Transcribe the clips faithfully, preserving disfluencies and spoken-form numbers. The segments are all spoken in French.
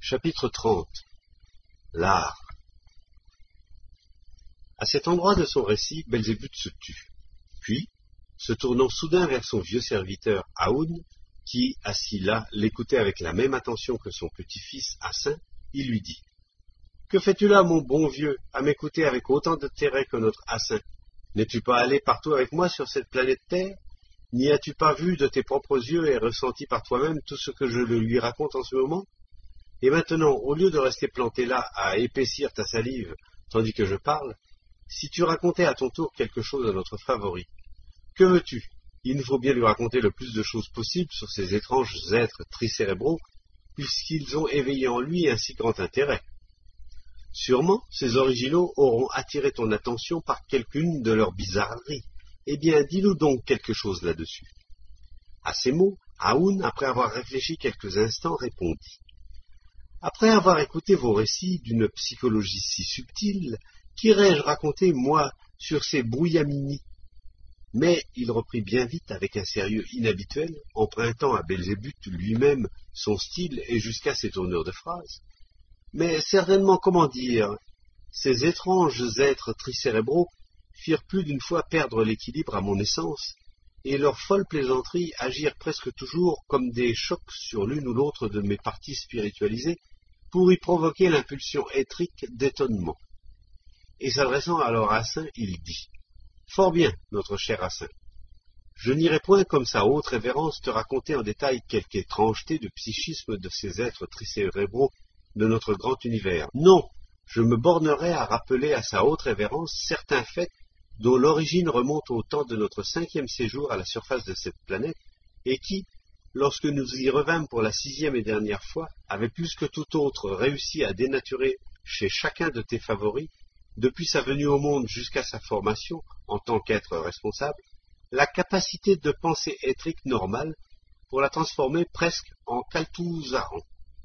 Chapitre trente. L'art. À cet endroit de son récit, Belzébuth se tut. Puis, se tournant soudain vers son vieux serviteur Aoun, qui, assis là, l'écoutait avec la même attention que son petit-fils Hassin, il lui dit « Que fais-tu là, mon bon vieux, à m'écouter avec autant d'intérêt que notre Hassin? N'es-tu pas allé partout avec moi sur cette planète Terre? N'y as-tu pas vu de tes propres yeux et ressenti par toi-même tout ce que je le lui raconte en ce moment? Et maintenant, au lieu de rester planté là à épaissir ta salive tandis que je parle, si tu racontais à ton tour quelque chose à notre favori, que veux-tu? Il nous faut bien lui raconter le plus de choses possible sur ces étranges êtres tricérébraux, puisqu'ils ont éveillé en lui un si grand intérêt. Sûrement, ces originaux auront attiré ton attention par quelqu'une de leurs bizarreries. Eh bien, dis-nous donc quelque chose là-dessus. À ces mots, Aoun, après avoir réfléchi quelques instants, répondit. Après avoir écouté vos récits d'une psychologie si subtile, qu'irais-je raconter, moi, sur ces brouillamini? Mais il reprit bien vite avec un sérieux inhabituel, empruntant à Belzébuth lui-même son style et jusqu'à ses tournures de phrases. Mais certainement, comment dire, ces étranges êtres tricérébraux firent plus d'une fois perdre l'équilibre à mon essence, et leurs folles plaisanteries agirent presque toujours comme des chocs sur l'une ou l'autre de mes parties spiritualisées, pour y provoquer l'impulsion éthrique d'étonnement. Et s'adressant alors à Hassin, il dit « Fort bien, notre cher Hassin. Je n'irai point comme sa haute révérence te raconter en détail quelque étrangeté de psychisme de ces êtres tricérébraux de notre grand univers. Non, je me bornerai à rappeler à sa haute révérence certains faits dont l'origine remonte au temps de notre cinquième séjour à la surface de cette planète, et qui, lorsque nous y revînmes pour la sixième et dernière fois, avaient plus que tout autre réussi à dénaturer chez chacun de tes favoris, depuis sa venue au monde jusqu'à sa formation, en tant qu'être responsable, la capacité de pensée éthrique normale pour la transformer presque en caltouzaran.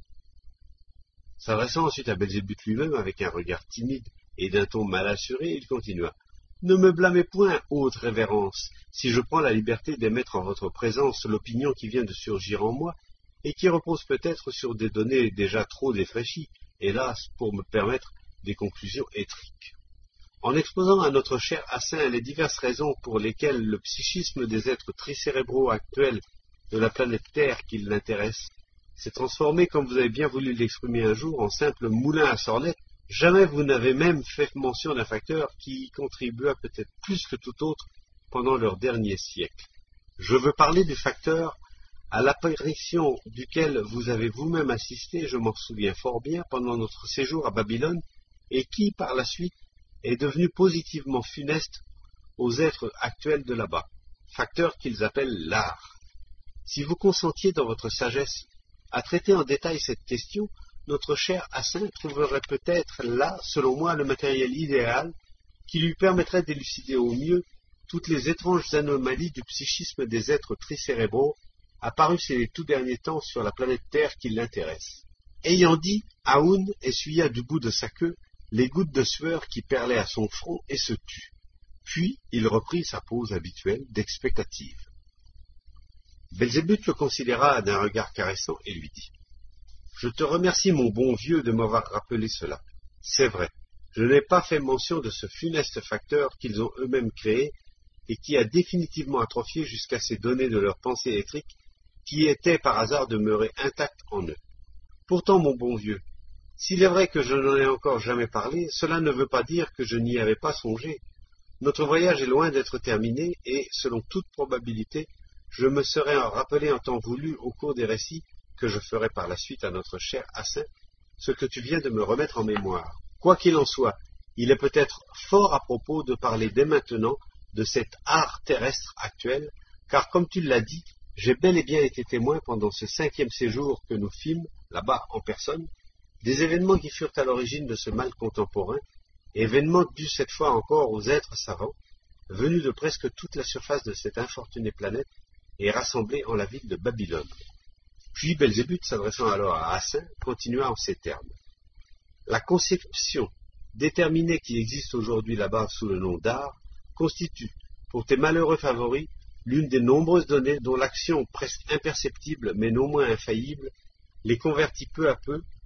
S'adressant ensuite à Belzébuth lui-même avec un regard timide et d'un ton mal assuré, il continua. Ne me blâmez point, haute révérence, si je prends la liberté d'émettre en votre présence l'opinion qui vient de surgir en moi, et qui repose peut-être sur des données déjà trop défraîchies, hélas, pour me permettre des conclusions éthriques. En exposant à notre cher Hassin les diverses raisons pour lesquelles le psychisme des êtres tricérébraux actuels de la planète Terre qui l'intéresse s'est transformé, comme vous avez bien voulu l'exprimer un jour, en simple moulin à sornettes, jamais vous n'avez même fait mention d'un facteur qui y contribua peut-être plus que tout autre pendant leur dernier siècle. Je veux parler du facteur à l'apparition duquel vous avez vous-même assisté, je m'en souviens fort bien, pendant notre séjour à Babylone, et qui, par la suite, est devenu positivement funeste aux êtres actuels de là-bas, facteur qu'ils appellent l'art. Si vous consentiez dans votre sagesse à traiter en détail cette question, notre cher Hassin trouverait peut-être là, selon moi, le matériel idéal qui lui permettrait d'élucider au mieux toutes les étranges anomalies du psychisme des êtres tricérébraux apparus ces tout derniers temps sur la planète Terre qui l'intéresse. Ayant dit, Aoun essuya du bout de sa queue les gouttes de sueur qui perlaient à son front et se tut. Puis il reprit sa pose habituelle d'expectative. Belzébuth le considéra d'un regard caressant et lui dit « Je te remercie, mon bon vieux, de m'avoir rappelé cela. C'est vrai, je n'ai pas fait mention de ce funeste facteur qu'ils ont eux-mêmes créé et qui a définitivement atrophié jusqu'à ces données de leur pensée éthrique qui étaient par hasard demeurées intactes en eux. Pourtant, mon bon vieux, s'il est vrai que je n'en ai encore jamais parlé, cela ne veut pas dire que je n'y avais pas songé. Notre voyage est loin d'être terminé et, selon toute probabilité, je me serais rappelé en temps voulu au cours des récits que je ferai par la suite à notre cher Hassin, ce que tu viens de me remettre en mémoire. Quoi qu'il en soit, il est peut-être fort à propos de parler dès maintenant de cet art terrestre actuel, car comme tu l'as dit, j'ai bel et bien été témoin pendant ce cinquième séjour que nous fîmes, là-bas en personne, des événements qui furent à l'origine de ce mal contemporain, événements dus cette fois encore aux êtres savants, venus de presque toute la surface de cette infortunée planète et rassemblés en la ville de Babylone. Puis Belzébuth, s'adressant alors à Hassin, continua en ces termes. La conception déterminée qui existe aujourd'hui là-bas sous le nom d'art constitue, pour tes malheureux favoris, l'une des nombreuses données dont l'action presque imperceptible mais non moins infaillible les convertit peu à peu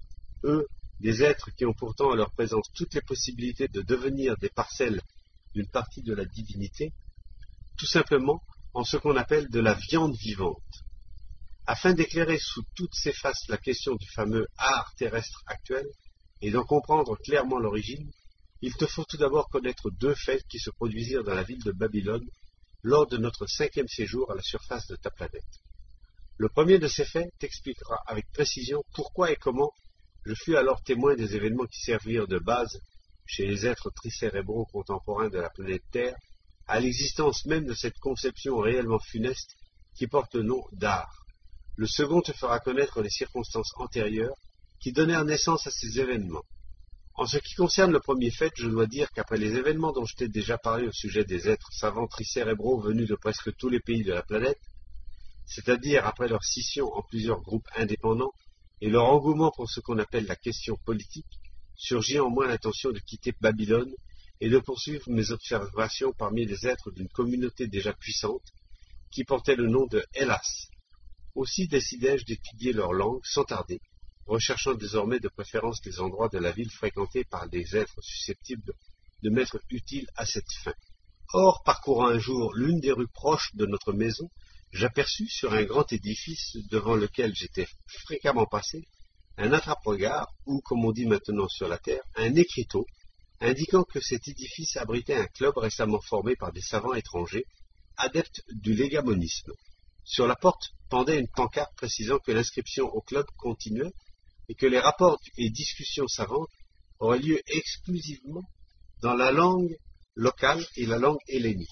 eux, des êtres qui ont pourtant à leur présence toutes les possibilités de devenir des parcelles d'une partie de la divinité, tout simplement en ce qu'on appelle de la viande vivante. Afin d'éclairer sous toutes ses faces la question du fameux art terrestre actuel et d'en comprendre clairement l'origine, il te faut tout d'abord connaître deux faits qui se produisirent dans la ville de Babylone lors de notre cinquième séjour à la surface de ta planète. Le premier de ces faits t'expliquera avec précision pourquoi et comment je fus alors témoin des événements qui servirent de base, chez les êtres tricérébraux contemporains de la planète Terre, à l'existence même de cette conception réellement funeste qui porte le nom d'art. Le second te fera connaître les circonstances antérieures qui donnèrent naissance à ces événements. En ce qui concerne le premier fait, je dois dire qu'après les événements dont je t'ai déjà parlé au sujet des êtres savants tricérébraux venus de presque tous les pays de la planète, c'est-à-dire après leur scission en plusieurs groupes indépendants et leur engouement pour ce qu'on appelle la question politique, surgit en moi l'intention de quitter Babylone et de poursuivre mes observations parmi les êtres d'une communauté déjà puissante qui portait le nom de Hellas. Aussi décidai-je d'étudier leur langue sans tarder, recherchant désormais de préférence les endroits de la ville fréquentés par des êtres susceptibles de m'être utiles à cette fin. Or, parcourant un jour l'une des rues proches de notre maison, j'aperçus sur un grand édifice devant lequel j'étais fréquemment passé, un attrape-regard, ou, comme on dit maintenant sur la Terre, un écriteau, indiquant que cet édifice abritait un club récemment formé par des savants étrangers, adeptes du légamonisme. Sur la porte pendait une pancarte précisant que l'inscription au club continuait et que les rapports et discussions savantes auraient lieu exclusivement dans la langue locale et la langue hellénique.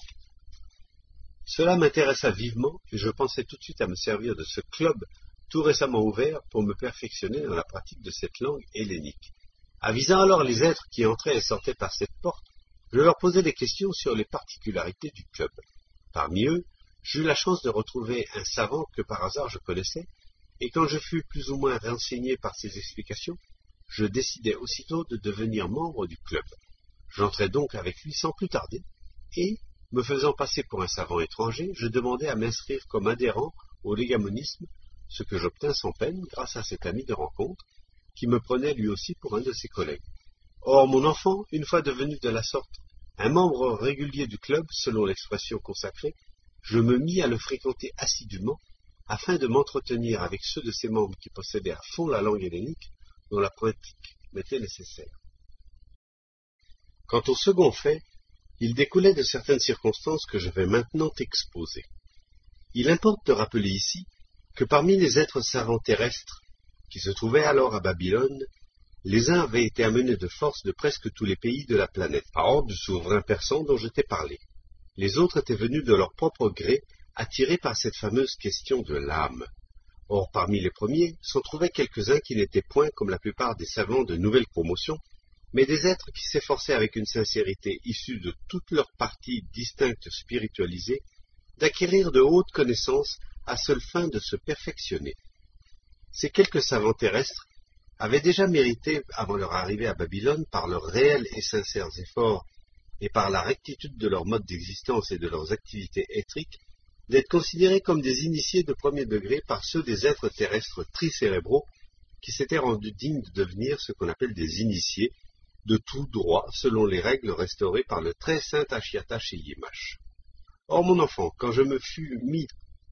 Cela m'intéressa vivement et je pensais tout de suite à me servir de ce club tout récemment ouvert pour me perfectionner dans la pratique de cette langue hellénique. Avisant alors les êtres qui entraient et sortaient par cette porte, je leur posai des questions sur les particularités du club. Parmi eux, j'eus la chance de retrouver un savant que par hasard je connaissais, et quand je fus plus ou moins renseigné par ses explications, je décidai aussitôt de devenir membre du club. J'entrai donc avec lui sans plus tarder, et, me faisant passer pour un savant étranger, je demandai à m'inscrire comme adhérent au légamonisme, ce que j'obtins sans peine grâce à cet ami de rencontre, qui me prenait lui aussi pour un de ses collègues. Or, mon enfant, une fois devenu de la sorte un membre régulier du club, selon l'expression consacrée, je me mis à le fréquenter assidûment, afin de m'entretenir avec ceux de ses membres qui possédaient à fond la langue hellénique, dont la pratique m'était nécessaire. Quant au second fait, il découlait de certaines circonstances que je vais maintenant exposer. Il importe de rappeler ici que parmi les êtres savants terrestres qui se trouvaient alors à Babylone, les uns avaient été amenés de force de presque tous les pays de la planète, par ordre du souverain persan dont je t'ai parlé. Les autres étaient venus de leur propre gré, attirés par cette fameuse question de l'âme. Or, parmi les premiers, s'en trouvaient quelques-uns qui n'étaient point, comme la plupart des savants de nouvelle promotion, mais des êtres qui s'efforçaient avec une sincérité issue de toutes leurs parties distinctes spiritualisées, d'acquérir de hautes connaissances à seule fin de se perfectionner. Ces quelques savants terrestres avaient déjà mérité, avant leur arrivée à Babylone, par leurs réels et sincères efforts et par la rectitude de leur mode d'existence et de leurs activités éthriques, d'être considérés comme des initiés de premier degré par ceux des êtres terrestres tricérébraux qui s'étaient rendus dignes de devenir ce qu'on appelle des initiés, de tout droit, selon les règles restaurées par le très saint Achiata chez Yimash. Or, mon enfant, quand je me fus mis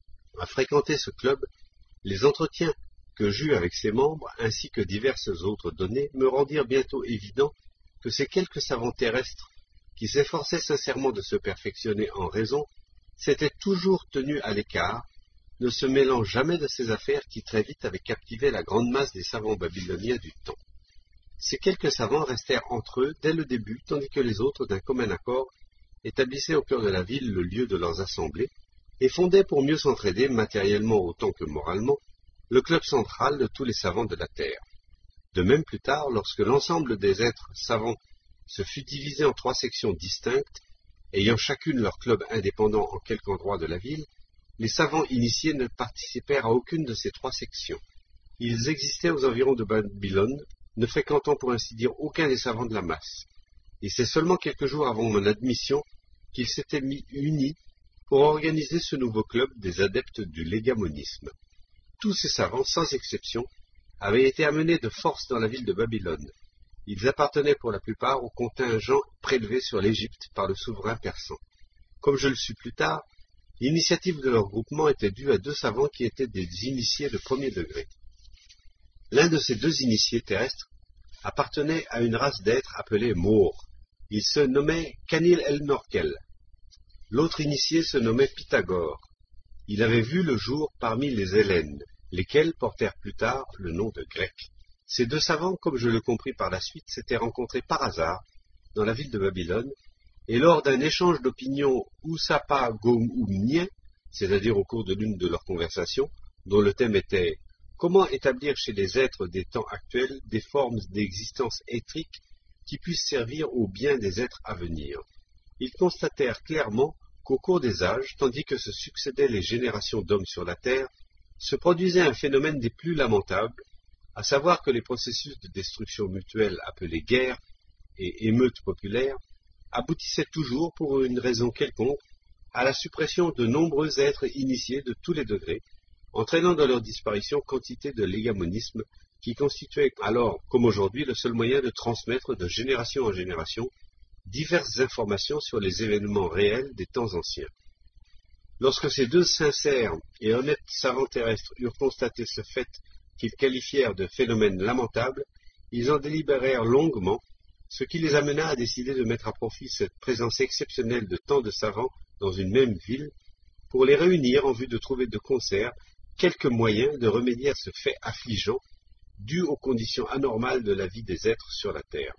à fréquenter ce club, les entretiens que j'eus avec ses membres, ainsi que diverses autres données, me rendirent bientôt évident que ces quelques savants terrestres, qui s'efforçaient sincèrement de se perfectionner en raison, s'étaient toujours tenus à l'écart, ne se mêlant jamais de ces affaires qui très vite avaient captivé la grande masse des savants babyloniens du temps. Ces quelques savants restèrent entre eux dès le début, tandis que les autres, d'un commun accord, établissaient au cœur de la ville le lieu de leurs assemblées, et fondaient pour mieux s'entraider, matériellement autant que moralement, le club central de tous les savants de la Terre. De même plus tard, lorsque l'ensemble des êtres savants se fut divisé en trois sections distinctes, ayant chacune leur club indépendant en quelque endroit de la ville, les savants initiés ne participèrent à aucune de ces trois sections. Ils existaient aux environs de Babylone, ne fréquentant pour ainsi dire aucun des savants de la masse. Et c'est seulement quelques jours avant mon admission qu'ils s'étaient mis unis pour organiser ce nouveau club des adeptes du légamonisme. Tous ces savants, sans exception, avaient été amenés de force dans la ville de Babylone. Ils appartenaient pour la plupart au contingent prélevé sur l'Égypte par le souverain persan. Comme je le sus plus tard, l'initiative de leur groupement était due à deux savants qui étaient des initiés de premier degré. L'un de ces deux initiés terrestres appartenait à une race d'êtres appelés Maures. Il se nommait Canil el Norkel. L'autre initié se nommait Pythagore. Il avait vu le jour parmi les Hellènes, lesquels portèrent plus tard le nom de Grecs. Ces deux savants, comme je le compris par la suite, s'étaient rencontrés par hasard dans la ville de Babylone, et lors d'un échange d'opinions oussapa-goumnien, c'est-à-dire au cours de l'une de leurs conversations, dont le thème était « Comment établir chez les êtres des temps actuels des formes d'existence éthrique qui puissent servir au bien des êtres à venir ?» Ils constatèrent clairement qu'au cours des âges, tandis que se succédaient les générations d'hommes sur la Terre, se produisait un phénomène des plus lamentables, à savoir que les processus de destruction mutuelle appelés guerres et émeutes populaires aboutissaient toujours, pour une raison quelconque, à la suppression de nombreux êtres initiés de tous les degrés, entraînant dans leur disparition quantité de légamonisme qui constituait alors, comme aujourd'hui, le seul moyen de transmettre de génération en génération diverses informations sur les événements réels des temps anciens. Lorsque ces deux sincères et honnêtes savants terrestres eurent constaté ce fait qu'ils qualifièrent de phénomène lamentable, ils en délibérèrent longuement, ce qui les amena à décider de mettre à profit cette présence exceptionnelle de tant de savants dans une même ville, pour les réunir en vue de trouver de concert quelques moyens de remédier à ce fait affligeant, dû aux conditions anormales de la vie des êtres sur la Terre.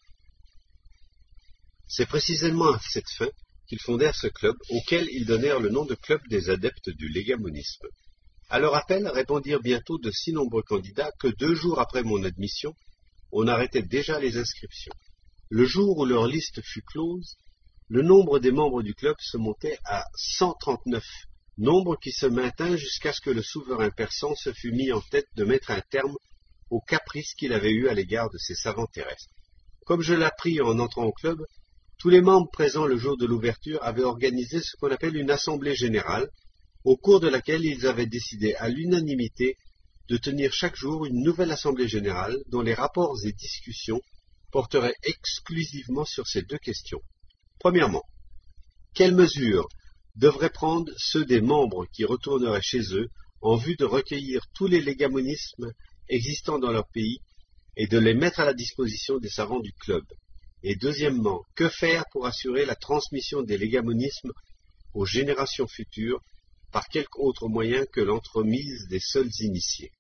C'est précisément à cette fin qu'ils fondèrent ce club, auquel ils donnèrent le nom de Club des adeptes du légamonisme. À leur appel répondirent bientôt de si nombreux candidats que deux jours après mon admission, on arrêtait déjà les inscriptions. Le jour où leur liste fut close, le nombre des membres du club se montait à cent trente-neuf, nombre qui se maintint jusqu'à ce que le souverain persan se fût mis en tête de mettre un terme aux caprices qu'il avait eus à l'égard de ces savants terrestres. Comme je l'appris en entrant au club, tous les membres présents le jour de l'ouverture avaient organisé ce qu'on appelle une assemblée générale, au cours de laquelle ils avaient décidé à l'unanimité de tenir chaque jour une nouvelle assemblée générale dont les rapports et discussions porteraient exclusivement sur ces deux questions. Premièrement, quelles mesures devraient prendre ceux des membres qui retourneraient chez eux en vue de recueillir tous les légamonismes existants dans leur pays et de les mettre à la disposition des savants du club? Et deuxièmement, que faire pour assurer la transmission des légamonismes aux générations futures par quelque autre moyen que l'entremise des seuls initiés?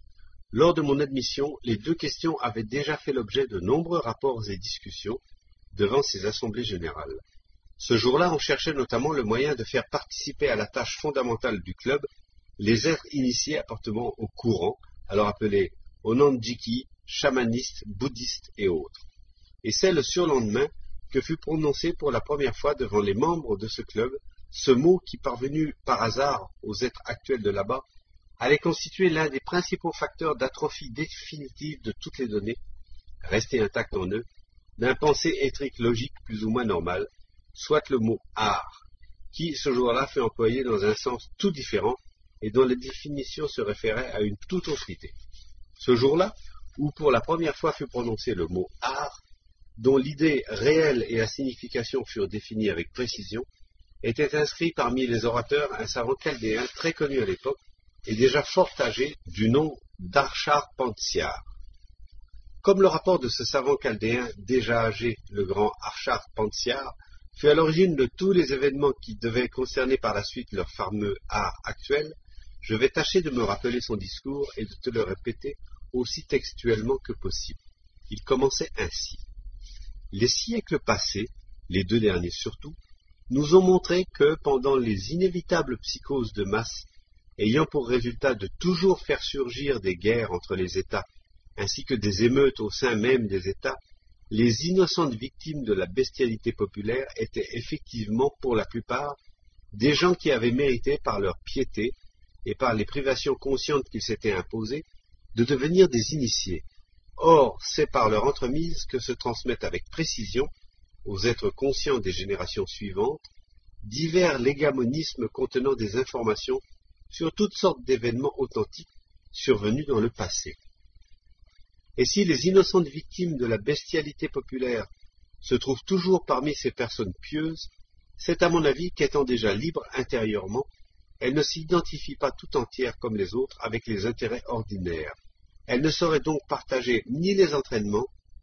Lors de mon admission, les deux questions avaient déjà fait l'objet de nombreux rapports et discussions devant ces assemblées générales. Ce jour-là, on cherchait notamment le moyen de faire participer à la tâche fondamentale du club les êtres initiés appartenant au courant, alors appelés Onandjiki, chamanistes, bouddhistes et autres. Et c'est le surlendemain que fut prononcé pour la première fois devant les membres de ce club ce mot qui, parvenu par hasard aux êtres actuels de là-bas, allait constituer l'un des principaux facteurs d'atrophie définitive de toutes les données, restées intactes en eux, d'un pensée éthrique logique plus ou moins normal, soit le mot « art », qui, ce jour-là, fut employé dans un sens tout différent et dont la définition se référait à une toute autre idée. Ce jour-là, où pour la première fois fut prononcé le mot « art », dont l'idée réelle et la signification furent définies avec précision, était inscrit parmi les orateurs un savant chaldéen très connu à l'époque et déjà fort âgé du nom d'Archarpantiar. Comme le rapport de ce savant chaldéen déjà âgé, le grand Archarpantiar, fut à l'origine de tous les événements qui devaient concerner par la suite leur fameux art actuel, je vais tâcher de me rappeler son discours et de te le répéter aussi textuellement que possible. Il commençait ainsi. Les siècles passés, les deux derniers surtout, nous ont montré que, pendant les inévitables psychoses de masse, ayant pour résultat de toujours faire surgir des guerres entre les États, ainsi que des émeutes au sein même des États, les innocentes victimes de la bestialité populaire étaient effectivement, pour la plupart, des gens qui avaient mérité par leur piété et par les privations conscientes qu'ils s'étaient imposées, de devenir des initiés. Or, c'est par leur entremise que se transmettent avec précision, aux êtres conscients des générations suivantes, divers légamonismes contenant des informations sur toutes sortes d'événements authentiques survenus dans le passé. Et si les innocentes victimes de la bestialité populaire se trouvent toujours parmi ces personnes pieuses, c'est à mon avis qu'étant déjà libres intérieurement, elles ne s'identifient pas tout entières comme les autres avec les intérêts ordinaires. Elles ne sauraient donc partager ni les entraînements,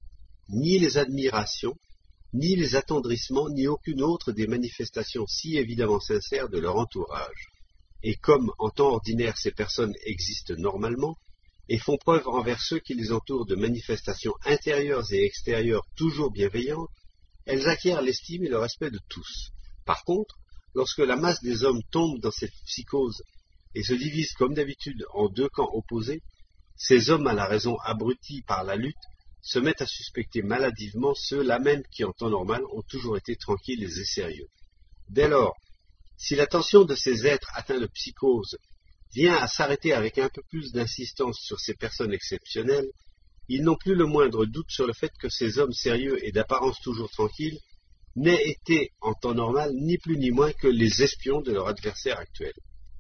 ni les admirations, ni les attendrissements, ni aucune autre des manifestations si évidemment sincères de leur entourage. Et comme en temps ordinaire ces personnes existent normalement, et font preuve envers ceux qui les entourent de manifestations intérieures et extérieures toujours bienveillantes, elles acquièrent l'estime et le respect de tous. Par contre, lorsque la masse des hommes tombe dans cette psychose et se divise comme d'habitude en deux camps opposés, ces hommes à la raison abrutis par la lutte se mettent à suspecter maladivement ceux-là même qui en temps normal ont toujours été tranquilles et sérieux. Dès lors, si l'attention de ces êtres atteints de psychose vient à s'arrêter avec un peu plus d'insistance sur ces personnes exceptionnelles, ils n'ont plus le moindre doute sur le fait que ces hommes sérieux et d'apparence toujours tranquilles n'aient été, en temps normal, ni plus ni moins que les espions de leur adversaire actuel.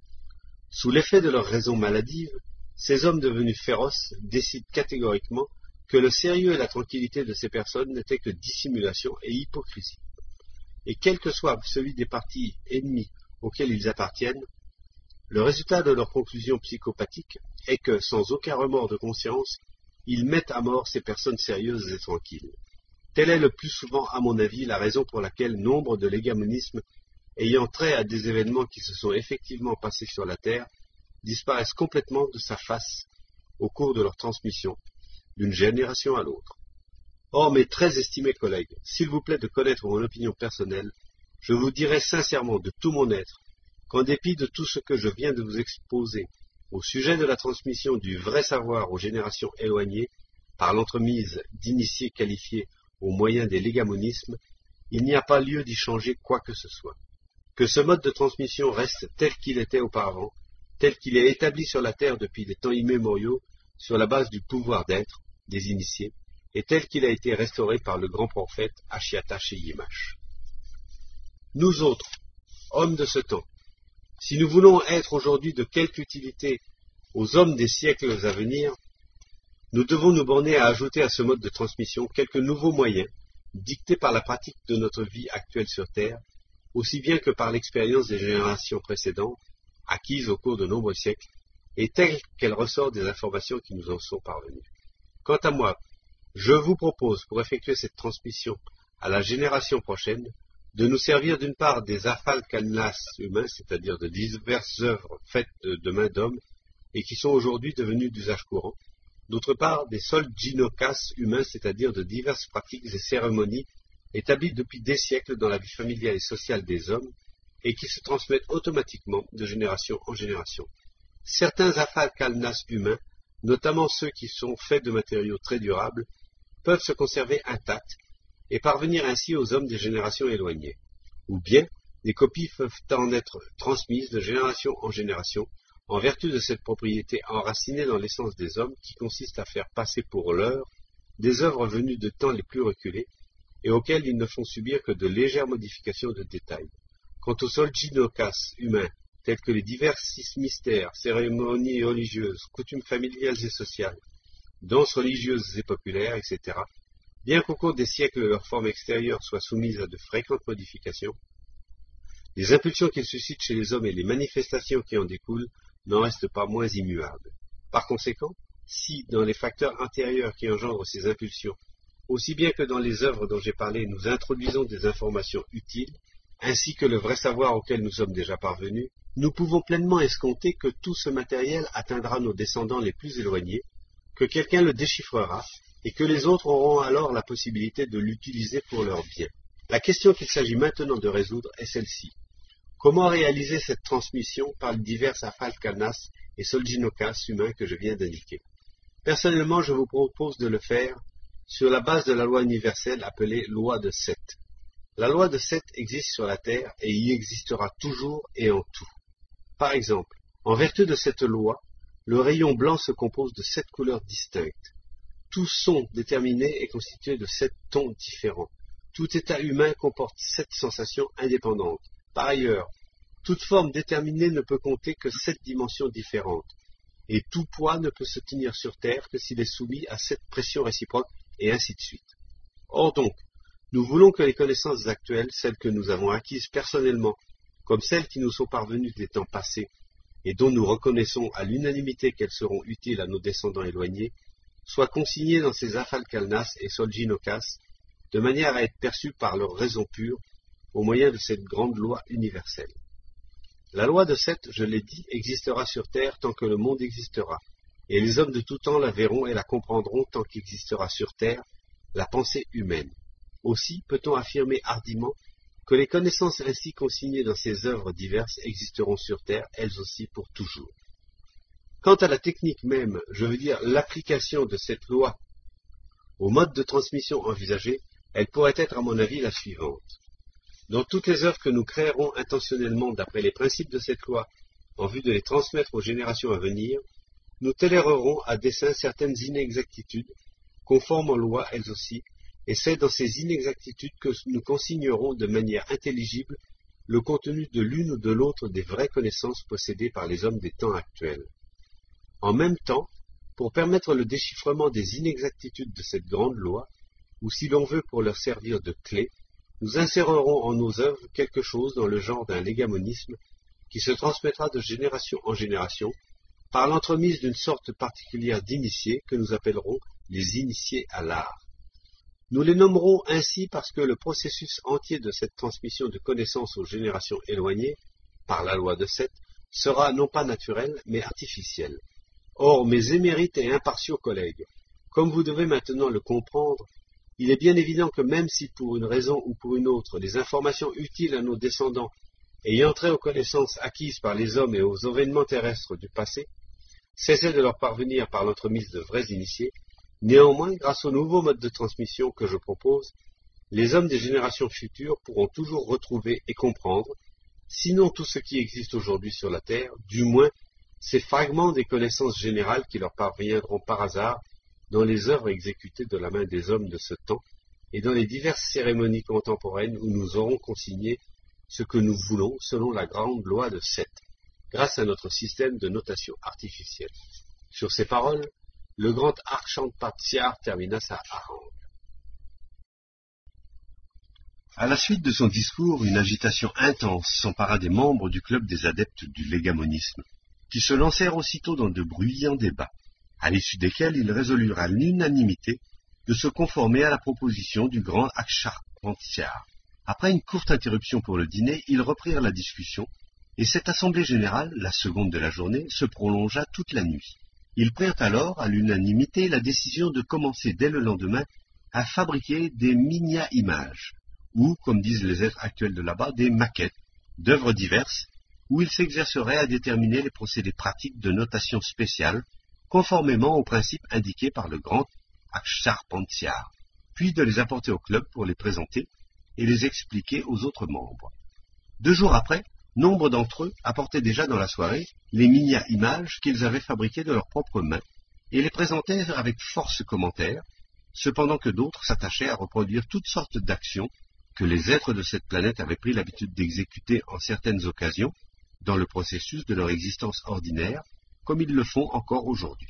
Sous l'effet de leur raison maladive, ces hommes devenus féroces décident catégoriquement que le sérieux et la tranquillité de ces personnes n'étaient que dissimulation et hypocrisie. Et quel que soit celui des partis ennemis auxquels ils appartiennent, le résultat de leur conclusion psychopathique est que, sans aucun remords de conscience, ils mettent à mort ces personnes sérieuses et tranquilles. Telle est le plus souvent, à mon avis, la raison pour laquelle nombre de l'égamonismes ayant trait à des événements qui se sont effectivement passés sur la Terre disparaissent complètement de sa face au cours de leur transmission, d'une génération à l'autre. Or, mes très estimés collègues, s'il vous plaît de connaître mon opinion personnelle, je vous dirai sincèrement de tout mon être qu'en dépit de tout ce que je viens de vous exposer au sujet de la transmission du vrai savoir aux générations éloignées, par l'entremise d'initiés qualifiés au moyen des légamonismes, il n'y a pas lieu d'y changer quoi que ce soit. Que ce mode de transmission reste tel qu'il était auparavant, tel qu'il est établi sur la terre depuis des temps immémoriaux, sur la base du pouvoir d'être des initiés, et tel qu'il a été restauré par le grand prophète Ashiata Sheyimash. Nous autres, hommes de ce temps, si nous voulons être aujourd'hui de quelque utilité aux hommes des siècles à venir, nous devons nous borner à ajouter à ce mode de transmission quelques nouveaux moyens, dictés par la pratique de notre vie actuelle sur Terre, aussi bien que par l'expérience des générations précédentes, acquises au cours de nombreux siècles, et telle qu'elle ressort des informations qui nous en sont parvenues. Quant à moi, je vous propose, pour effectuer cette transmission à la génération prochaine, de nous servir d'une part des afal-kalnas humains, c'est-à-dire de diverses œuvres faites de, de main d'hommes, et qui sont aujourd'hui devenues d'usage courant, d'autre part des soljinokas humains, c'est-à-dire de diverses pratiques et cérémonies établies depuis des siècles dans la vie familiale et sociale des hommes, et qui se transmettent automatiquement de génération en génération. Certains afal-kalnas humains, notamment ceux qui sont faits de matériaux très durables, peuvent se conserver intacts et parvenir ainsi aux hommes des générations éloignées. Ou bien, des copies peuvent en être transmises de génération en génération en vertu de cette propriété enracinée dans l'essence des hommes qui consiste à faire passer pour leur des œuvres venues de temps les plus reculés et auxquelles ils ne font subir que de légères modifications de détails. Quant aux soljinokas humains, tels que les divers six mystères, cérémonies religieuses, coutumes familiales et sociales, danses religieuses et populaires, et cetera, bien qu'au cours des siècles leur forme extérieure soit soumise à de fréquentes modifications, les impulsions qu'ils suscitent chez les hommes et les manifestations qui en découlent n'en restent pas moins immuables. Par conséquent, si, dans les facteurs intérieurs qui engendrent ces impulsions, aussi bien que dans les œuvres dont j'ai parlé, nous introduisons des informations utiles, ainsi que le vrai savoir auquel nous sommes déjà parvenus, nous pouvons pleinement escompter que tout ce matériel atteindra nos descendants les plus éloignés, que quelqu'un le déchiffrera, et que les autres auront alors la possibilité de l'utiliser pour leur bien. La question qu'il s'agit maintenant de résoudre est celle-ci. Comment réaliser cette transmission par les divers afal-kalnas et soljinokas humains que je viens d'indiquer? Personnellement, je vous propose de le faire sur la base de la loi universelle appelée loi de Seth. La loi de Seth existe sur la Terre et y existera toujours et en tout. Par exemple, en vertu de cette loi, le rayon blanc se compose de sept couleurs distinctes. Tout son déterminé est constitué de sept tons différents. Tout état humain comporte sept sensations indépendantes. Par ailleurs, toute forme déterminée ne peut compter que sept dimensions différentes. et tout poids ne peut se tenir sur Terre que s'il est soumis à cette pression réciproque, et ainsi de suite. Or donc, nous voulons que les connaissances actuelles, celles que nous avons acquises personnellement, comme celles qui nous sont parvenues des temps passés, et dont nous reconnaissons à l'unanimité qu'elles seront utiles à nos descendants éloignés, soient consignées dans ces Afalkalnas et Solginokas, de manière à être perçues par leur raison pure, au moyen de cette grande loi universelle. La loi de Seth, je l'ai dit, existera sur Terre tant que le monde existera, et les hommes de tout temps la verront et la comprendront tant qu'existera sur Terre la pensée humaine. Aussi peut-on affirmer hardiment que les connaissances ainsi consignées dans ces œuvres diverses existeront sur Terre, elles aussi, pour toujours. Quant à la technique même, je veux dire l'application de cette loi au mode de transmission envisagé, elle pourrait être à mon avis la suivante. Dans toutes les œuvres que nous créerons intentionnellement d'après les principes de cette loi, en vue de les transmettre aux générations à venir, nous tolérerons à dessein certaines inexactitudes, conformes aux lois elles aussi, et c'est dans ces inexactitudes que nous consignerons de manière intelligible le contenu de l'une ou de l'autre des vraies connaissances possédées par les hommes des temps actuels. En même temps, pour permettre le déchiffrement des inexactitudes de cette grande loi, ou si l'on veut pour leur servir de clé, nous insérerons en nos œuvres quelque chose dans le genre d'un légamonisme qui se transmettra de génération en génération par l'entremise d'une sorte particulière d'initiés que nous appellerons les initiés à l'art. Nous les nommerons ainsi parce que le processus entier de cette transmission de connaissances aux générations éloignées, par la loi de Seth, sera non pas naturel, mais artificiel. Or, mes émérites et impartiaux collègues, comme vous devez maintenant le comprendre, il est bien évident que même si pour une raison ou pour une autre, les informations utiles à nos descendants, ayant trait aux connaissances acquises par les hommes et aux événements terrestres du passé, cessaient de leur parvenir par l'entremise de vrais initiés, néanmoins, grâce au nouveau mode de transmission que je propose, les hommes des générations futures pourront toujours retrouver et comprendre, sinon tout ce qui existe aujourd'hui sur la Terre, du moins ces fragments des connaissances générales qui leur parviendront par hasard dans les œuvres exécutées de la main des hommes de ce temps et dans les diverses cérémonies contemporaines où nous aurons consigné ce que nous voulons selon la grande loi de Seth, grâce à notre système de notation artificielle. Sur ces paroles, le grand Akshantatsiar termina sa harangue. À la suite de son discours, une agitation intense s'empara des membres du club des adeptes du légamonisme, qui se lancèrent aussitôt dans de bruyants débats, à l'issue desquels ils résolurent à l'unanimité de se conformer à la proposition du grand Akshantatsiar. Après une courte interruption pour le dîner, ils reprirent la discussion, et cette assemblée générale, la seconde de la journée, se prolongea toute la nuit. Ils prirent alors, à l'unanimité, la décision de commencer dès le lendemain à fabriquer des minia-images, ou, comme disent les êtres actuels de là-bas, des maquettes, d'œuvres diverses, où ils s'exerceraient à déterminer les procédés pratiques de notation spéciale, conformément aux principes indiqués par le grand Akshantatsiar, puis de les apporter au club pour les présenter et les expliquer aux autres membres. Deux jours après, nombre d'entre eux apportaient déjà dans la soirée les minia-images qu'ils avaient fabriquées de leurs propres mains et les présentaient avec force commentaires, cependant que d'autres s'attachaient à reproduire toutes sortes d'actions que les êtres de cette planète avaient pris l'habitude d'exécuter en certaines occasions dans le processus de leur existence ordinaire, comme ils le font encore aujourd'hui.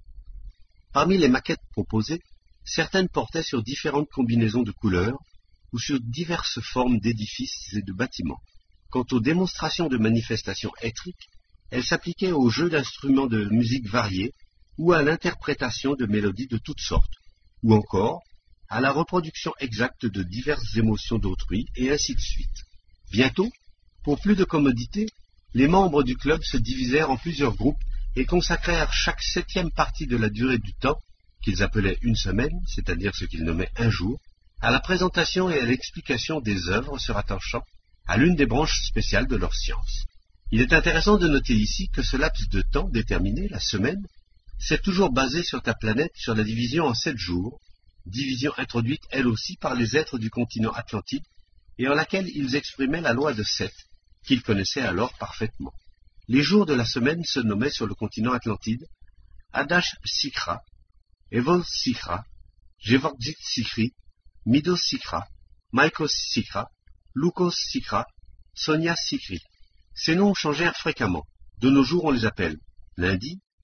Parmi les maquettes proposées, certaines portaient sur différentes combinaisons de couleurs ou sur diverses formes d'édifices et de bâtiments. Quant aux démonstrations de manifestations éthriques, elles s'appliquaient aux jeux d'instruments de musique variés ou à l'interprétation de mélodies de toutes sortes, ou encore à la reproduction exacte de diverses émotions d'autrui, et ainsi de suite. Bientôt, pour plus de commodité, les membres du club se divisèrent en plusieurs groupes et consacrèrent chaque septième partie de la durée du temps, qu'ils appelaient une semaine, c'est-à-dire ce qu'ils nommaient un jour, à la présentation et à l'explication des œuvres se rattachant à l'une des branches spéciales de leur science. Il est intéressant de noter ici que ce laps de temps déterminé, la semaine, s'est toujours basé sur ta planète sur la division en sept jours, division introduite elle aussi par les êtres du continent Atlantide, et en laquelle ils exprimaient la loi de Seth, qu'ils connaissaient alors parfaitement. Les jours de la semaine se nommaient sur le continent Atlantide Adash Sikra, Evol Sikra, Jevordzit Sikri, Midos Sikra, Maikos Sikra, Lukos Sikra, Sonia Sikri. Ces noms changèrent fréquemment. De nos jours, on les appelle lundi,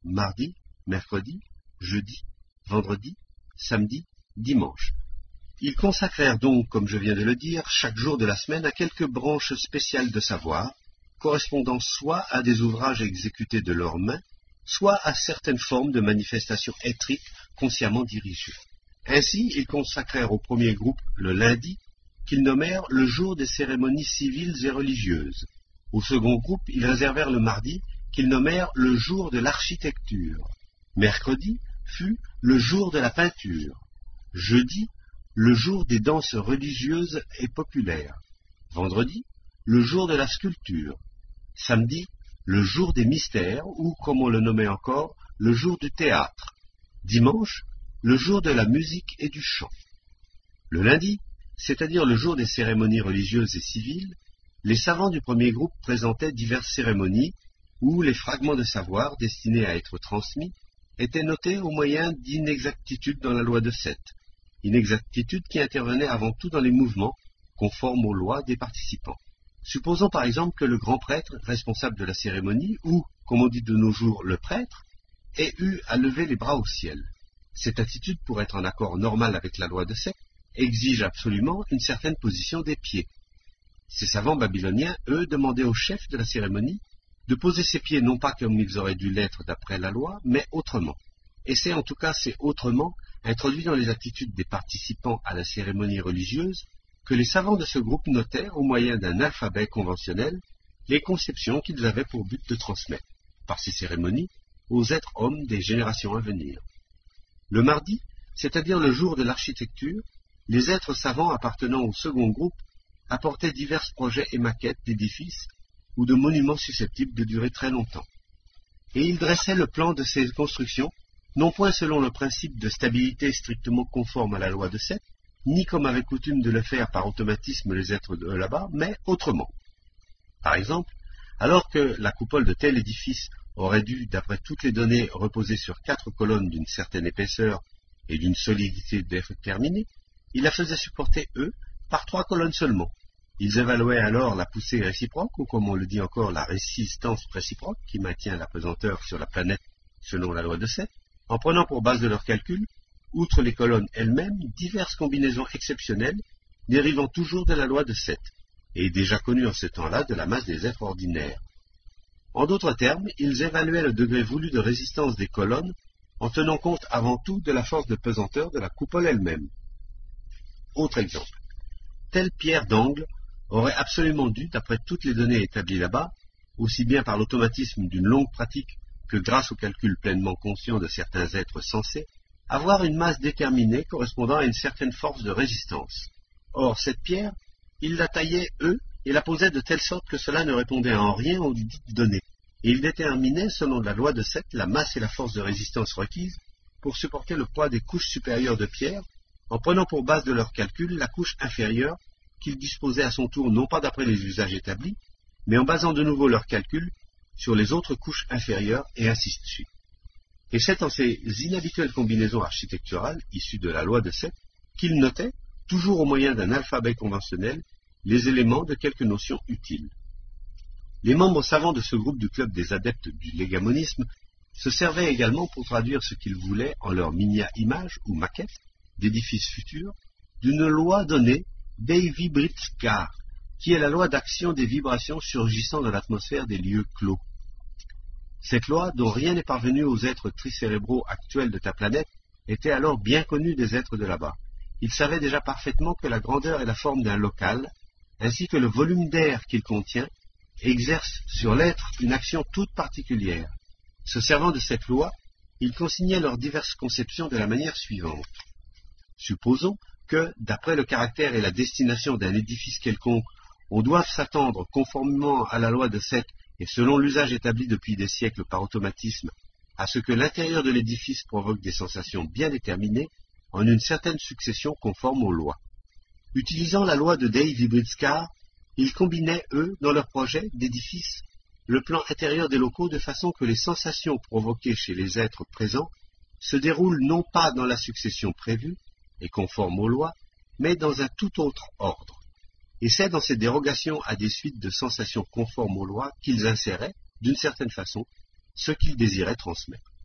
mardi, mercredi, jeudi, vendredi, samedi, dimanche. Ils consacrèrent donc, comme je viens de le dire, chaque jour de la semaine à quelques branches spéciales de savoir, correspondant soit à des ouvrages exécutés de leurs mains, soit à certaines formes de manifestations éthriques consciemment dirigées. Ainsi, ils consacrèrent au premier groupe le lundi, qu'ils nommèrent le jour des cérémonies civiles et religieuses. Au second groupe, ils réservèrent le mardi, qu'ils nommèrent le jour de l'architecture. Mercredi fut le jour de la peinture. Jeudi, le jour des danses religieuses et populaires. Vendredi, le jour de la sculpture. Samedi, le jour des mystères, ou, comme on le nommait encore, le jour du théâtre. Dimanche, le jour de la musique et du chant. Le lundi, c'est-à-dire le jour des cérémonies religieuses et civiles, les savants du premier groupe présentaient diverses cérémonies où les fragments de savoir destinés à être transmis étaient notés au moyen d'inexactitudes dans la loi de Seth, inexactitudes qui intervenaient avant tout dans les mouvements conformes aux lois des participants. Supposons par exemple que le grand prêtre, responsable de la cérémonie, ou, comme on dit de nos jours, le prêtre, ait eu à lever les bras au ciel. Cette attitude, pour être en accord normal avec la loi de Seth, exige absolument une certaine position des pieds. Ces savants babyloniens, eux, demandaient au chef de la cérémonie de poser ses pieds non pas comme ils auraient dû l'être d'après la loi, mais autrement. Et c'est en tout cas ces autrement, introduits dans les attitudes des participants à la cérémonie religieuse, que les savants de ce groupe notèrent, au moyen d'un alphabet conventionnel, les conceptions qu'ils avaient pour but de transmettre, par ces cérémonies, aux êtres hommes des générations à venir. Le mardi, c'est-à-dire le jour de l'architecture, les êtres savants appartenant au second groupe apportaient divers projets et maquettes d'édifices ou de monuments susceptibles de durer très longtemps. Et ils dressaient le plan de ces constructions, non point selon le principe de stabilité strictement conforme à la loi de Seth, ni comme avait coutume de le faire par automatisme les êtres de là-bas, mais autrement. Par exemple, alors que la coupole de tel édifice aurait dû, d'après toutes les données, reposer sur quatre colonnes d'une certaine épaisseur et d'une solidité déterminée, ils la faisaient supporter, eux, par trois colonnes seulement. Ils évaluaient alors la poussée réciproque, ou comme on le dit encore, la résistance réciproque, qui maintient la pesanteur sur la planète selon la loi de Seth, en prenant pour base de leurs calculs, outre les colonnes elles-mêmes, diverses combinaisons exceptionnelles, dérivant toujours de la loi de Seth, et déjà connues en ce temps-là de la masse des êtres ordinaires. En d'autres termes, ils évaluaient le degré voulu de résistance des colonnes, en tenant compte avant tout de la force de pesanteur de la coupole elle-même. Autre exemple. Telle pierre d'angle aurait absolument dû, d'après toutes les données établies là-bas, aussi bien par l'automatisme d'une longue pratique que grâce au calcul pleinement conscient de certains êtres sensés, avoir une masse déterminée correspondant à une certaine force de résistance. Or, cette pierre, ils la taillaient, eux, et la posaient de telle sorte que cela ne répondait en rien aux dites données, et ils déterminaient, selon la loi de Seth, la masse et la force de résistance requises pour supporter le poids des couches supérieures de pierre, en prenant pour base de leur calcul la couche inférieure qu'ils disposaient à son tour non pas d'après les usages établis, mais en basant de nouveau leur calcul sur les autres couches inférieures, et ainsi de suite. Et c'est dans ces inhabituelles combinaisons architecturales, issues de la loi de Seth, qu'ils notaient, toujours au moyen d'un alphabet conventionnel, les éléments de quelques notions utiles. Les membres savants de ce groupe du club des adeptes du légamonisme se servaient également pour traduire ce qu'ils voulaient en leur minia-image ou maquette d'édifices futurs d'une loi donnée Dei Vibritskar, qui est la loi d'action des vibrations surgissant dans l'atmosphère des lieux clos. Cette loi, dont rien n'est parvenu aux êtres tricérébraux actuels de ta planète, était alors bien connue des êtres de là-bas. Ils savaient déjà parfaitement que la grandeur et la forme d'un local, ainsi que le volume d'air qu'il contient, exercent sur l'être une action toute particulière. Se servant de cette loi, ils consignaient leurs diverses conceptions de la manière suivante. Supposons que, d'après le caractère et la destination d'un édifice quelconque, on doive s'attendre, conformément à la loi de Seth et selon l'usage établi depuis des siècles par automatisme, à ce que l'intérieur de l'édifice provoque des sensations bien déterminées en une certaine succession conforme aux lois. Utilisant la loi de Dei Vibritskar, ils combinaient, eux, dans leur projet d'édifice, le plan intérieur des locaux de façon que les sensations provoquées chez les êtres présents se déroulent non pas dans la succession prévue et conforme aux lois, mais dans un tout autre ordre. Et c'est dans ces dérogations à des suites de sensations conformes aux lois qu'ils inséraient, d'une certaine façon, ce qu'ils désiraient transmettre.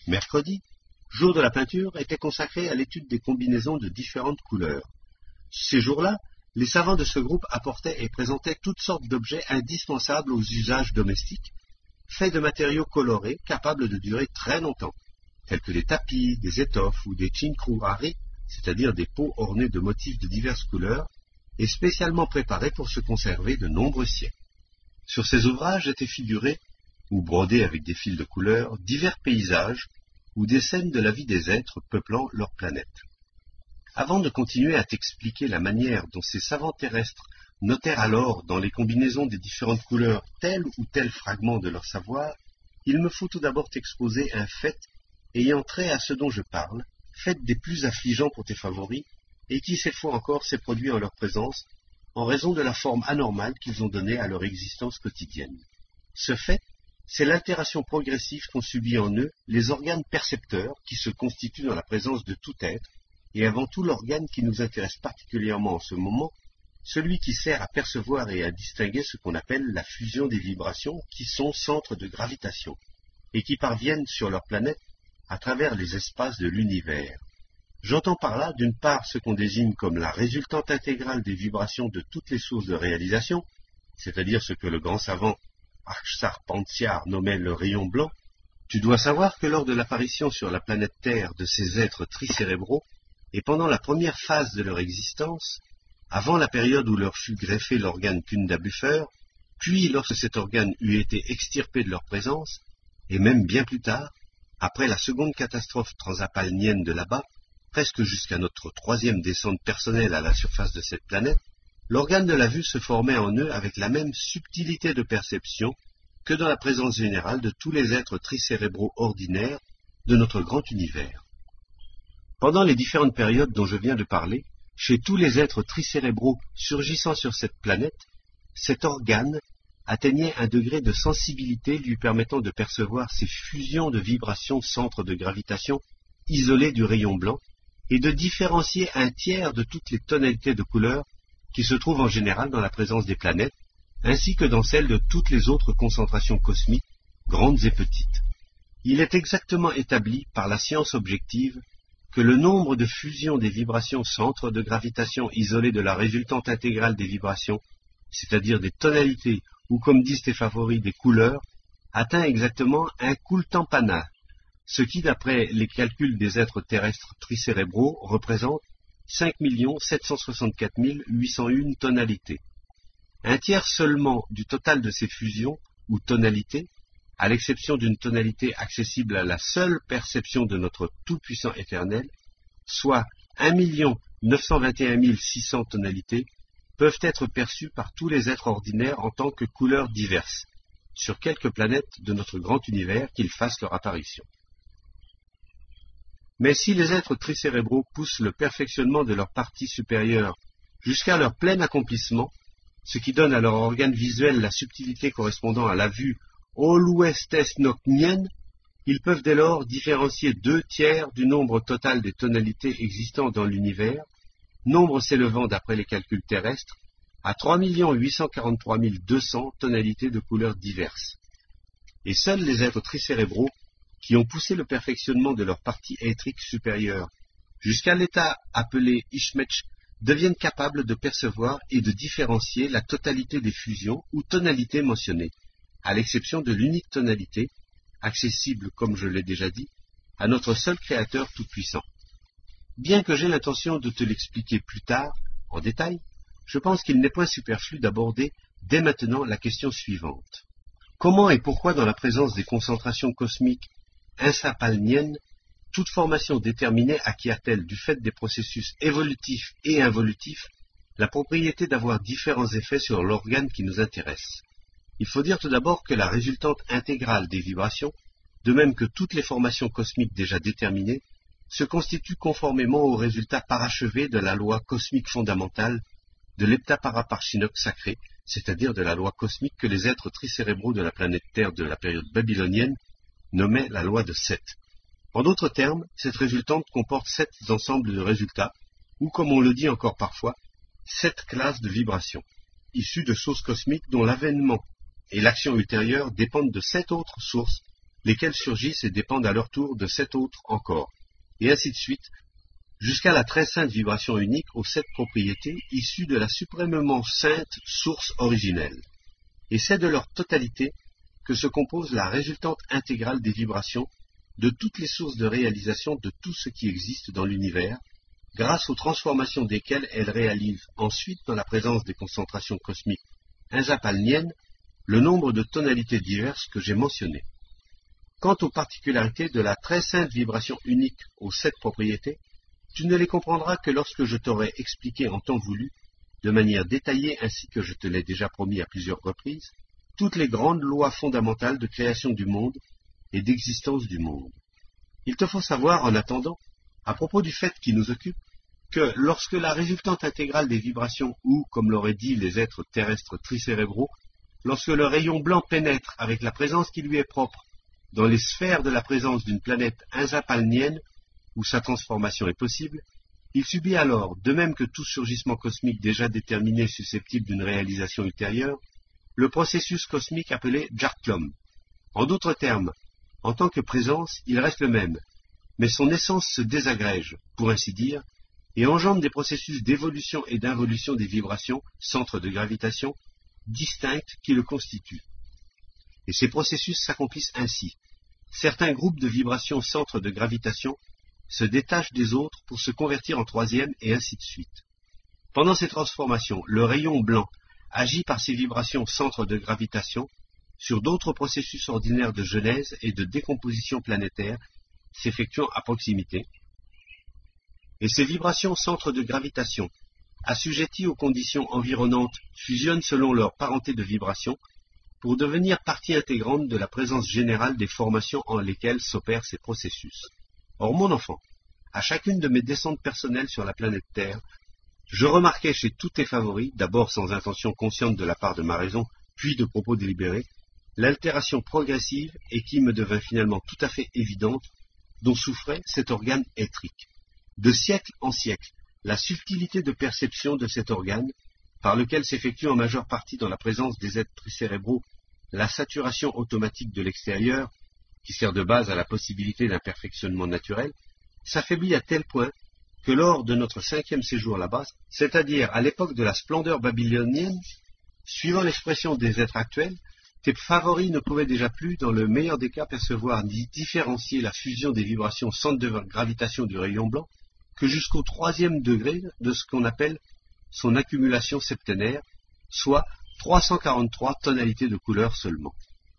mercredi, jour de la peinture, était consacré à l'étude des combinaisons de différentes couleurs. Ces jours-là, les savants de ce groupe apportaient et présentaient toutes sortes d'objets indispensables aux usages domestiques, faits de matériaux colorés capables de durer très longtemps, tels que des tapis, des étoffes ou des chinkruari, c'est-à-dire des pots ornés de motifs de diverses couleurs, et spécialement préparés pour se conserver de nombreux siècles. Sur ces ouvrages étaient figurés, ou brodés avec des fils de couleurs, divers paysages ou des scènes de la vie des êtres peuplant leur planète. Avant de continuer à t'expliquer la manière dont ces savants terrestres notèrent alors dans les combinaisons des différentes couleurs tel ou tel fragment de leur savoir, il me faut tout d'abord t'exposer un fait ayant trait à ce dont je parle, fait des plus affligeants pour tes favoris, et qui cette fois encore s'est produit en leur présence, en raison de la forme anormale qu'ils ont donnée à leur existence quotidienne. Ce fait, c'est l'altération progressive qu'ont subi en eux les organes percepteurs qui se constituent dans la présence de tout être, et avant tout l'organe qui nous intéresse particulièrement en ce moment, celui qui sert à percevoir et à distinguer ce qu'on appelle la fusion des vibrations qui sont centres de gravitation, et qui parviennent sur leur planète à travers les espaces de l'univers. J'entends par là, d'une part, ce qu'on désigne comme la résultante intégrale des vibrations de toutes les sources de réalisation, c'est-à-dire ce que le grand savant Aksarpantiar nommait le rayon blanc. Tu dois savoir que lors de l'apparition sur la planète Terre de ces êtres tricérébraux, et pendant la première phase de leur existence, avant la période où leur fut greffé l'organe Kunda-Buffer, puis lorsque cet organe eut été extirpé de leur présence, et même bien plus tard, après la seconde catastrophe transapalnienne de là-bas, presque jusqu'à notre troisième descente personnelle à la surface de cette planète, l'organe de la vue se formait en eux avec la même subtilité de perception que dans la présence générale de tous les êtres tricérébraux ordinaires de notre grand univers. Pendant les différentes périodes dont je viens de parler, chez tous les êtres tricérébraux surgissant sur cette planète, cet organe atteignait un degré de sensibilité lui permettant de percevoir ces fusions de vibrations centres de gravitation isolées du rayon blanc et de différencier un tiers de toutes les tonalités de couleurs qui se trouvent en général dans la présence des planètes, ainsi que dans celle de toutes les autres concentrations cosmiques, grandes et petites. Il est exactement établi par la science objective que le nombre de fusions des vibrations centres de gravitation isolées de la résultante intégrale des vibrations, c'est-à-dire des tonalités ou, comme disent tes favoris, des couleurs, atteint exactement un kultampana, ce qui, d'après les calculs des êtres terrestres tricérébraux, représente cinq millions sept cent soixante-quatre mille huit cent un tonalités. Un tiers seulement du total de ces fusions, ou tonalités, à l'exception d'une tonalité accessible à la seule perception de notre Tout-Puissant éternel, soit un million neuf cent vingt et un mille six cents tonalités, peuvent être perçues par tous les êtres ordinaires en tant que couleurs diverses, sur quelques planètes de notre grand univers qu'ils fassent leur apparition. Mais si les êtres tricérébraux poussent le perfectionnement de leur partie supérieure jusqu'à leur plein accomplissement, ce qui donne à leur organe visuel la subtilité correspondant à la vue Oluestes-Noknienne, ils peuvent dès lors différencier deux tiers du nombre total des tonalités existant dans l'univers, nombre s'élevant d'après les calculs terrestres à trois millions huit cent quarante-trois mille deux cents tonalités de couleurs diverses. Et seuls les êtres tricérébraux, qui ont poussé le perfectionnement de leur partie éthrique supérieure jusqu'à l'état appelé Ishmech, deviennent capables de percevoir et de différencier la totalité des fusions ou tonalités mentionnées, à l'exception de l'unique tonalité, accessible, comme je l'ai déjà dit, à notre seul Créateur tout-puissant. Bien que j'ai l'intention de te l'expliquer plus tard, en détail, je pense qu'il n'est point superflu d'aborder dès maintenant la question suivante. Comment et pourquoi, dans la présence des concentrations cosmiques insapalniennes, toute formation déterminée acquiert-elle, du fait des processus évolutifs et involutifs, la propriété d'avoir différents effets sur l'organe qui nous intéresse? Il faut dire tout d'abord que la résultante intégrale des vibrations, de même que toutes les formations cosmiques déjà déterminées, se constitue conformément au résultat parachevé de la loi cosmique fondamentale de l'heptaparaparchinok sacré, c'est-à-dire de la loi cosmique que les êtres tricérébraux de la planète Terre de la période babylonienne nommaient la loi de Seth. En d'autres termes, cette résultante comporte sept ensembles de résultats, ou comme on le dit encore parfois, sept classes de vibrations, issues de sources cosmiques dont l'avènement et l'action ultérieure dépendent de sept autres sources, lesquels surgissent et dépendent à leur tour de sept autres encore, et ainsi de suite, jusqu'à la très sainte vibration unique aux sept propriétés issues de la suprêmement sainte source originelle. Et c'est de leur totalité que se compose la résultante intégrale des vibrations de toutes les sources de réalisation de tout ce qui existe dans l'univers, grâce aux transformations desquelles elles réalisent ensuite dans la présence des concentrations cosmiques inzapalniennes le nombre de tonalités diverses que j'ai mentionnées. Quant aux particularités de la très sainte vibration unique aux sept propriétés, tu ne les comprendras que lorsque je t'aurai expliqué en temps voulu, de manière détaillée ainsi que je te l'ai déjà promis à plusieurs reprises, toutes les grandes lois fondamentales de création du monde et d'existence du monde. Il te faut savoir, en attendant, à propos du fait qui nous occupe, que lorsque la résultante intégrale des vibrations, ou, comme l'auraient dit les êtres terrestres tricérébraux, lorsque le rayon blanc pénètre avec la présence qui lui est propre dans les sphères de la présence d'une planète inzapalnienne, où sa transformation est possible, il subit alors, de même que tout surgissement cosmique déjà déterminé susceptible d'une réalisation ultérieure, le processus cosmique appelé Jartlom. En d'autres termes, en tant que présence, il reste le même, mais son essence se désagrège, pour ainsi dire, et engendre des processus d'évolution et d'involution des vibrations, centres de gravitation, distincts qui le constituent. Et ces processus s'accomplissent ainsi. Certains groupes de vibrations centres de gravitation se détachent des autres pour se convertir en troisième et ainsi de suite. Pendant ces transformations, le rayon blanc agit par ses vibrations centres de gravitation sur d'autres processus ordinaires de genèse et de décomposition planétaire s'effectuant à proximité, et ces vibrations centres de gravitation, assujetties aux conditions environnantes, fusionnent selon leur parenté de vibration pour devenir partie intégrante de la présence générale des formations en lesquelles s'opèrent ces processus. Or, mon enfant, à chacune de mes descentes personnelles sur la planète Terre, je remarquais chez tous tes favoris, d'abord sans intention consciente de la part de ma raison, puis de propos délibérés, l'altération progressive et qui me devint finalement tout à fait évidente, dont souffrait cet organe éthrique. De siècle en siècle, la subtilité de perception de cet organe, par lequel s'effectue en majeure partie dans la présence des êtres tricérébraux la saturation automatique de l'extérieur, qui sert de base à la possibilité d'un perfectionnement naturel, s'affaiblit à tel point que lors de notre cinquième séjour là-bas, c'est-à-dire à l'époque de la splendeur babylonienne, suivant l'expression des êtres actuels, tes favoris ne pouvaient déjà plus, dans le meilleur des cas, percevoir ni différencier la fusion des vibrations centres de gravitation du rayon blanc que jusqu'au troisième degré de ce qu'on appelle son accumulation septénaire, soit trois cent quarante-trois tonalités de couleurs seulement.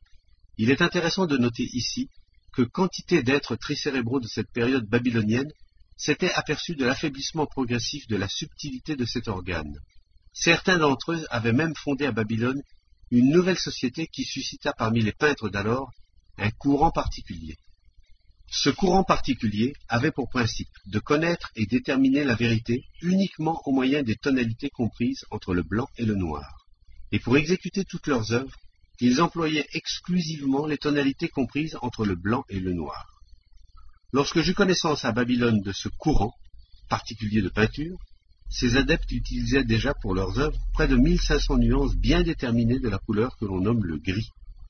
Il est intéressant de noter ici que quantité d'êtres tricérébraux de cette période babylonienne s'étaient aperçus de l'affaiblissement progressif de la subtilité de cet organe. Certains d'entre eux avaient même fondé à Babylone une nouvelle société qui suscita parmi les peintres d'alors un courant particulier. Ce courant particulier avait pour principe de connaître et déterminer la vérité uniquement au moyen des tonalités comprises entre le blanc et le noir. Et pour exécuter toutes leurs œuvres, ils employaient exclusivement les tonalités comprises entre le blanc et le noir. Lorsque j'eus connaissance à Babylone de ce courant particulier de peinture, ces adeptes utilisaient déjà pour leurs œuvres près de mille cinq cents nuances bien déterminées de la couleur que l'on nomme le gris.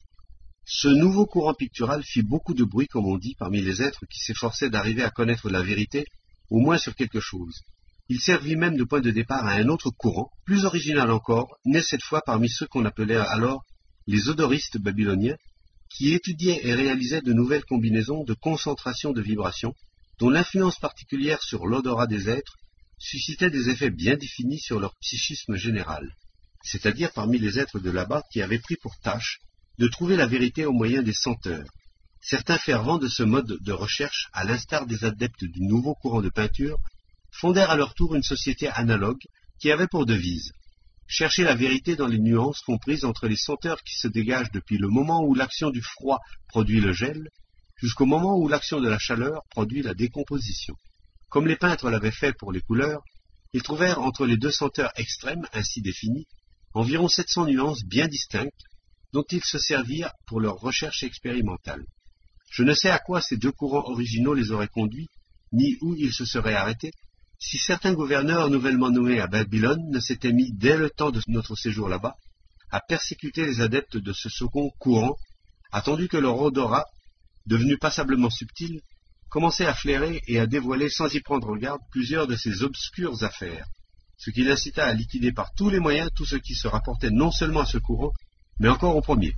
Ce nouveau courant pictural fit beaucoup de bruit, comme on dit, parmi les êtres qui s'efforçaient d'arriver à connaître la vérité, au moins sur quelque chose. Il servit même de point de départ à un autre courant, plus original encore, né cette fois parmi ceux qu'on appelait alors les odoristes babyloniens, qui étudiaient et réalisaient de nouvelles combinaisons de concentration de vibrations, dont l'influence particulière sur l'odorat des êtres suscitait des effets bien définis sur leur psychisme général, c'est-à-dire parmi les êtres de là-bas qui avaient pris pour tâche de trouver la vérité au moyen des senteurs. Certains fervents de ce mode de recherche, à l'instar des adeptes du nouveau courant de peinture, fondèrent à leur tour une société analogue qui avait pour devise « Chercher la vérité dans les nuances comprises entre les senteurs qui se dégagent depuis le moment où l'action du froid produit le gel, jusqu'au moment où l'action de la chaleur produit la décomposition. » Comme les peintres l'avaient fait pour les couleurs, ils trouvèrent entre les deux senteurs extrêmes, ainsi définies, environ sept cents nuances bien distinctes, dont ils se servirent pour leurs recherches expérimentales. Je ne sais à quoi ces deux courants originaux les auraient conduits, ni où ils se seraient arrêtés, si certains gouverneurs nouvellement nommés à Babylone ne s'étaient mis, dès le temps de notre séjour là-bas, à persécuter les adeptes de ce second courant, attendu que leur odorat devenu passablement subtil, commençait à flairer et à dévoiler sans y prendre garde plusieurs de ses obscures affaires, ce qui l'incita à liquider par tous les moyens tout ce qui se rapportait non seulement à ce courant, mais encore au premier.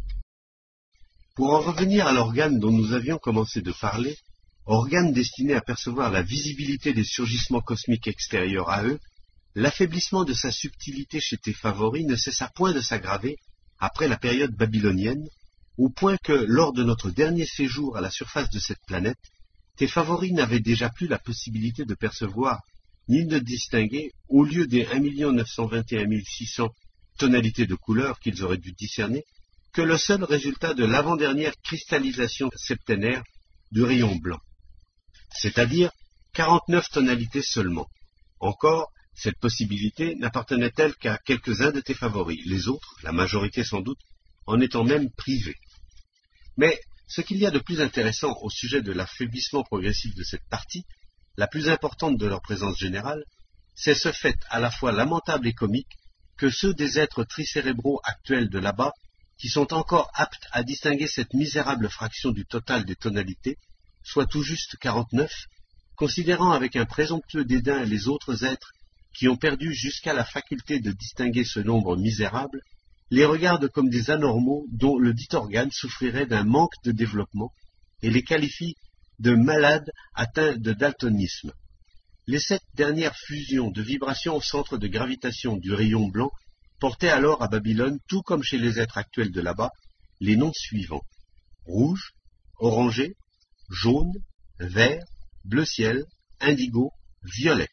Pour en revenir à l'organe dont nous avions commencé de parler, organe destiné à percevoir la visibilité des surgissements cosmiques extérieurs à eux, l'affaiblissement de sa subtilité chez tes favoris ne cessa point de s'aggraver après la période babylonienne, au point que, lors de notre dernier séjour à la surface de cette planète, tes favoris n'avaient déjà plus la possibilité de percevoir ni de distinguer, au lieu des un million neuf cent vingt et un mille six cents tonalités de couleurs qu'ils auraient dû discerner, que le seul résultat de l'avant-dernière cristallisation septénaire du rayon blanc, c'est-à-dire quarante-neuf tonalités seulement. Encore, cette possibilité n'appartenait-elle qu'à quelques-uns de tes favoris, les autres, la majorité sans doute, en étant même privés. Mais ce qu'il y a de plus intéressant au sujet de l'affaiblissement progressif de cette partie, la plus importante de leur présence générale, c'est ce fait à la fois lamentable et comique que ceux des êtres tricérébraux actuels de là-bas, qui sont encore aptes à distinguer cette misérable fraction du total des tonalités, soit tout juste quarante-neuf, considérant avec un présomptueux dédain les autres êtres qui ont perdu jusqu'à la faculté de distinguer ce nombre misérable, les regardent comme des anormaux dont le dit organe souffrirait d'un manque de développement et les qualifie de malades atteints de daltonisme. Les sept dernières fusions de vibrations au centre de gravitation du rayon blanc portaient alors à Babylone, tout comme chez les êtres actuels de là-bas, les noms suivants: rouge, orangé, jaune, vert, bleu ciel, indigo, violet.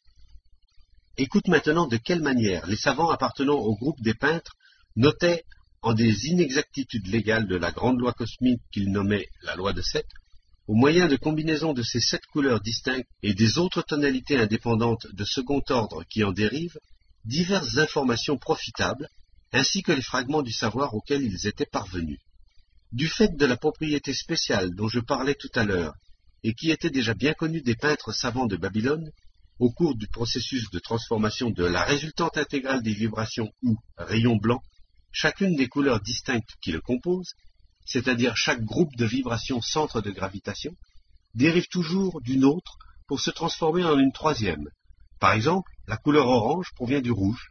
Écoute maintenant de quelle manière les savants appartenant au groupe des peintres notaient, en des inexactitudes légales de la grande loi cosmique qu'ils nommaient la loi de Seth, au moyen de combinaisons de ces sept couleurs distinctes et des autres tonalités indépendantes de second ordre qui en dérivent, diverses informations profitables, ainsi que les fragments du savoir auxquels ils étaient parvenus. Du fait de la propriété spéciale dont je parlais tout à l'heure, et qui était déjà bien connue des peintres savants de Babylone, au cours du processus de transformation de la résultante intégrale des vibrations ou rayons blancs, chacune des couleurs distinctes qui le composent, c'est-à-dire chaque groupe de vibrations centre de gravitation, dérive toujours d'une autre pour se transformer en une troisième. Par exemple, la couleur orange provient du rouge,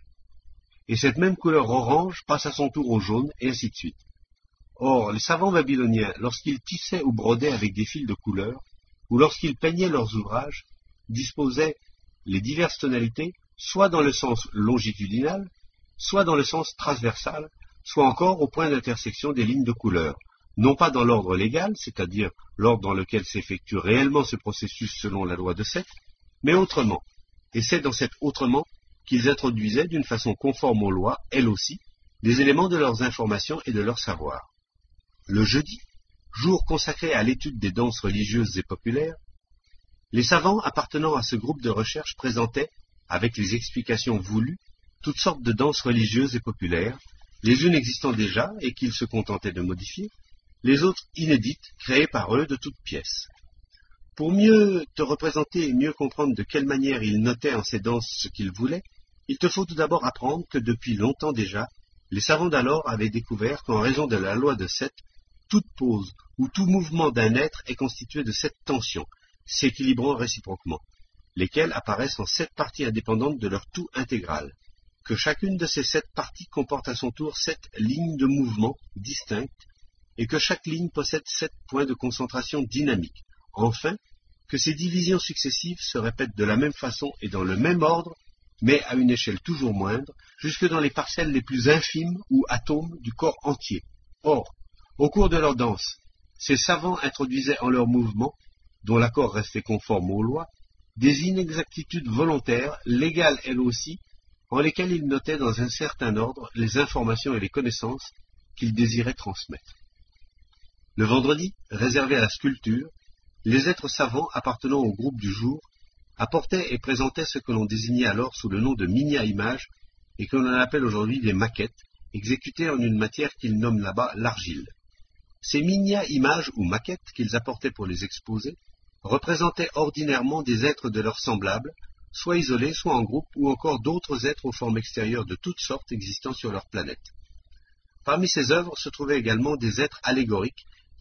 et cette même couleur orange passe à son tour au jaune, et ainsi de suite. Or, les savants babyloniens, lorsqu'ils tissaient ou brodaient avec des fils de couleurs, ou lorsqu'ils peignaient leurs ouvrages, disposaient les diverses tonalités soit dans le sens longitudinal, soit dans le sens transversal, soit encore au point d'intersection des lignes de couleur, non pas dans l'ordre légal, c'est-à-dire l'ordre dans lequel s'effectue réellement ce processus selon la loi de Seth, mais autrement. Et c'est dans cet autrement qu'ils introduisaient d'une façon conforme aux lois, elles aussi, les éléments de leurs informations et de leur savoir. Le jeudi, jour consacré à l'étude des danses religieuses et populaires, les savants appartenant à ce groupe de recherche présentaient, avec les explications voulues, toutes sortes de danses religieuses et populaires, les unes existant déjà et qu'ils se contentaient de modifier, les autres inédites, créées par eux de toutes pièces. Pour mieux te représenter et mieux comprendre de quelle manière ils notaient en ces danses ce qu'ils voulaient, il te faut tout d'abord apprendre que depuis longtemps déjà, les savants d'alors avaient découvert qu'en raison de la loi de Seth, toute pose ou tout mouvement d'un être est constitué de sept tensions, s'équilibrant réciproquement, lesquelles apparaissent en sept parties indépendantes de leur tout intégral, que chacune de ces sept parties comporte à son tour sept lignes de mouvement distinctes, et que chaque ligne possède sept points de concentration dynamique. Enfin, que ces divisions successives se répètent de la même façon et dans le même ordre, mais à une échelle toujours moindre, jusque dans les parcelles les plus infimes ou atomes du corps entier. Or, au cours de leur danse, ces savants introduisaient en leurs mouvements, dont l'accord restait conforme aux lois, des inexactitudes volontaires, légales elles aussi, en lesquelles ils notaient dans un certain ordre les informations et les connaissances qu'ils désiraient transmettre. Le vendredi, réservé à la sculpture, les êtres savants appartenant au groupe du jour apportaient et présentaient ce que l'on désignait alors sous le nom de minia-images et que l'on appelle aujourd'hui des maquettes, exécutées en une matière qu'ils nomment là-bas l'argile. Ces minia-images ou maquettes qu'ils apportaient pour les exposer représentaient ordinairement des êtres de leurs semblables, soit isolés, soit en groupe, ou encore d'autres êtres aux formes extérieures de toutes sortes existant sur leur planète. Parmi ces œuvres se trouvaient également des êtres allégoriques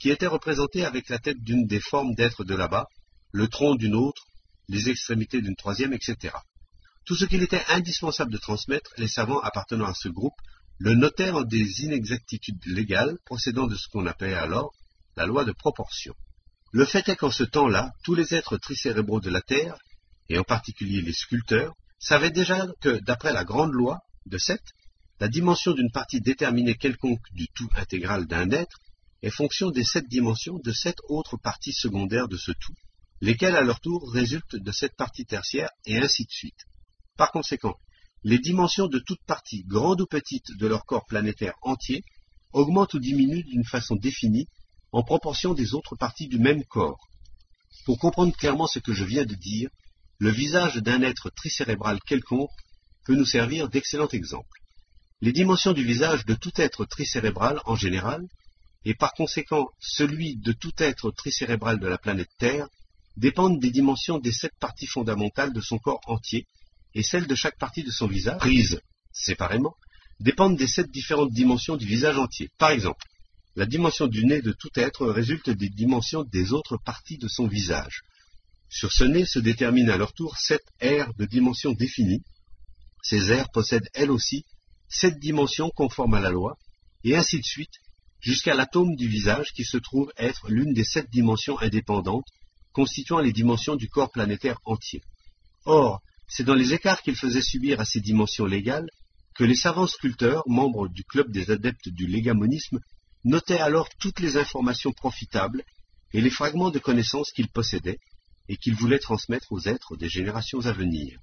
qui étaient représentés avec la tête d'une des formes d'êtres de là-bas, le tronc d'une autre, les extrémités d'une troisième, et cetera. Tout ce qu'il était indispensable de transmettre, les savants appartenant à ce groupe le notèrent en des inexactitudes légales procédant de ce qu'on appelait alors la loi de proportion. Le fait est qu'en ce temps-là, tous les êtres tricérébraux de la Terre, et en particulier les sculpteurs, savaient déjà que, d'après la grande loi de sept, la dimension d'une partie déterminée quelconque du tout intégral d'un être est fonction des sept dimensions de sept autres parties secondaires de ce tout, lesquelles à leur tour résultent de cette partie tertiaire, et ainsi de suite. Par conséquent, les dimensions de toute partie, grande ou petite, de leur corps planétaire entier, augmentent ou diminuent d'une façon définie, en proportion des autres parties du même corps. Pour comprendre clairement ce que je viens de dire, le visage d'un être tricérébral quelconque peut nous servir d'excellent exemple. Les dimensions du visage de tout être tricérébral en général, et par conséquent celui de tout être tricérébral de la planète Terre, dépendent des dimensions des sept parties fondamentales de son corps entier, et celles de chaque partie de son visage, prises séparément, dépendent des sept différentes dimensions du visage entier. Par exemple, la dimension du nez de tout être résulte des dimensions des autres parties de son visage. Sur ce nez se déterminent à leur tour sept aires de dimensions définies. Ces aires possèdent elles aussi sept dimensions conformes à la loi, et ainsi de suite, jusqu'à l'atome du visage qui se trouve être l'une des sept dimensions indépendantes constituant les dimensions du corps planétaire entier. Or, c'est dans les écarts qu'il faisait subir à ces dimensions légales que les savants sculpteurs, membres du club des adeptes du légamonisme, notaient alors toutes les informations profitables et les fragments de connaissances qu'ils possédaient et qu'ils voulaient transmettre aux êtres des générations à venir.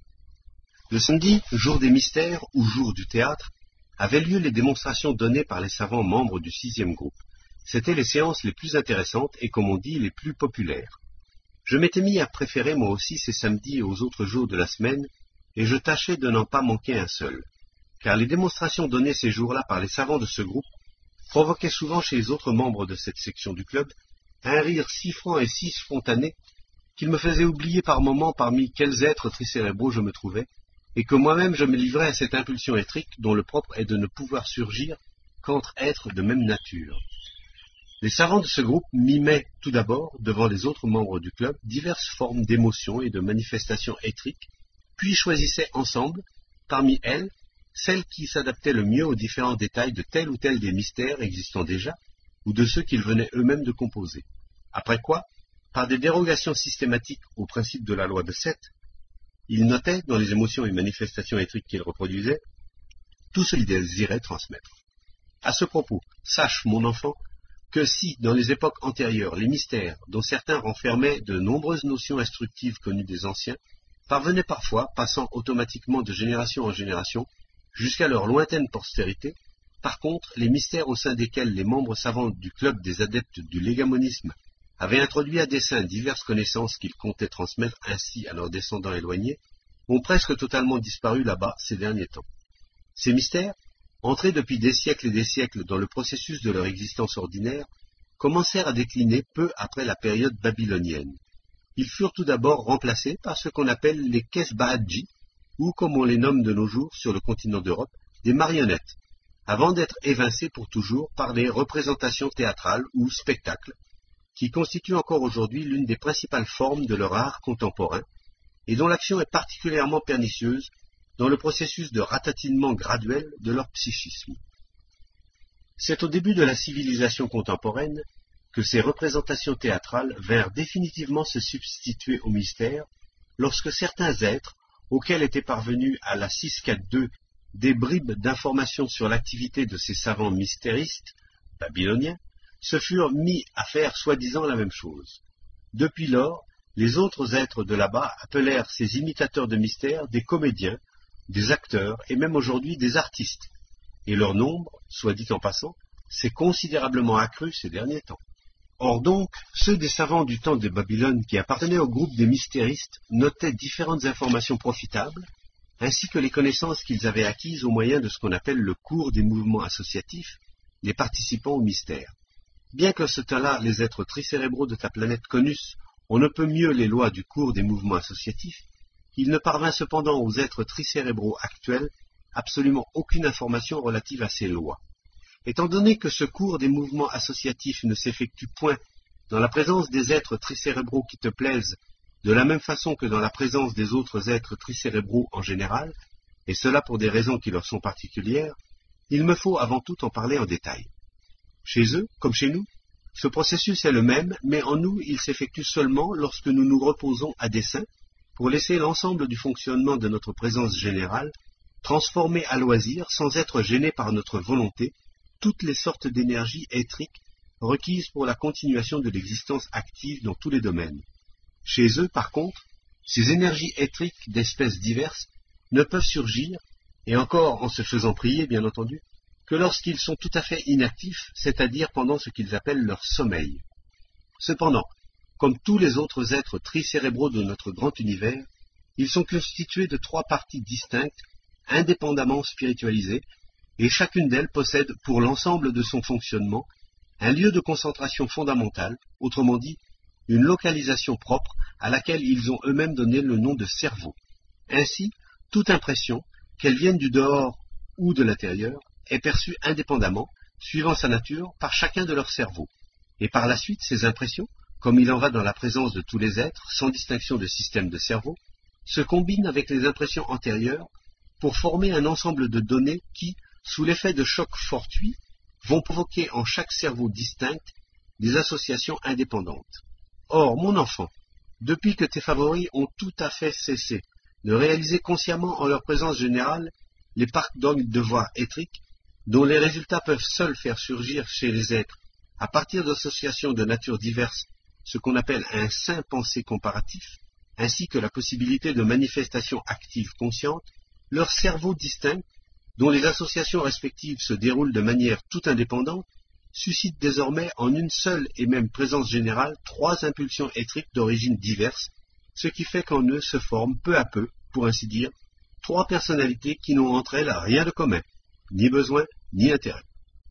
Le samedi, jour des mystères ou jour du théâtre, avaient lieu les démonstrations données par les savants membres du sixième groupe. C'étaient les séances les plus intéressantes et, comme on dit, les plus populaires. Je m'étais mis à préférer moi aussi ces samedis aux autres jours de la semaine, et je tâchais de n'en pas manquer un seul, car les démonstrations données ces jours-là par les savants de ce groupe provoquaient souvent chez les autres membres de cette section du club un rire si franc et si spontané qu'il me faisait oublier par moments parmi quels êtres tricérébraux je me trouvais, et que moi-même je me livrais à cette impulsion éthrique dont le propre est de ne pouvoir surgir qu'entre êtres de même nature. Les savants de ce groupe mimaient tout d'abord, devant les autres membres du club, diverses formes d'émotions et de manifestations éthriques, puis choisissaient ensemble, parmi elles, celles qui s'adaptaient le mieux aux différents détails de tel ou tel des mystères existant déjà, ou de ceux qu'ils venaient eux-mêmes de composer. Après quoi, par des dérogations systématiques au principe de la loi de sept, ils notaient, dans les émotions et manifestations éthriques qu'ils reproduisaient, tout ce qu'ils désiraient transmettre. À ce propos, sache, mon enfant, que si, dans les époques antérieures, les mystères, dont certains renfermaient de nombreuses notions instructives connues des anciens, parvenaient parfois, passant automatiquement de génération en génération, jusqu'à leur lointaine postérité, par contre, les mystères au sein desquels les membres savants du club des adeptes du légamonisme avaient introduit à dessein diverses connaissances qu'ils comptaient transmettre ainsi à leurs descendants éloignés, ont presque totalement disparu là-bas ces derniers temps. Ces mystères, entrés depuis des siècles et des siècles dans le processus de leur existence ordinaire, commencèrent à décliner peu après la période babylonienne. Ils furent tout d'abord remplacés par ce qu'on appelle les Kesbaadji, ou comme on les nomme de nos jours sur le continent d'Europe, des marionnettes, avant d'être évincés pour toujours par les représentations théâtrales ou spectacles, qui constituent encore aujourd'hui l'une des principales formes de leur art contemporain, et dont l'action est particulièrement pernicieuse dans le processus de ratatinement graduel de leur psychisme. C'est au début de la civilisation contemporaine que ces représentations théâtrales vinrent définitivement se substituer au mystère, lorsque certains êtres, auxquels étaient parvenus à la six cent quarante-deux des bribes d'informations sur l'activité de ces savants mystéristes babyloniens, se furent mis à faire soi-disant la même chose. Depuis lors, les autres êtres de là-bas appelèrent ces imitateurs de mystères des comédiens, des acteurs et même aujourd'hui des artistes, et leur nombre, soit dit en passant, s'est considérablement accru ces derniers temps. Or donc, ceux des savants du temps de Babylone qui appartenaient au groupe des mystéristes notaient différentes informations profitables, ainsi que les connaissances qu'ils avaient acquises au moyen de ce qu'on appelle le cours des mouvements associatifs, les participants au mystère. Bien que ce temps-là les êtres tricérébraux de ta planète connussent on ne peut mieux les lois du cours des mouvements associatifs, il ne parvint cependant aux êtres tricérébraux actuels absolument aucune information relative à ces lois. Étant donné que ce cours des mouvements associatifs ne s'effectue point dans la présence des êtres tricérébraux qui te plaisent, de la même façon que dans la présence des autres êtres tricérébraux en général, et cela pour des raisons qui leur sont particulières, il me faut avant tout en parler en détail. Chez eux, comme chez nous, ce processus est le même, mais en nous il s'effectue seulement lorsque nous nous reposons à dessein pour laisser l'ensemble du fonctionnement de notre présence générale transformer à loisir, sans être gêné par notre volonté, toutes les sortes d'énergies éthriques requises pour la continuation de l'existence active dans tous les domaines. Chez eux, par contre, ces énergies éthriques d'espèces diverses ne peuvent surgir, et encore en se faisant prier, bien entendu, que lorsqu'ils sont tout à fait inactifs, c'est-à-dire pendant ce qu'ils appellent leur sommeil. Cependant, comme tous les autres êtres tricérébraux de notre grand univers, ils sont constitués de trois parties distinctes, indépendamment spiritualisées, et chacune d'elles possède, pour l'ensemble de son fonctionnement, un lieu de concentration fondamentale, autrement dit, une localisation propre à laquelle ils ont eux-mêmes donné le nom de cerveau. Ainsi, toute impression, qu'elle vienne du dehors ou de l'intérieur, est perçue indépendamment, suivant sa nature, par chacun de leurs cerveaux. Et par la suite, ces impressions, comme il en va dans la présence de tous les êtres, sans distinction de système de cerveau, se combinent avec les impressions antérieures pour former un ensemble de données qui, sous l'effet de chocs fortuits, vont provoquer en chaque cerveau distinct des associations indépendantes. Or, mon enfant, depuis que tes favoris ont tout à fait cessé de réaliser consciemment en leur présence générale les parcs d'orgues de voix éthriques, dont les résultats peuvent seuls faire surgir chez les êtres, à partir d'associations de nature diverses, ce qu'on appelle un saint pensée comparatif, ainsi que la possibilité de manifestations actives conscientes, leurs cerveaux distincts, dont les associations respectives se déroulent de manière tout indépendante, suscitent désormais en une seule et même présence générale trois impulsions éthriques d'origine diverse, ce qui fait qu'en eux se forment peu à peu, pour ainsi dire, trois personnalités qui n'ont entre elles rien de commun, ni besoin, ni intérêt.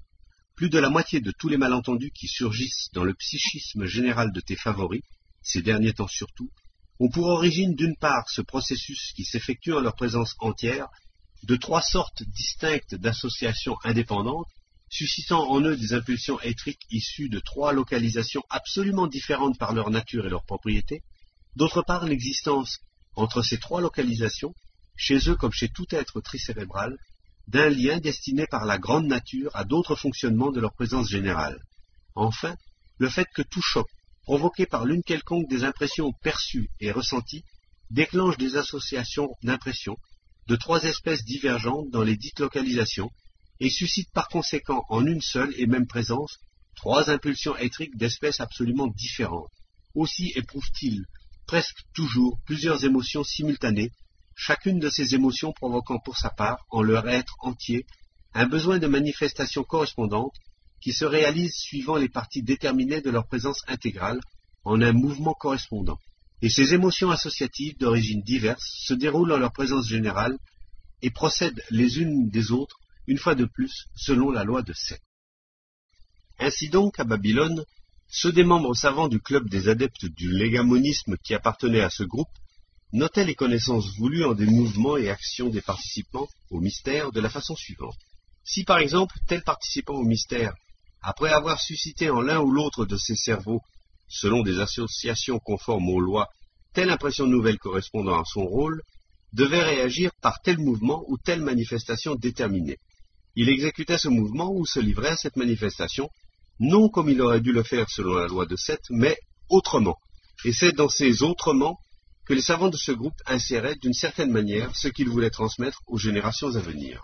Plus de la moitié de tous les malentendus qui surgissent dans le psychisme général de tes favoris, ces derniers temps surtout, ont pour origine d'une part ce processus qui s'effectue en leur présence entière, de trois sortes distinctes d'associations indépendantes, suscitant en eux des impulsions éthriques issues de trois localisations absolument différentes par leur nature et leur propriété, d'autre part l'existence, entre ces trois localisations, chez eux comme chez tout être tricérébral, d'un lien destiné par la grande nature à d'autres fonctionnements de leur présence générale. Enfin, le fait que tout choc, provoqué par l'une quelconque des impressions perçues et ressenties, déclenche des associations d'impressions de trois espèces divergentes dans les dites localisations, et suscite par conséquent en une seule et même présence trois impulsions éthriques d'espèces absolument différentes. Aussi éprouvent-ils presque toujours plusieurs émotions simultanées, chacune de ces émotions provoquant pour sa part, en leur être entier, un besoin de manifestation correspondante qui se réalise suivant les parties déterminées de leur présence intégrale en un mouvement correspondant. Et ces émotions associatives d'origine diverse se déroulent en leur présence générale et procèdent les unes des autres, une fois de plus, selon la loi de Seth. Ainsi donc, à Babylone, ceux des membres savants du club des adeptes du légamonisme qui appartenaient à ce groupe notaient les connaissances voulues en des mouvements et actions des participants au mystère de la façon suivante. Si par exemple, tel participant au mystère, après avoir suscité en l'un ou l'autre de ses cerveaux, selon des associations conformes aux lois, telle impression nouvelle correspondant à son rôle, devait réagir par tel mouvement ou telle manifestation déterminée. Il exécutait ce mouvement ou se livrait à cette manifestation, non comme il aurait dû le faire selon la loi de Seth, mais autrement. Et c'est dans ces autrement que les savants de ce groupe inséraient d'une certaine manière ce qu'ils voulaient transmettre aux générations à venir.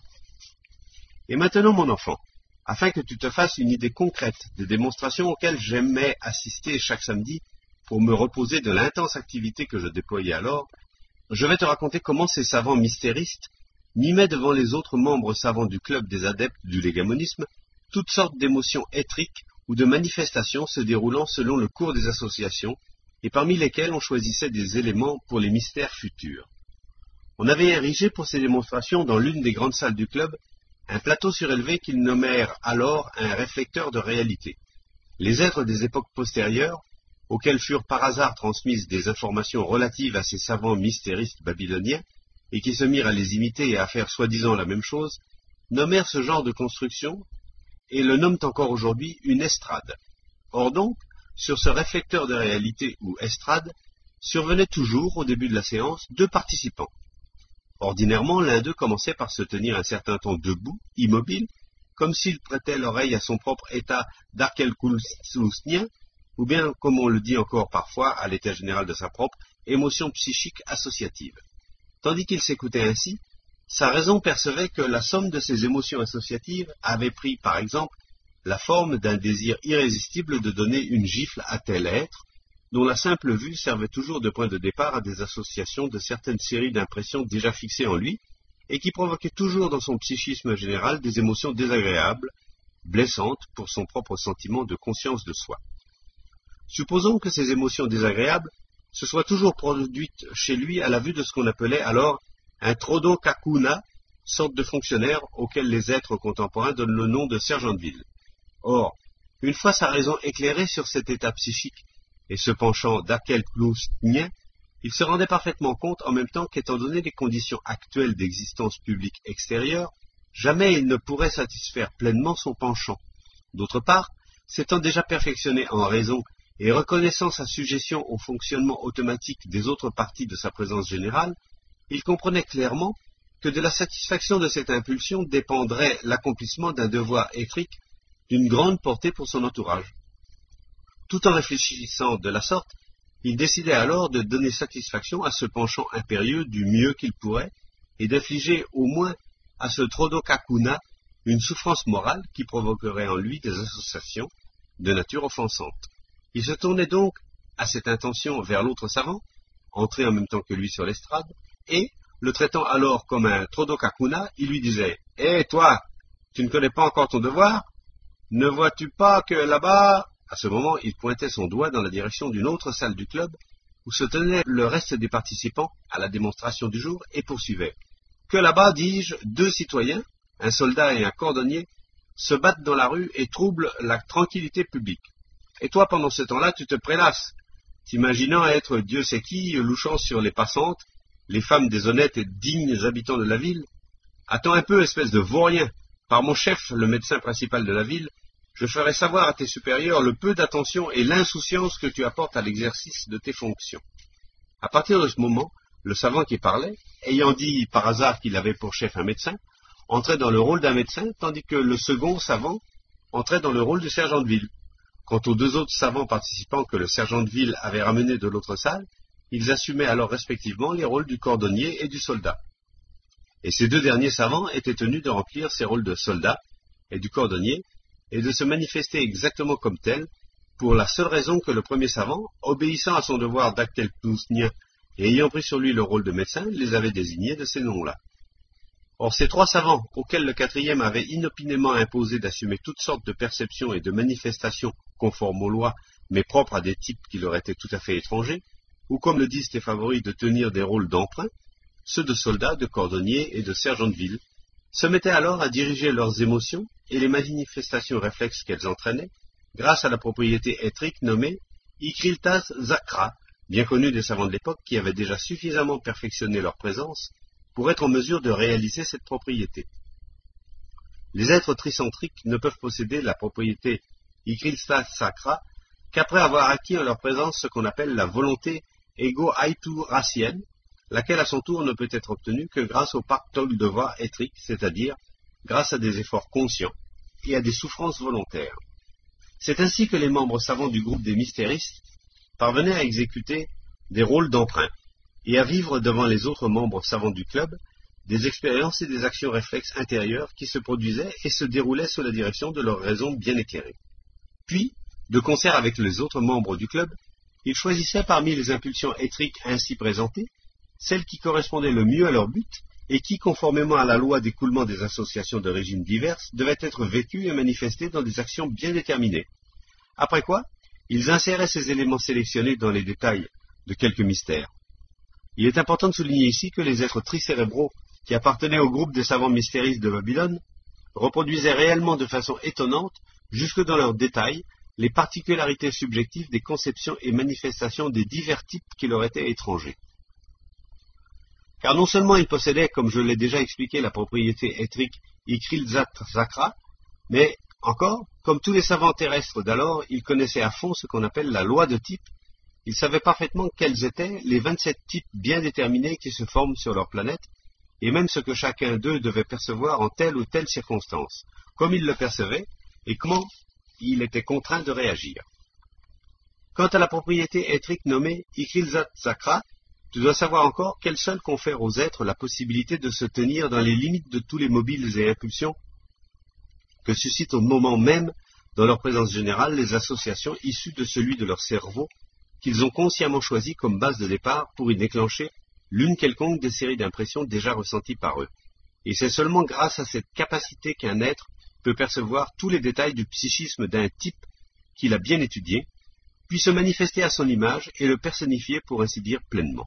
Et maintenant, mon enfant, afin que tu te fasses une idée concrète des démonstrations auxquelles j'aimais assister chaque samedi pour me reposer de l'intense activité que je déployais alors, je vais te raconter comment ces savants mystéristes mimaient devant les autres membres savants du club des adeptes du légamonisme toutes sortes d'émotions éthriques ou de manifestations se déroulant selon le cours des associations, et parmi lesquelles on choisissait des éléments pour les mystères futurs. On avait érigé pour ces démonstrations dans l'une des grandes salles du club un plateau surélevé qu'ils nommèrent alors un réflecteur de réalité. Les êtres des époques postérieures, auxquels furent par hasard transmises des informations relatives à ces savants mystéristes babyloniens, et qui se mirent à les imiter et à faire soi-disant la même chose, nommèrent ce genre de construction, et le nomment encore aujourd'hui une estrade. Or donc, sur ce réflecteur de réalité ou estrade, survenaient toujours, au début de la séance, deux participants. Ordinairement, l'un d'eux commençait par se tenir un certain temps debout, immobile, comme s'il prêtait l'oreille à son propre état d'archelkouslousnien, ou bien, comme on le dit encore parfois, à l'état général de sa propre émotion psychique associative. Tandis qu'il s'écoutait ainsi, sa raison percevait que la somme de ses émotions associatives avait pris, par exemple, la forme d'un désir irrésistible de donner une gifle à tel être, dont la simple vue servait toujours de point de départ à des associations de certaines séries d'impressions déjà fixées en lui, et qui provoquaient toujours dans son psychisme général des émotions désagréables, blessantes pour son propre sentiment de conscience de soi. Supposons que ces émotions désagréables se soient toujours produites chez lui à la vue de ce qu'on appelait alors un Trodokakuna, sorte de fonctionnaire auquel les êtres contemporains donnent le nom de sergent de ville. Or, une fois sa raison éclairée sur cet état psychique et se penchant d'archelkouslousnien, il se rendait parfaitement compte en même temps qu'étant donné les conditions actuelles d'existence publique extérieure, jamais il ne pourrait satisfaire pleinement son penchant. D'autre part, s'étant déjà perfectionné en raison et reconnaissant sa sujétion au fonctionnement automatique des autres parties de sa présence générale, il comprenait clairement que de la satisfaction de cette impulsion dépendrait l'accomplissement d'un devoir éthrique d'une grande portée pour son entourage. Tout en réfléchissant de la sorte, il décidait alors de donner satisfaction à ce penchant impérieux du mieux qu'il pourrait et d'infliger au moins à ce Trodokakuna une souffrance morale qui provoquerait en lui des associations de nature offensante. Il se tournait donc à cette intention vers l'autre savant, entré en même temps que lui sur l'estrade, et, le traitant alors comme un Trodokakuna, il lui disait « Hé, toi, tu ne connais pas encore ton devoir? Ne vois-tu pas que là-bas... » À ce moment, il pointait son doigt dans la direction d'une autre salle du club, où se tenait le reste des participants à la démonstration du jour, et poursuivait « Que là-bas, dis-je, deux citoyens, un soldat et un cordonnier, se battent dans la rue et troublent la tranquillité publique. Et toi, pendant ce temps-là, tu te prélasses, t'imaginant être Dieu sait qui, louchant sur les passantes, les femmes des honnêtes et dignes habitants de la ville. Attends un peu, espèce de vaurien. Par mon chef, le médecin principal de la ville, je ferai savoir à tes supérieurs le peu d'attention et l'insouciance que tu apportes à l'exercice de tes fonctions. » À partir de ce moment, le savant qui parlait, ayant dit par hasard qu'il avait pour chef un médecin, entrait dans le rôle d'un médecin, tandis que le second savant entrait dans le rôle du sergent de ville. Quant aux deux autres savants participants que le sergent de ville avait ramenés de l'autre salle, ils assumaient alors respectivement les rôles du cordonnier et du soldat. Et ces deux derniers savants étaient tenus de remplir ces rôles de soldat et du cordonnier, et de se manifester exactement comme tels, pour la seule raison que le premier savant, obéissant à son devoir d'archelkouslousnien et ayant pris sur lui le rôle de médecin, les avait désignés de ces noms-là. Or ces trois savants, auxquels le quatrième avait inopinément imposé d'assumer toutes sortes de perceptions et de manifestations conformes aux lois, mais propres à des types qui leur étaient tout à fait étrangers, ou comme le disent tes favoris, de tenir des rôles d'emprunt, ceux de soldats, de cordonniers et de sergents de ville, se mettaient alors à diriger leurs émotions et les manifestations réflexes qu'elles entraînaient, grâce à la propriété éthrique nommée Ikriltas Zakra, bien connue des savants de l'époque qui avaient déjà suffisamment perfectionné leur présence pour être en mesure de réaliser cette propriété. Les êtres tricentriques ne peuvent posséder la propriété Ikriltas Zakra qu'après avoir acquis en leur présence ce qu'on appelle la volonté égo-aïtouracienne, laquelle à son tour ne peut être obtenue que grâce au pactole de voie éthrique, c'est-à-dire grâce à des efforts conscients et à des souffrances volontaires. C'est ainsi que les membres savants du groupe des mystéristes parvenaient à exécuter des rôles d'emprunt et à vivre devant les autres membres savants du club des expériences et des actions réflexes intérieures qui se produisaient et se déroulaient sous la direction de leur raison bien éclairée. Puis, de concert avec les autres membres du club, ils choisissaient parmi les impulsions éthriques ainsi présentées celles qui correspondaient le mieux à leur but et qui, conformément à la loi d'écoulement des associations de régimes diverses, devaient être vécues et manifestées dans des actions bien déterminées. Après quoi, ils inséraient ces éléments sélectionnés dans les détails de quelques mystères. Il est important de souligner ici que les êtres tricérébraux qui appartenaient au groupe des savants mystéristes de Babylone reproduisaient réellement de façon étonnante, jusque dans leurs détails, les particularités subjectives des conceptions et manifestations des divers types qui leur étaient étrangers. Car non seulement ils possédaient, comme je l'ai déjà expliqué, la propriété éthrique Ikriltas Zakra, mais Encore, comme tous les savants terrestres d'alors, ils connaissaient à fond ce qu'on appelle la loi de type. Ils savaient parfaitement quels étaient les vingt-sept types bien déterminés qui se forment sur leur planète, et même ce que chacun d'eux devait percevoir en telle ou telle circonstance, comme il le percevait, et comment il était contraint de réagir. Quant à la propriété éthrique nommée Ikrilzat Zakra, tu dois savoir encore qu'elle seule confère aux êtres la possibilité de se tenir dans les limites de tous les mobiles et impulsions que suscitent au moment même, dans leur présence générale, les associations issues de celui de leur cerveau qu'ils ont consciemment choisi comme base de départ pour y déclencher l'une quelconque des séries d'impressions déjà ressenties par eux. Et c'est seulement grâce à cette capacité qu'un être peut percevoir tous les détails du psychisme d'un type qu'il a bien étudié, puis se manifester à son image et le personnifier pour ainsi dire pleinement.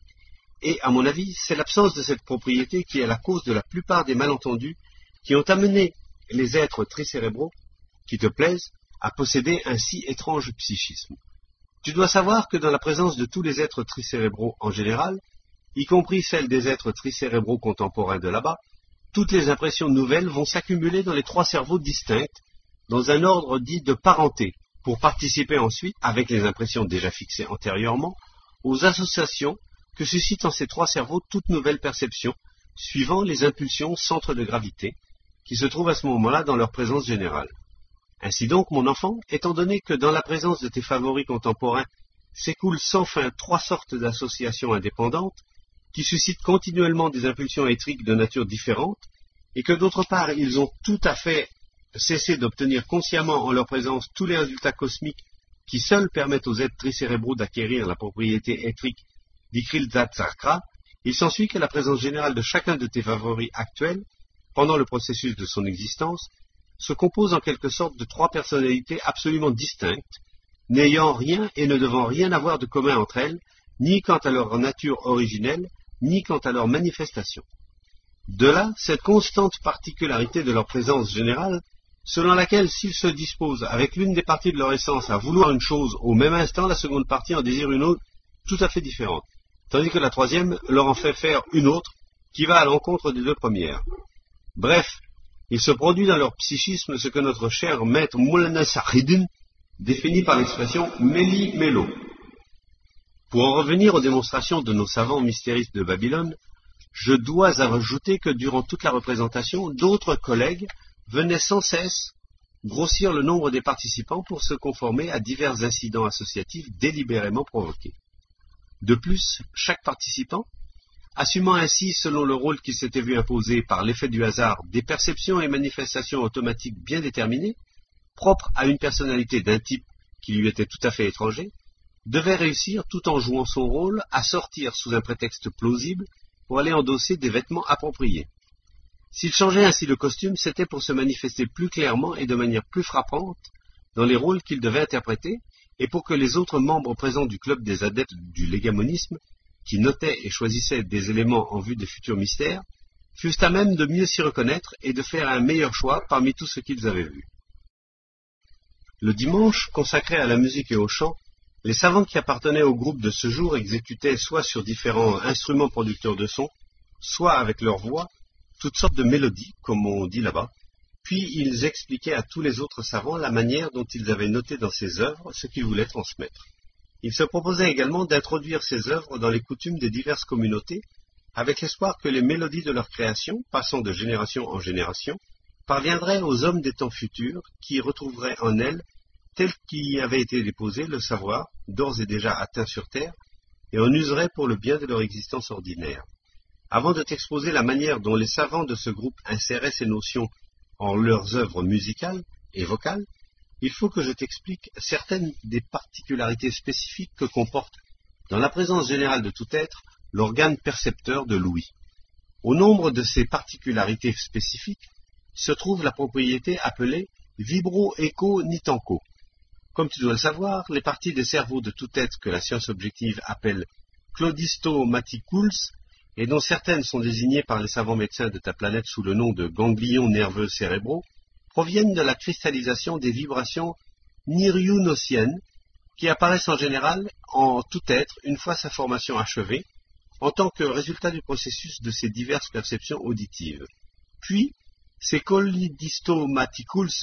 Et, à mon avis, c'est l'absence de cette propriété qui est la cause de la plupart des malentendus qui ont amené les êtres tricérébraux, qui te plaisent, à posséder un si étrange psychisme. Tu dois savoir que dans la présence de tous les êtres tricérébraux en général, y compris celle des êtres tricérébraux contemporains de là-bas, toutes les impressions nouvelles vont s'accumuler dans les trois cerveaux distincts, dans un ordre dit de parenté, pour participer ensuite, avec les impressions déjà fixées antérieurement, aux associations que suscitent en ces trois cerveaux toute nouvelle perception, suivant les impulsions centres de gravité, qui se trouvent à ce moment-là dans leur présence générale. Ainsi donc, mon enfant, étant donné que dans la présence de tes favoris contemporains s'écoulent sans fin trois sortes d'associations indépendantes, qui suscitent continuellement des impulsions éthriques de nature différente, et que d'autre part ils ont tout à fait cessé d'obtenir consciemment en leur présence tous les résultats cosmiques qui seuls permettent aux êtres tricérébraux d'acquérir la propriété éthrique d'Ikrilzat Zakra, il s'ensuit que la présence générale de chacun de tes favoris actuels, pendant le processus de son existence, se compose en quelque sorte de trois personnalités absolument distinctes, n'ayant rien et ne devant rien avoir de commun entre elles, ni quant à leur nature originelle, ni quant à leur manifestation. De là, cette constante particularité de leur présence générale, selon laquelle s'ils se disposent avec l'une des parties de leur essence à vouloir une chose, au même instant la seconde partie en désire une autre tout à fait différente, tandis que la troisième leur en fait faire une autre qui va à l'encontre des deux premières. Bref, il se produit dans leur psychisme ce que notre cher maître Moulana Sahidin définit par l'expression « méli-mélo ». Pour en revenir aux démonstrations de nos savants mystéristes de Babylone, je dois ajouter que durant toute la représentation, d'autres collègues venaient sans cesse grossir le nombre des participants pour se conformer à divers incidents associatifs délibérément provoqués. De plus, chaque participant, assumant ainsi, selon le rôle qui s'était vu imposer par l'effet du hasard, des perceptions et manifestations automatiques bien déterminées, propres à une personnalité d'un type qui lui était tout à fait étranger, devait réussir, tout en jouant son rôle, à sortir sous un prétexte plausible pour aller endosser des vêtements appropriés. S'il changeait ainsi de costume, c'était pour se manifester plus clairement et de manière plus frappante dans les rôles qu'il devait interpréter, et pour que les autres membres présents du club des adeptes du légamonisme, qui notaient et choisissaient des éléments en vue des futurs mystères, fussent à même de mieux s'y reconnaître et de faire un meilleur choix parmi tout ce qu'ils avaient vu. Le dimanche, consacré à la musique et au chant, les savants qui appartenaient au groupe de ce jour exécutaient soit sur différents instruments producteurs de son, soit avec leur voix, toutes sortes de mélodies, comme on dit là-bas, puis ils expliquaient à tous les autres savants la manière dont ils avaient noté dans ces œuvres ce qu'ils voulaient transmettre. Ils se proposaient également d'introduire ces œuvres dans les coutumes des diverses communautés, avec l'espoir que les mélodies de leur création, passant de génération en génération, parviendraient aux hommes des temps futurs, qui retrouveraient en elles, tel qu'y avait été déposé, le savoir, d'ores et déjà atteint sur terre, et en useraient pour le bien de leur existence ordinaire. Avant de t'exposer la manière dont les savants de ce groupe inséraient ces notions en leurs œuvres musicales et vocales, il faut que je t'explique certaines des particularités spécifiques que comporte, dans la présence générale de tout être, l'organe percepteur de l'ouïe. Au nombre de ces particularités spécifiques se trouve la propriété appelée vibro-écho-nitanko. Comme tu dois le savoir, les parties des cerveaux de tout être que la science objective appelle clodistomaticools, et dont certaines sont désignées par les savants médecins de ta planète sous le nom de ganglions nerveux cérébraux, proviennent de la cristallisation des vibrations niryunosiennes, qui apparaissent en général en tout être une fois sa formation achevée, en tant que résultat du processus de ces diverses perceptions auditives. Puis, ces clodistomaticools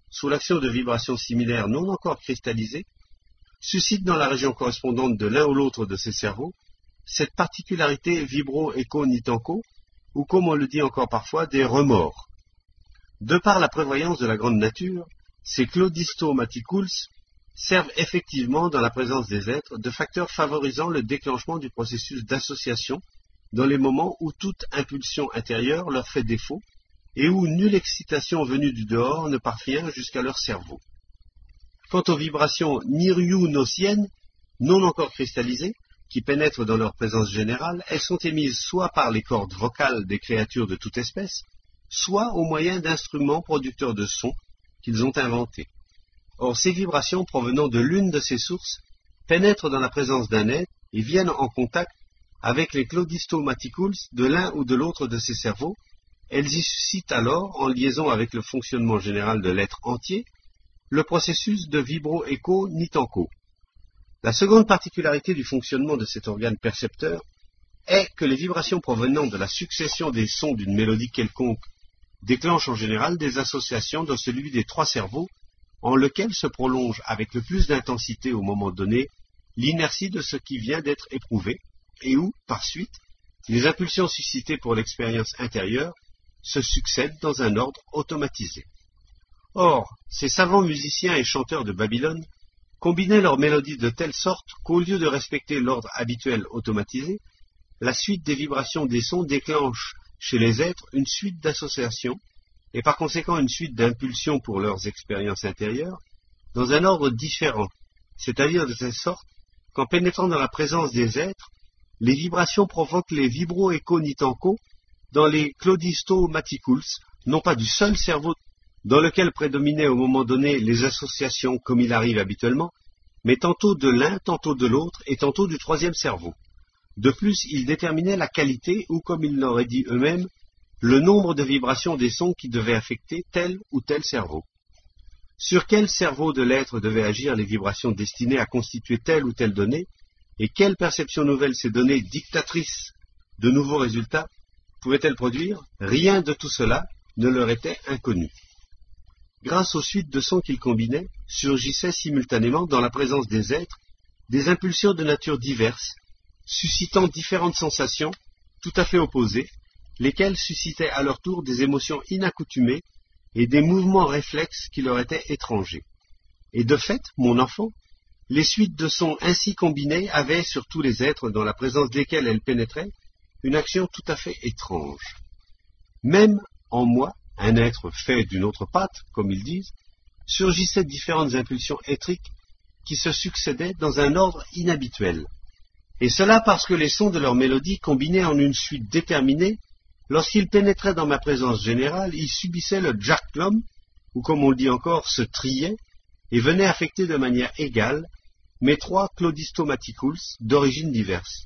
sous l'action de vibrations similaires non encore cristallisées, suscitent dans la région correspondante de l'un ou l'autre de ces cerveaux cette particularité vibro-écho-nitanko, ou comme on le dit encore parfois, des remords. De par la prévoyance de la grande nature, ces clodistomaticools servent effectivement dans la présence des êtres de facteurs favorisant le déclenchement du processus d'association dans les moments où toute impulsion intérieure leur fait défaut et où nulle excitation venue du dehors ne parvient jusqu'à leur cerveau. Quant aux vibrations niryu-nociennes, non encore cristallisées, qui pénètrent dans leur présence générale, elles sont émises soit par les cordes vocales des créatures de toute espèce, soit au moyen d'instruments producteurs de sons qu'ils ont inventés. Or, ces vibrations provenant de l'une de ces sources pénètrent dans la présence d'un être et viennent en contact avec les clodistomaticools de l'un ou de l'autre de ces cerveaux. Elles y suscitent alors, en liaison avec le fonctionnement général de l'être entier, le processus de vibro-écho-nitanko. La seconde particularité du fonctionnement de cet organe percepteur est que les vibrations provenant de la succession des sons d'une mélodie quelconque déclenchent en général des associations dans celui des trois cerveaux, en lequel se prolonge avec le plus d'intensité au moment donné l'inertie de ce qui vient d'être éprouvé, et où, par suite, les impulsions suscitées pour l'expérience intérieure se succèdent dans un ordre automatisé. Or, ces savants musiciens et chanteurs de Babylone combinaient leurs mélodies de telle sorte qu'au lieu de respecter l'ordre habituel automatisé, la suite des vibrations des sons déclenche chez les êtres une suite d'associations, et par conséquent une suite d'impulsions pour leurs expériences intérieures, dans un ordre différent, c'est-à-dire de telle sorte qu'en pénétrant dans la présence des êtres, les vibrations provoquent les vibro-écho-nitanko dans les clodistomaticools, non pas du seul cerveau dans lequel prédominaient au moment donné les associations comme il arrive habituellement, mais tantôt de l'un, tantôt de l'autre, et tantôt du troisième cerveau. De plus, ils déterminaient la qualité, ou comme ils l'auraient dit eux-mêmes, le nombre de vibrations des sons qui devaient affecter tel ou tel cerveau. Sur quel cerveau de l'être devaient agir les vibrations destinées à constituer telle ou telle donnée, et quelle perception nouvelle ces données dictatrices de nouveaux résultats pouvaient-elles produire? Rien de tout cela ne leur était inconnu. Grâce aux suites de sons qu'ils combinaient, surgissaient simultanément dans la présence des êtres des impulsions de nature diverse, suscitant différentes sensations tout à fait opposées, lesquelles suscitaient à leur tour des émotions inaccoutumées et des mouvements réflexes qui leur étaient étrangers. Et de fait, mon enfant, les suites de sons ainsi combinées avaient sur tous les êtres dans la présence desquels elles pénétraient une action tout à fait étrange. Même en moi, un être fait d'une autre pâte, comme ils disent, surgissaient différentes impulsions étriques qui se succédaient dans un ordre inhabituel. Et cela parce que les sons de leur mélodie combinés en une suite déterminée, lorsqu'ils pénétraient dans ma présence générale, ils subissaient le jacklum, ou comme on le dit encore, se triaient, et venaient affecter de manière égale mes trois clodistomaticools d'origines diverses.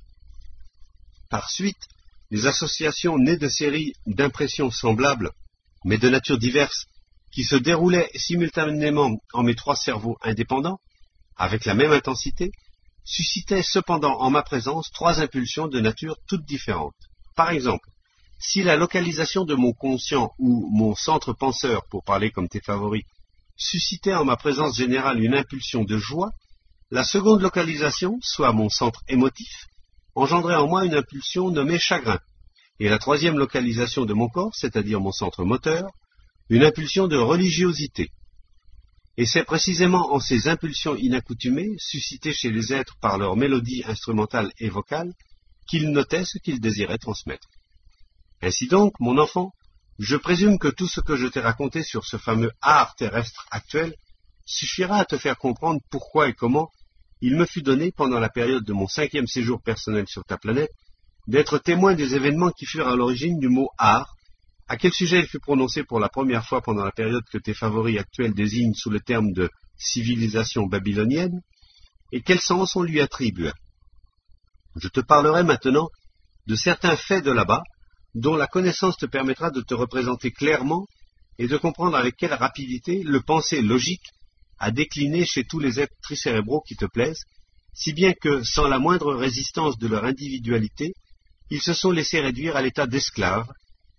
Par suite, les associations nées de séries d'impressions semblables, mais de nature diverse, qui se déroulaient simultanément en mes trois cerveaux indépendants, avec la même intensité, suscitaient cependant en ma présence trois impulsions de nature toutes différentes. Par exemple, si la localisation de mon conscient ou mon centre penseur, pour parler comme tes favoris, suscitait en ma présence générale une impulsion de joie, la seconde localisation, soit mon centre émotif, engendrait en moi une impulsion nommée chagrin, et la troisième localisation de mon corps, c'est-à-dire mon centre moteur, une impulsion de religiosité. Et c'est précisément en ces impulsions inaccoutumées, suscitées chez les êtres par leur mélodie instrumentale et vocale, qu'ils notaient ce qu'ils désiraient transmettre. Ainsi donc, mon enfant, je présume que tout ce que je t'ai raconté sur ce fameux art terrestre actuel suffira à te faire comprendre pourquoi et comment il me fut donné, pendant la période de mon cinquième séjour personnel sur ta planète, d'être témoin des événements qui furent à l'origine du mot art, à quel sujet il fut prononcé pour la première fois pendant la période que tes favoris actuels désignent sous le terme de civilisation babylonienne, et quel sens on lui attribue. Je te parlerai maintenant de certains faits de là-bas, dont la connaissance te permettra de te représenter clairement et de comprendre avec quelle rapidité le pensée logique a décliné chez tous les êtres tricérébraux qui te plaisent, si bien que, sans la moindre résistance de leur individualité, ils se sont laissés réduire à l'état d'esclaves,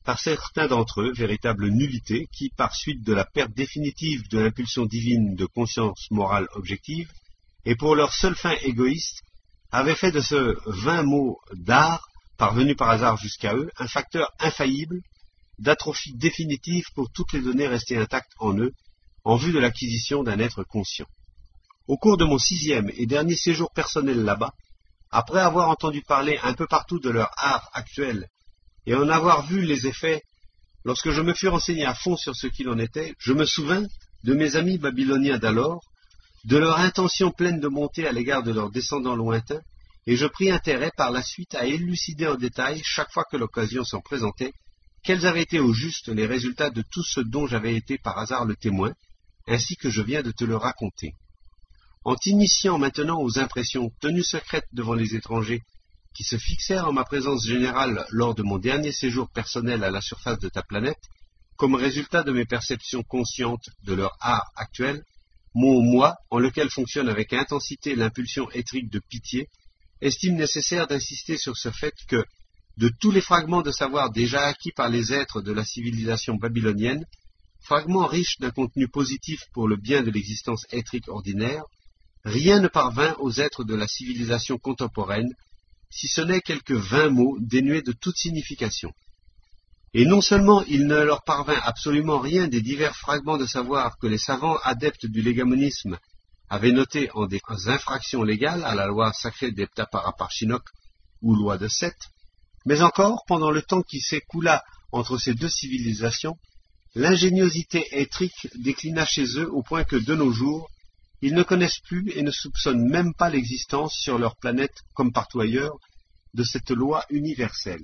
par certains d'entre eux, véritables nullités, qui, par suite de la perte définitive de l'impulsion divine de conscience morale objective, et pour leur seule fin égoïste, avaient fait de ce vain mot d'art, parvenu par hasard jusqu'à eux, un facteur infaillible d'atrophie définitive pour toutes les données restées intactes en eux, en vue de l'acquisition d'un être conscient. Au cours de mon sixième et dernier séjour personnel là-bas, après avoir entendu parler un peu partout de leur art actuel et en avoir vu les effets, lorsque je me fus renseigné à fond sur ce qu'il en était, je me souvins de mes amis babyloniens d'alors, de leur intention pleine de bonté à l'égard de leurs descendants lointains, et je pris intérêt par la suite à élucider en détail, chaque fois que l'occasion s'en présentait, quels avaient été au juste les résultats de tout ce dont j'avais été par hasard le témoin, ainsi que je viens de te le raconter. En t'initiant maintenant aux impressions tenues secrètes devant les étrangers, qui se fixèrent en ma présence générale lors de mon dernier séjour personnel à la surface de ta planète, comme résultat de mes perceptions conscientes de leur art actuel, mon moi, en lequel fonctionne avec intensité l'impulsion éthrique de pitié, estime nécessaire d'insister sur ce fait que, de tous les fragments de savoir déjà acquis par les êtres de la civilisation babylonienne, fragments riches d'un contenu positif pour le bien de l'existence éthrique ordinaire, rien ne parvint aux êtres de la civilisation contemporaine, si ce n'est quelques vingt mots dénués de toute signification. Et non seulement il ne leur parvint absolument rien des divers fragments de savoir que les savants adeptes du légamonisme avaient notés en des infractions légales à la loi sacrée d'Eptaparaparchinok ou loi de Seth, mais encore, pendant le temps qui s'écoula entre ces deux civilisations, l'ingéniosité éthrique déclina chez eux au point que, de nos jours, ils ne connaissent plus et ne soupçonnent même pas l'existence sur leur planète, comme partout ailleurs, de cette loi universelle.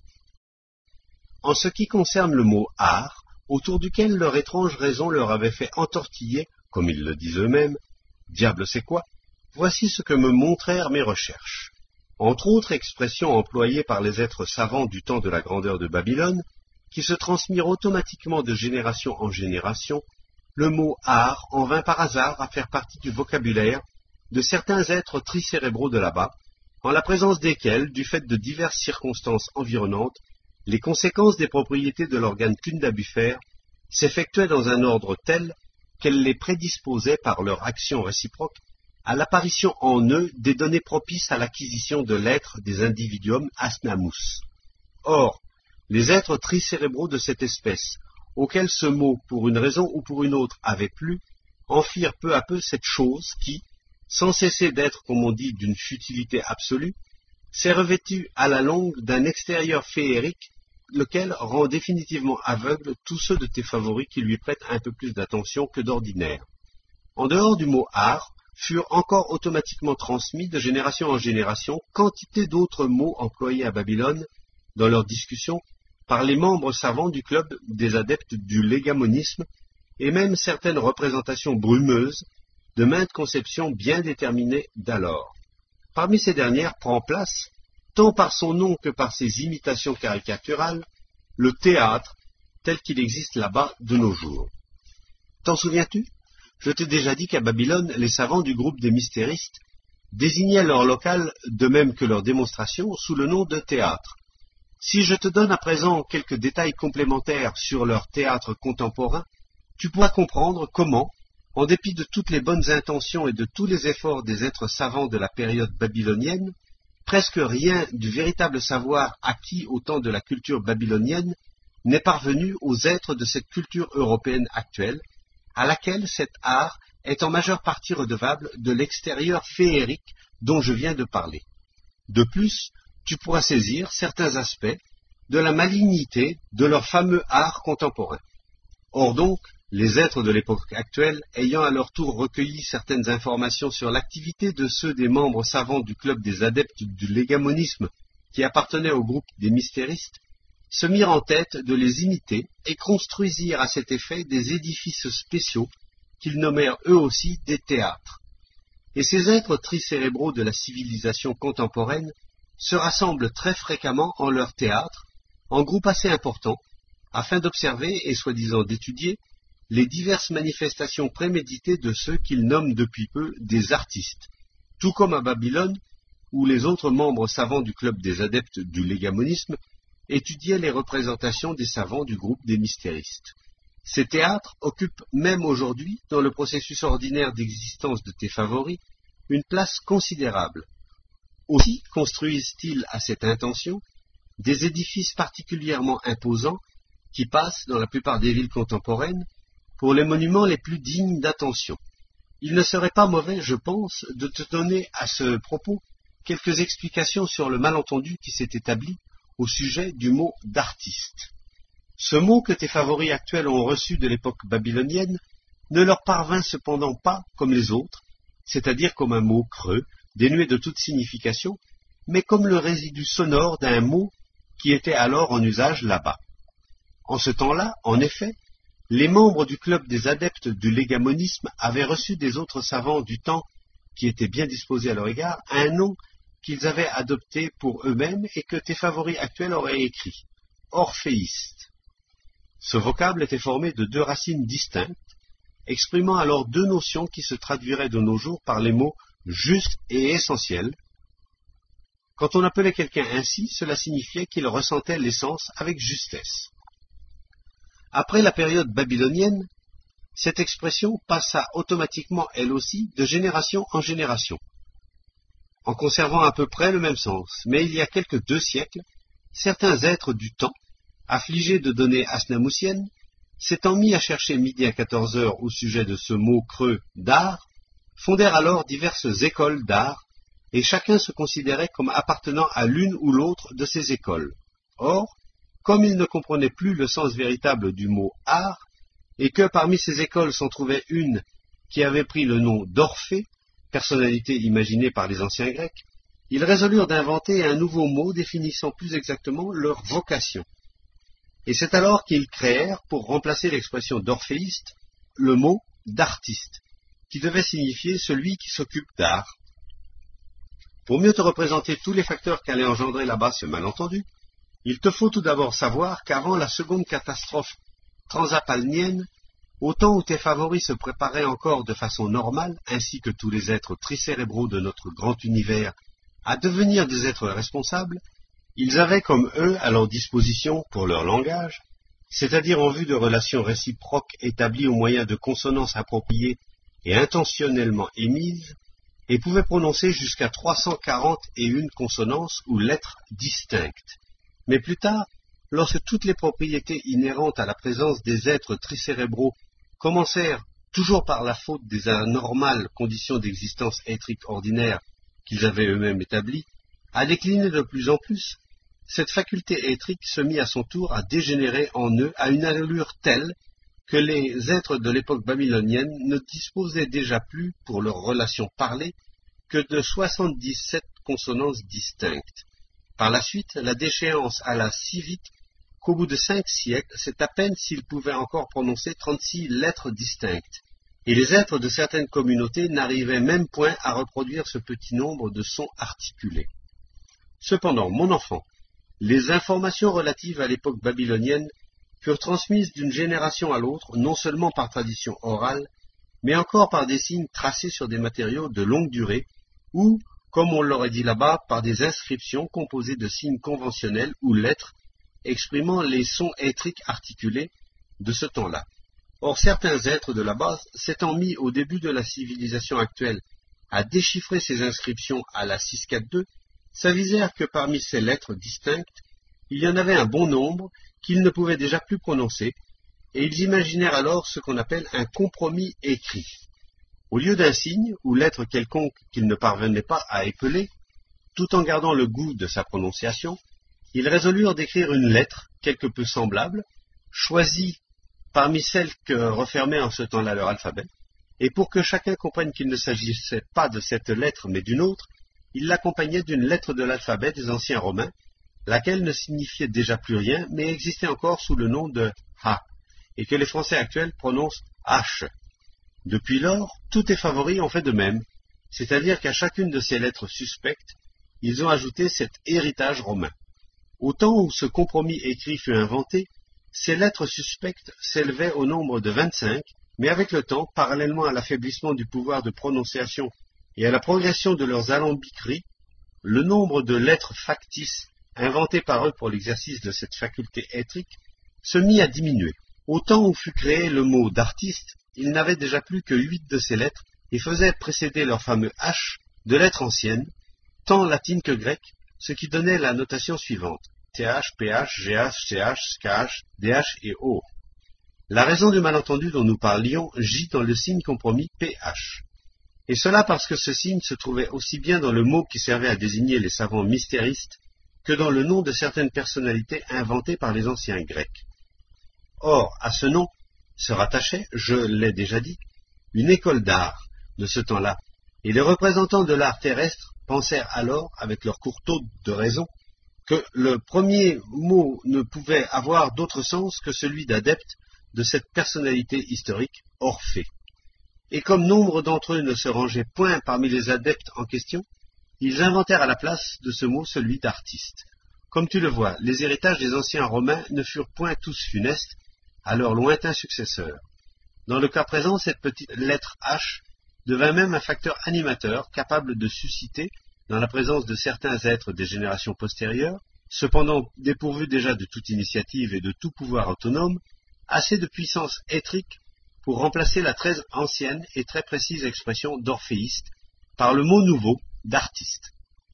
En ce qui concerne le mot « art », autour duquel leur étrange raison leur avait fait entortiller, comme ils le disent eux-mêmes, « diable c'est quoi ?» voici ce que me montrèrent mes recherches. Entre autres expressions employées par les êtres savants du temps de la grandeur de Babylone, qui se transmirent automatiquement de génération en génération, le mot « art » en vint par hasard à faire partie du vocabulaire de certains êtres tricérébraux de là-bas, en la présence desquels, du fait de diverses circonstances environnantes, les conséquences des propriétés de l'organe cundabuffaire s'effectuaient dans un ordre tel qu'elles les prédisposaient par leur action réciproque à l'apparition en eux des données propices à l'acquisition de l'être des individuums asnamus. Or, les êtres tricérébraux de cette espèce, auxquels ce mot, pour une raison ou pour une autre, avait plu, en firent peu à peu cette chose qui, sans cesser d'être, comme on dit, d'une futilité absolue, s'est revêtue à la longue d'un extérieur féerique, lequel rend définitivement aveugle tous ceux de tes favoris qui lui prêtent un peu plus d'attention que d'ordinaire. En dehors du mot « art », furent encore automatiquement transmis de génération en génération quantité d'autres mots employés à Babylone dans leurs discussions par les membres savants du club des adeptes du légamonisme et même certaines représentations brumeuses de maintes conceptions bien déterminées d'alors. Parmi ces dernières prend place, tant par son nom que par ses imitations caricaturales, le théâtre tel qu'il existe là-bas de nos jours. T'en souviens-tu ? Je t'ai déjà dit qu'à Babylone, les savants du groupe des mystéristes désignaient leur local, de même que leur démonstration, sous le nom de théâtre. Si je te donne à présent quelques détails complémentaires sur leur théâtre contemporain, tu pourras comprendre comment, en dépit de toutes les bonnes intentions et de tous les efforts des êtres savants de la période babylonienne, presque rien du véritable savoir acquis au temps de la culture babylonienne n'est parvenu aux êtres de cette culture européenne actuelle, à laquelle cet art est en majeure partie redevable de l'extérieur féerique dont je viens de parler. De plus, tu pourras saisir certains aspects de la malignité de leur fameux art contemporain. Or donc, les êtres de l'époque actuelle, ayant à leur tour recueilli certaines informations sur l'activité de ceux des membres savants du club des adeptes du légamonisme qui appartenaient au groupe des mystéristes, se mirent en tête de les imiter et construisirent à cet effet des édifices spéciaux qu'ils nommèrent eux aussi des théâtres. Et ces êtres tricérébraux de la civilisation contemporaine se rassemblent très fréquemment en leur théâtre, en groupes assez importants, afin d'observer et soi-disant d'étudier les diverses manifestations préméditées de ceux qu'ils nomment depuis peu des artistes, tout comme à Babylone, où les autres membres savants du club des adeptes du légamonisme étudiait les représentations des savants du groupe des mystéristes. Ces théâtres occupent même aujourd'hui, dans le processus ordinaire d'existence de tes favoris, une place considérable. Aussi construisent-ils à cette intention des édifices particulièrement imposants qui passent, dans la plupart des villes contemporaines, pour les monuments les plus dignes d'attention. Il ne serait pas mauvais, je pense, de te donner à ce propos quelques explications sur le malentendu qui s'est établi au sujet du mot d'artiste. Ce mot que tes favoris actuels ont reçu de l'époque babylonienne ne leur parvint cependant pas comme les autres, c'est-à-dire comme un mot creux, dénué de toute signification, mais comme le résidu sonore d'un mot qui était alors en usage là-bas. En ce temps-là, en effet, les membres du club des adeptes du légamonisme avaient reçu des autres savants du temps qui étaient bien disposés à leur égard un nom qu'ils avaient adopté pour eux-mêmes et que tes favoris actuels auraient écrit, orphéiste. Ce vocable était formé de deux racines distinctes, exprimant alors deux notions qui se traduiraient de nos jours par les mots juste et essentiel. Quand on appelait quelqu'un ainsi, cela signifiait qu'il ressentait l'essence avec justesse. Après la période babylonienne, cette expression passa automatiquement, elle aussi, de génération en génération, en conservant à peu près le même sens. Mais il y a quelques deux siècles, certains êtres du temps, affligés de données asnamousiennes, s'étant mis à chercher midi à quatorze heures au sujet de ce mot creux d'art, fondèrent alors diverses écoles d'art, et chacun se considérait comme appartenant à l'une ou l'autre de ces écoles. Or, comme ils ne comprenaient plus le sens véritable du mot art, et que parmi ces écoles s'en trouvait une qui avait pris le nom d'Orphée, personnalité imaginée par les anciens Grecs, ils résolurent d'inventer un nouveau mot définissant plus exactement leur vocation. Et c'est alors qu'ils créèrent, pour remplacer l'expression d'orphéiste, le mot d'artiste, qui devait signifier celui qui s'occupe d'art. Pour mieux te représenter tous les facteurs qu'allait engendrer là-bas ce malentendu, il te faut tout d'abord savoir qu'avant la seconde catastrophe transapalnienne, au temps où tes favoris se préparaient encore de façon normale, ainsi que tous les êtres tricérébraux de notre grand univers, à devenir des êtres responsables, ils avaient comme eux à leur disposition pour leur langage, c'est-à-dire en vue de relations réciproques établies au moyen de consonances appropriées et intentionnellement émises, et pouvaient prononcer jusqu'à trois cent quarante et une consonances ou lettres distinctes. Mais plus tard, lorsque toutes les propriétés inhérentes à la présence des êtres tricérébraux commencèrent, toujours par la faute des anormales conditions d'existence éthrique ordinaire qu'ils avaient eux-mêmes établies, à décliner de plus en plus, cette faculté éthrique se mit à son tour à dégénérer en eux à une allure telle que les êtres de l'époque babylonienne ne disposaient déjà plus, pour leurs relations parlées, que de soixante-dix-sept consonances distinctes. Par la suite, la déchéance alla si vite qu'au bout de cinq siècles, c'est à peine s'ils pouvaient encore prononcer trente-six lettres distinctes, et les êtres de certaines communautés n'arrivaient même point à reproduire ce petit nombre de sons articulés. Cependant, mon enfant, les informations relatives à l'époque babylonienne furent transmises d'une génération à l'autre, non seulement par tradition orale, mais encore par des signes tracés sur des matériaux de longue durée, ou, comme on l'aurait dit là-bas, par des inscriptions composées de signes conventionnels ou lettres, exprimant les sons éthriques articulés de ce temps-là. Or, certains êtres de là-bas, s'étant mis au début de la civilisation actuelle à déchiffrer ces inscriptions à la six cent quarante-deux, s'avisèrent que parmi ces lettres distinctes, il y en avait un bon nombre qu'ils ne pouvaient déjà plus prononcer, et ils imaginèrent alors ce qu'on appelle un compromis écrit. Au lieu d'un signe ou lettre quelconque qu'ils ne parvenaient pas à épeler, tout en gardant le goût de sa prononciation, ils résolurent d'écrire une lettre quelque peu semblable, choisie parmi celles que refermait en ce temps-là leur alphabet, et pour que chacun comprenne qu'il ne s'agissait pas de cette lettre mais d'une autre, ils l'accompagnaient d'une lettre de l'alphabet des anciens romains, laquelle ne signifiait déjà plus rien, mais existait encore sous le nom de Ha, et que les Français actuels prononcent H. Depuis lors, tous tes favoris ont fait de même, c'est-à-dire qu'à chacune de ces lettres suspectes, ils ont ajouté cet héritage romain. Au temps où ce compromis écrit fut inventé, ces lettres suspectes s'élevaient au nombre de vingt-cinq, mais avec le temps, parallèlement à l'affaiblissement du pouvoir de prononciation et à la progression de leurs alambiqueries, le nombre de lettres factices inventé par eux pour l'exercice de cette faculté étrique, se mit à diminuer. Au temps où fut créé le mot d'artiste, ils n'avaient déjà plus que huit de ces lettres et faisaient précéder leur fameux H de lettres anciennes, tant latines que grecques, ce qui donnait la notation suivante: T H, P H, G H, C H, K H, D H et O. La raison du malentendu dont nous parlions gît dans le signe compromis P H. Et cela parce que ce signe se trouvait aussi bien dans le mot qui servait à désigner les savants mystéristes que dans le nom de certaines personnalités inventées par les anciens Grecs. Or, à ce nom se rattachait, je l'ai déjà dit, une école d'art de ce temps-là, et les représentants de l'art terrestre pensèrent alors, avec leur courteau de raison, que le premier mot ne pouvait avoir d'autre sens que celui d'adepte de cette personnalité historique, Orphée. Et comme nombre d'entre eux ne se rangeaient point parmi les adeptes en question, ils inventèrent à la place de ce mot celui d'artiste. Comme tu le vois, les héritages des anciens Romains ne furent point tous funestes à leurs lointains successeurs. Dans le cas présent, cette petite lettre H devint même un facteur animateur capable de susciter, dans la présence de certains êtres des générations postérieures, cependant dépourvus déjà de toute initiative et de tout pouvoir autonome, assez de puissance étrique pour remplacer la très ancienne et très précise expression d'orphéiste par le mot nouveau d'artiste.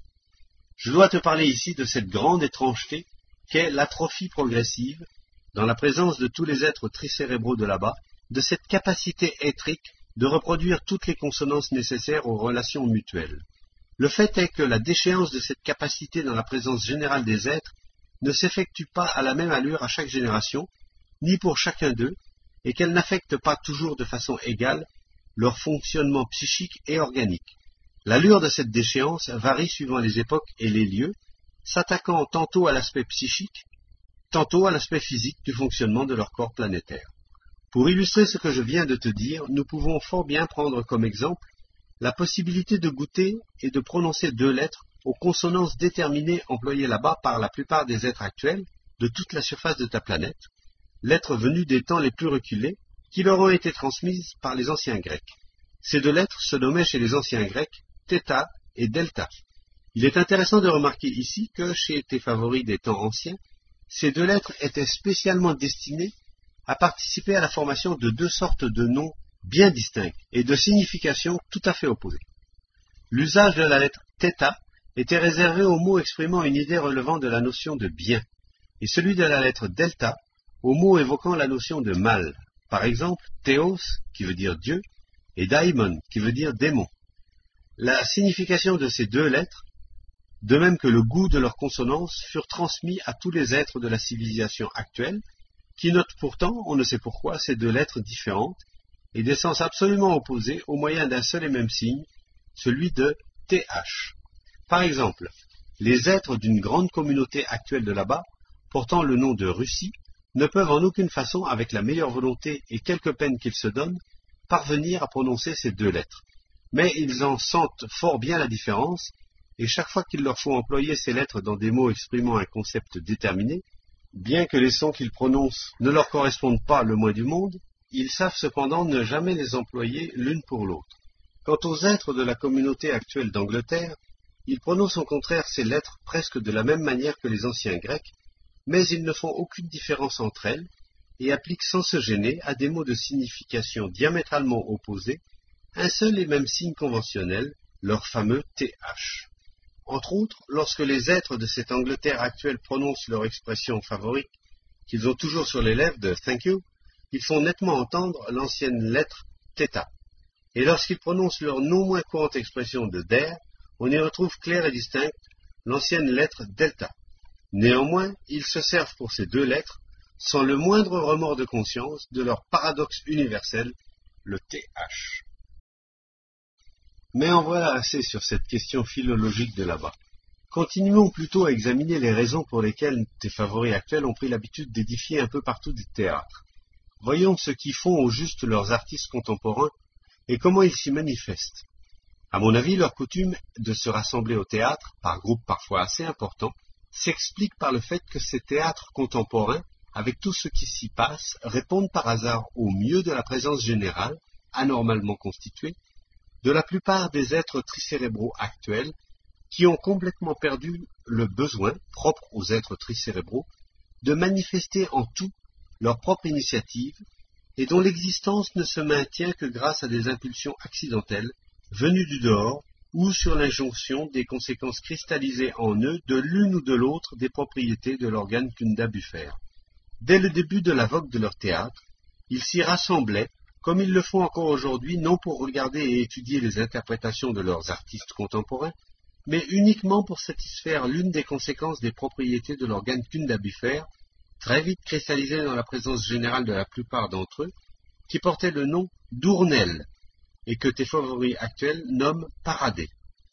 Je dois te parler ici de cette grande étrangeté qu'est l'atrophie progressive, dans la présence de tous les êtres tricérébraux de là-bas, de cette capacité étrique de reproduire toutes les consonances nécessaires aux relations mutuelles. Le fait est que la déchéance de cette capacité dans la présence générale des êtres ne s'effectue pas à la même allure à chaque génération, ni pour chacun d'eux, et qu'elle n'affecte pas toujours de façon égale leur fonctionnement psychique et organique. L'allure de cette déchéance varie suivant les époques et les lieux, s'attaquant tantôt à l'aspect psychique, tantôt à l'aspect physique du fonctionnement de leur corps planétaire. Pour illustrer ce que je viens de te dire, nous pouvons fort bien prendre comme exemple la possibilité de goûter et de prononcer deux lettres aux consonances déterminées employées là-bas par la plupart des êtres actuels de toute la surface de ta planète, lettres venues des temps les plus reculés, qui leur ont été transmises par les anciens Grecs. Ces deux lettres se nommaient chez les anciens Grecs Theta et Delta. Il est intéressant de remarquer ici que, chez tes favoris des temps anciens, ces deux lettres étaient spécialement destinées à participer à la formation de deux sortes de noms bien distincts et de significations tout à fait opposées. L'usage de la lettre Theta était réservé aux mots exprimant une idée relevant de la notion de bien, et celui de la lettre Delta aux mots évoquant la notion de mal, par exemple Théos, qui veut dire Dieu, et Daimon, qui veut dire démon. La signification de ces deux lettres, de même que le goût de leurs consonances, furent transmis à tous les êtres de la civilisation actuelle, qui notent pourtant, on ne sait pourquoi, ces deux lettres différentes, et des sens absolument opposés au moyen d'un seul et même signe, celui de T H. Par exemple, les êtres d'une grande communauté actuelle de là-bas, portant le nom de Russie, ne peuvent en aucune façon, avec la meilleure volonté et quelque peine qu'ils se donnent, parvenir à prononcer ces deux lettres. Mais ils en sentent fort bien la différence, et chaque fois qu'il leur faut employer ces lettres dans des mots exprimant un concept déterminé, bien que les sons qu'ils prononcent ne leur correspondent pas le moins du monde, ils savent cependant ne jamais les employer l'une pour l'autre. Quant aux êtres de la communauté actuelle d'Angleterre, ils prononcent au contraire ces lettres presque de la même manière que les anciens Grecs, mais ils ne font aucune différence entre elles et appliquent sans se gêner à des mots de signification diamétralement opposés un seul et même signe conventionnel, leur fameux T H. Entre autres, lorsque les êtres de cette Angleterre actuelle prononcent leur expression favorite, qu'ils ont toujours sur les lèvres de « thank you », ils font nettement entendre l'ancienne lettre Theta. Et lorsqu'ils prononcent leur non moins courante expression de « there », on y retrouve clair et distinct l'ancienne lettre Delta. Néanmoins, ils se servent pour ces deux lettres, sans le moindre remords de conscience, de leur paradoxe universel, le T H. Mais en voilà assez sur cette question philologique de là-bas. Continuons plutôt à examiner les raisons pour lesquelles tes favoris actuels ont pris l'habitude d'édifier un peu partout des théâtres. Voyons ce qui font au juste leurs artistes contemporains et comment ils s'y manifestent. À mon avis, leur coutume de se rassembler au théâtre, par groupes parfois assez importants, s'explique par le fait que ces théâtres contemporains, avec tout ce qui s'y passe, répondent par hasard au mieux de la présence générale, anormalement constituée, de la plupart des êtres tricérébraux actuels, qui ont complètement perdu le besoin, propre aux êtres tricérébraux, de manifester en tout leur propre initiative, et dont l'existence ne se maintient que grâce à des impulsions accidentelles, venues du dehors, ou sur l'injonction des conséquences cristallisées en eux de l'une ou de l'autre des propriétés de l'organe Kunda Buffer. Dès le début de la vogue de leur théâtre, ils s'y rassemblaient, comme ils le font encore aujourd'hui, non pour regarder et étudier les interprétations de leurs artistes contemporains, mais uniquement pour satisfaire l'une des conséquences des propriétés de l'organe Kunda Buffer, très vite cristallisé dans la présence générale de la plupart d'entre eux, qui portait le nom d'Ournel, et que tes favoris actuels nomment Paradé.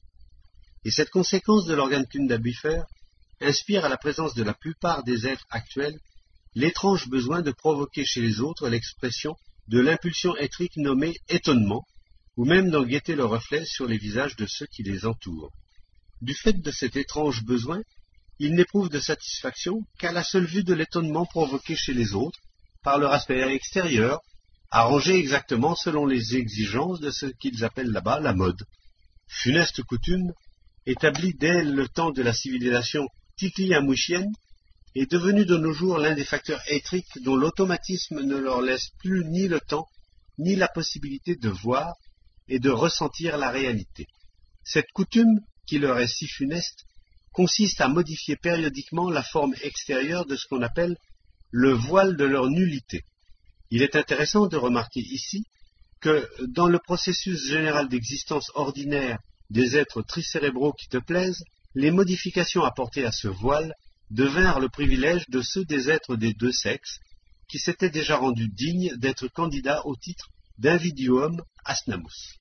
Et cette conséquence de l'organe Kunda Buffer inspire à la présence de la plupart des êtres actuels l'étrange besoin de provoquer chez les autres l'expression de l'impulsion éthrique nommée étonnement, ou même d'en guetter le reflet sur les visages de ceux qui les entourent. Du fait de cet étrange besoin, ils n'éprouvent de satisfaction qu'à la seule vue de l'étonnement provoqué chez les autres par leur aspect extérieur, arrangé exactement selon les exigences de ce qu'ils appellent là-bas la mode. Funeste coutume, établie dès le temps de la civilisation tikli-amouchienne, est devenue de nos jours l'un des facteurs éthriques dont l'automatisme ne leur laisse plus ni le temps, ni la possibilité de voir et de ressentir la réalité. Cette coutume, qui leur est si funeste, consiste à modifier périodiquement la forme extérieure de ce qu'on appelle le voile de leur nullité. Il est intéressant de remarquer ici que, dans le processus général d'existence ordinaire des êtres tricérébraux qui te plaisent, les modifications apportées à ce voile devinrent le privilège de ceux des êtres des deux sexes, qui s'étaient déjà rendus dignes d'être candidats au titre d'invidium asnamus.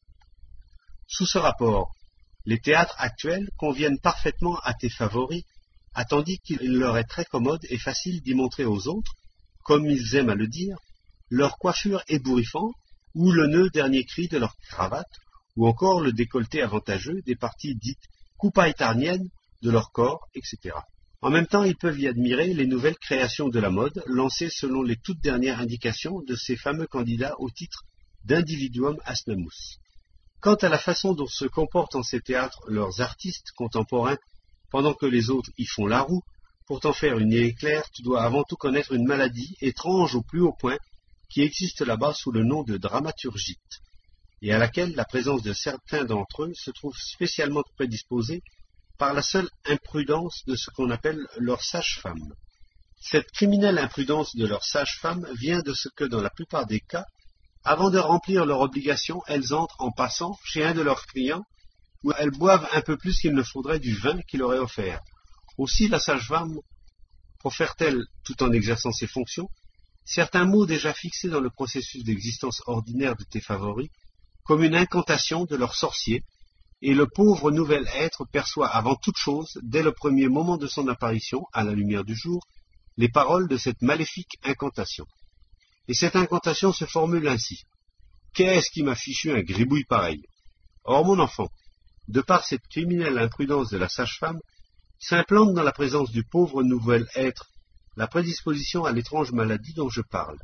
Sous ce rapport, les théâtres actuels conviennent parfaitement à tes favoris, attendu qu'il leur est très commode et facile d'y montrer aux autres, comme ils aiment à le dire, leur coiffure ébouriffante, ou le nœud dernier cri de leur cravate, ou encore le décolleté avantageux des parties dites coupaïtarniennes de leur corps, et cetera. En même temps, ils peuvent y admirer les nouvelles créations de la mode, lancées selon les toutes dernières indications de ces fameux candidats au titre d'individuum asnamus. Quant à la façon dont se comportent en ces théâtres leurs artistes contemporains, pendant que les autres y font la roue, pour t'en faire une idée claire, tu dois avant tout connaître une maladie étrange au plus haut point, qui existe là-bas sous le nom de dramaturgite, et à laquelle la présence de certains d'entre eux se trouve spécialement prédisposée par la seule imprudence de ce qu'on appelle leur sage-femme. Cette criminelle imprudence de leur sage-femme vient de ce que, dans la plupart des cas, avant de remplir leur obligation, elles entrent en passant chez un de leurs clients, où elles boivent un peu plus qu'il ne faudrait du vin qu'il aurait offert. Aussi la sage-femme profère-t-elle, tout en exerçant ses fonctions, certains mots déjà fixés dans le processus d'existence ordinaire de tes favoris, comme une incantation de leur sorcier, et le pauvre nouvel être perçoit avant toute chose, dès le premier moment de son apparition, à la lumière du jour, les paroles de cette maléfique incantation. Et cette incantation se formule ainsi. Qu'est-ce qui m'a fichu un gribouille pareil? Or, mon enfant, de par cette criminelle imprudence de la sage-femme, s'implante dans la présence du pauvre nouvel être la prédisposition à l'étrange maladie dont je parle.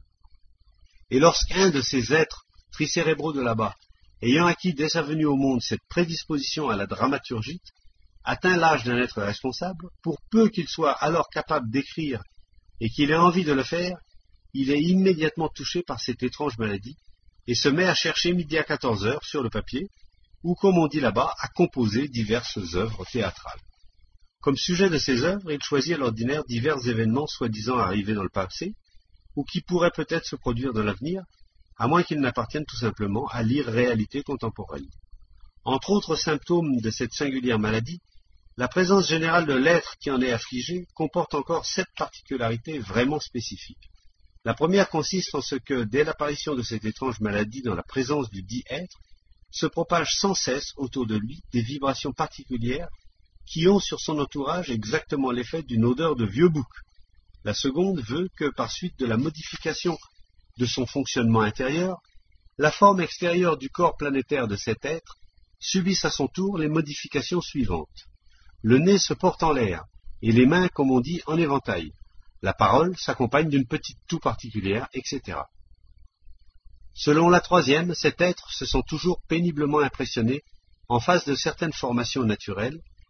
Et lorsqu'un de ces êtres tricérébraux de là-bas, ayant acquis dès sa venue au monde cette prédisposition à la dramaturgite, atteint l'âge d'un être responsable, pour peu qu'il soit alors capable d'écrire et qu'il ait envie de le faire, il est immédiatement touché par cette étrange maladie et se met à chercher midi à quatorze heures sur le papier, ou comme on dit là-bas, à composer diverses œuvres théâtrales. Comme sujet de ces œuvres, il choisit à l'ordinaire divers événements soi-disant arrivés dans le passé, ou qui pourraient peut-être se produire dans l'avenir, à moins qu'ils n'appartiennent tout simplement à l'irréalité contemporaine. Entre autres symptômes de cette singulière maladie, la présence générale de l'être qui en est affligé comporte encore sept particularités vraiment spécifiques. La première consiste en ce que, dès l'apparition de cette étrange maladie dans la présence du dit être, se propagent sans cesse autour de lui des vibrations particulières qui ont sur son entourage exactement l'effet d'une odeur de vieux bouc. La seconde veut que, par suite de la modification de son fonctionnement intérieur, la forme extérieure du corps planétaire de cet être subisse à son tour les modifications suivantes. Le nez se porte en l'air, et les mains, comme on dit, en éventail. La parole s'accompagne d'une petite toux particulière, et cetera. Selon la troisième, cet être se sent toujours péniblement impressionné en face de certaines formations naturelles,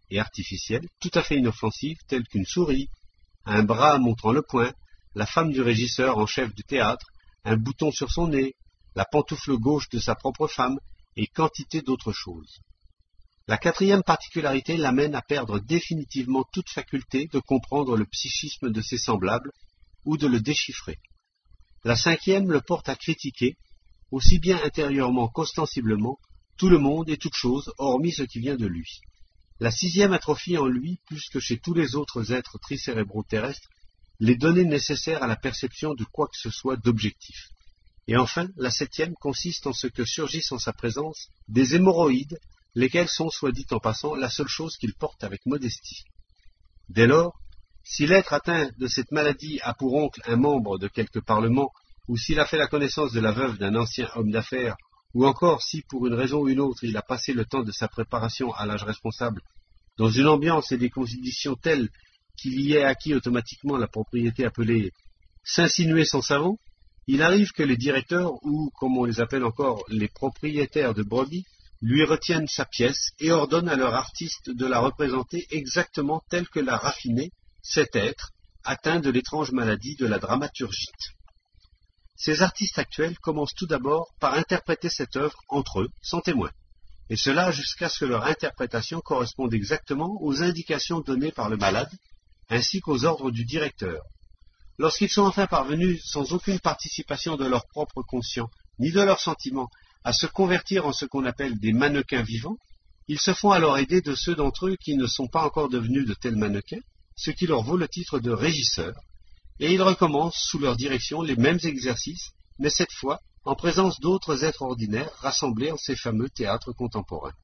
et artificielles, tout à fait inoffensives, telles qu'une souris, un bras montrant le poing, la femme du régisseur en chef du théâtre, un bouton sur son nez, la pantoufle gauche de sa propre femme, et quantité d'autres choses. La quatrième particularité l'amène à perdre définitivement toute faculté de comprendre le psychisme de ses semblables ou de le déchiffrer. La cinquième le porte à critiquer, aussi bien intérieurement qu'ostensiblement, tout le monde et toute chose, hormis ce qui vient de lui. La sixième atrophie en lui, plus que chez tous les autres êtres tricérébraux terrestres, les données nécessaires à la perception de quoi que ce soit d'objectif. Et enfin, la septième consiste en ce que surgissent en sa présence des hémorroïdes, lesquels sont, soit dit en passant, la seule chose qu'il porte avec modestie. Dès lors, si l'être atteint de cette maladie a pour oncle un membre de quelque parlement, ou s'il a fait la connaissance de la veuve d'un ancien homme d'affaires, ou encore si, pour une raison ou une autre, il a passé le temps de sa préparation à l'âge responsable, dans une ambiance et des conditions telles qu'il y ait acquis automatiquement la propriété appelée « s'insinuer son savant », il arrive que les directeurs, ou, comme on les appelle encore, les propriétaires de brebis, lui retiennent sa pièce et ordonnent à leur artiste de la représenter exactement telle que l'a raffinée cet être, atteint de l'étrange maladie de la dramaturgite. Ces artistes actuels commencent tout d'abord par interpréter cette œuvre entre eux, sans témoin, et cela jusqu'à ce que leur interprétation corresponde exactement aux indications données par le malade, ainsi qu'aux ordres du directeur. Lorsqu'ils sont enfin parvenus, sans aucune participation de leur propre conscient, ni de leurs sentiments, à se convertir en ce qu'on appelle des mannequins vivants, ils se font alors aider de ceux d'entre eux qui ne sont pas encore devenus de tels mannequins, ce qui leur vaut le titre de régisseurs, et ils recommencent sous leur direction les mêmes exercices, mais cette fois en présence d'autres êtres ordinaires rassemblés en ces fameux théâtres contemporains.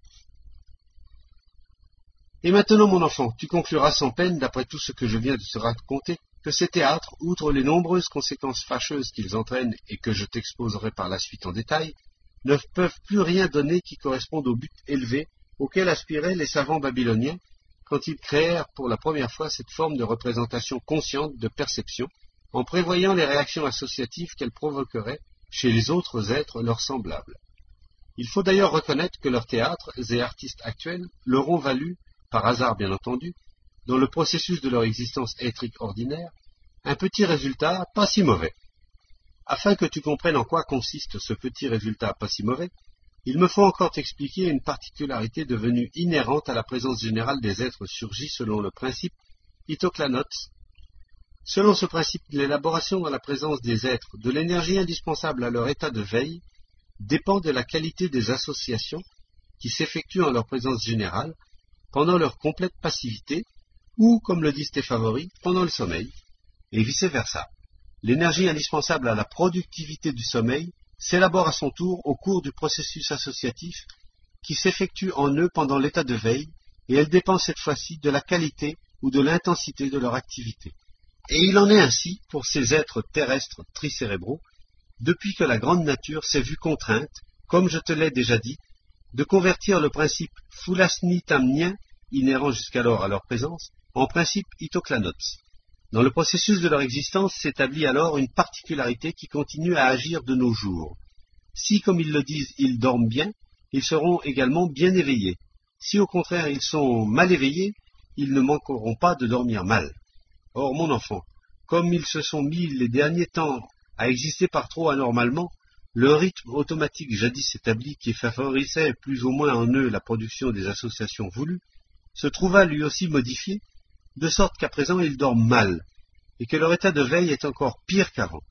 Et maintenant, mon enfant, tu concluras sans peine, d'après tout ce que je viens de te raconter, que ces théâtres, outre les nombreuses conséquences fâcheuses qu'ils entraînent et que je t'exposerai par la suite en détail, ne peuvent plus rien donner qui corresponde au but élevé auquel aspiraient les savants babyloniens quand ils créèrent pour la première fois cette forme de représentation consciente de perception, en prévoyant les réactions associatives qu'elle provoquerait chez les autres êtres leurs semblables. Il faut d'ailleurs reconnaître que leurs théâtres et artistes actuels leur ont valu, par hasard bien entendu, dans le processus de leur existence éthrique ordinaire, un petit résultat pas si mauvais. Afin que tu comprennes en quoi consiste ce petit résultat pas si mauvais, il me faut encore t'expliquer une particularité devenue inhérente à la présence générale des êtres surgis selon le principe Itoklanotes. Selon ce principe, l'élaboration dans la présence des êtres de l'énergie indispensable à leur état de veille dépend de la qualité des associations qui s'effectuent en leur présence générale pendant leur complète passivité ou, comme le disent tes favoris, pendant le sommeil, et vice-versa. L'énergie indispensable à la productivité du sommeil s'élabore à son tour au cours du processus associatif qui s'effectue en eux pendant l'état de veille, et elle dépend cette fois-ci de la qualité ou de l'intensité de leur activité. Et il en est ainsi pour ces êtres terrestres tricérébraux, depuis que la grande nature s'est vue contrainte, comme je te l'ai déjà dit, de convertir le principe phulasnitamnien, inhérent jusqu'alors à leur présence, en principe itoklanotes. Dans le processus de leur existence s'établit alors une particularité qui continue à agir de nos jours. Si, comme ils le disent, ils dorment bien, ils seront également bien éveillés. Si, au contraire, ils sont mal éveillés, ils ne manqueront pas de dormir mal. Or, mon enfant, comme ils se sont mis les derniers temps à exister par trop anormalement, le rythme automatique jadis établi qui favorisait plus ou moins en eux la production des associations voulues, se trouva lui aussi modifié, de sorte qu'à présent ils dorment mal, et que leur état de veille est encore pire qu'avant.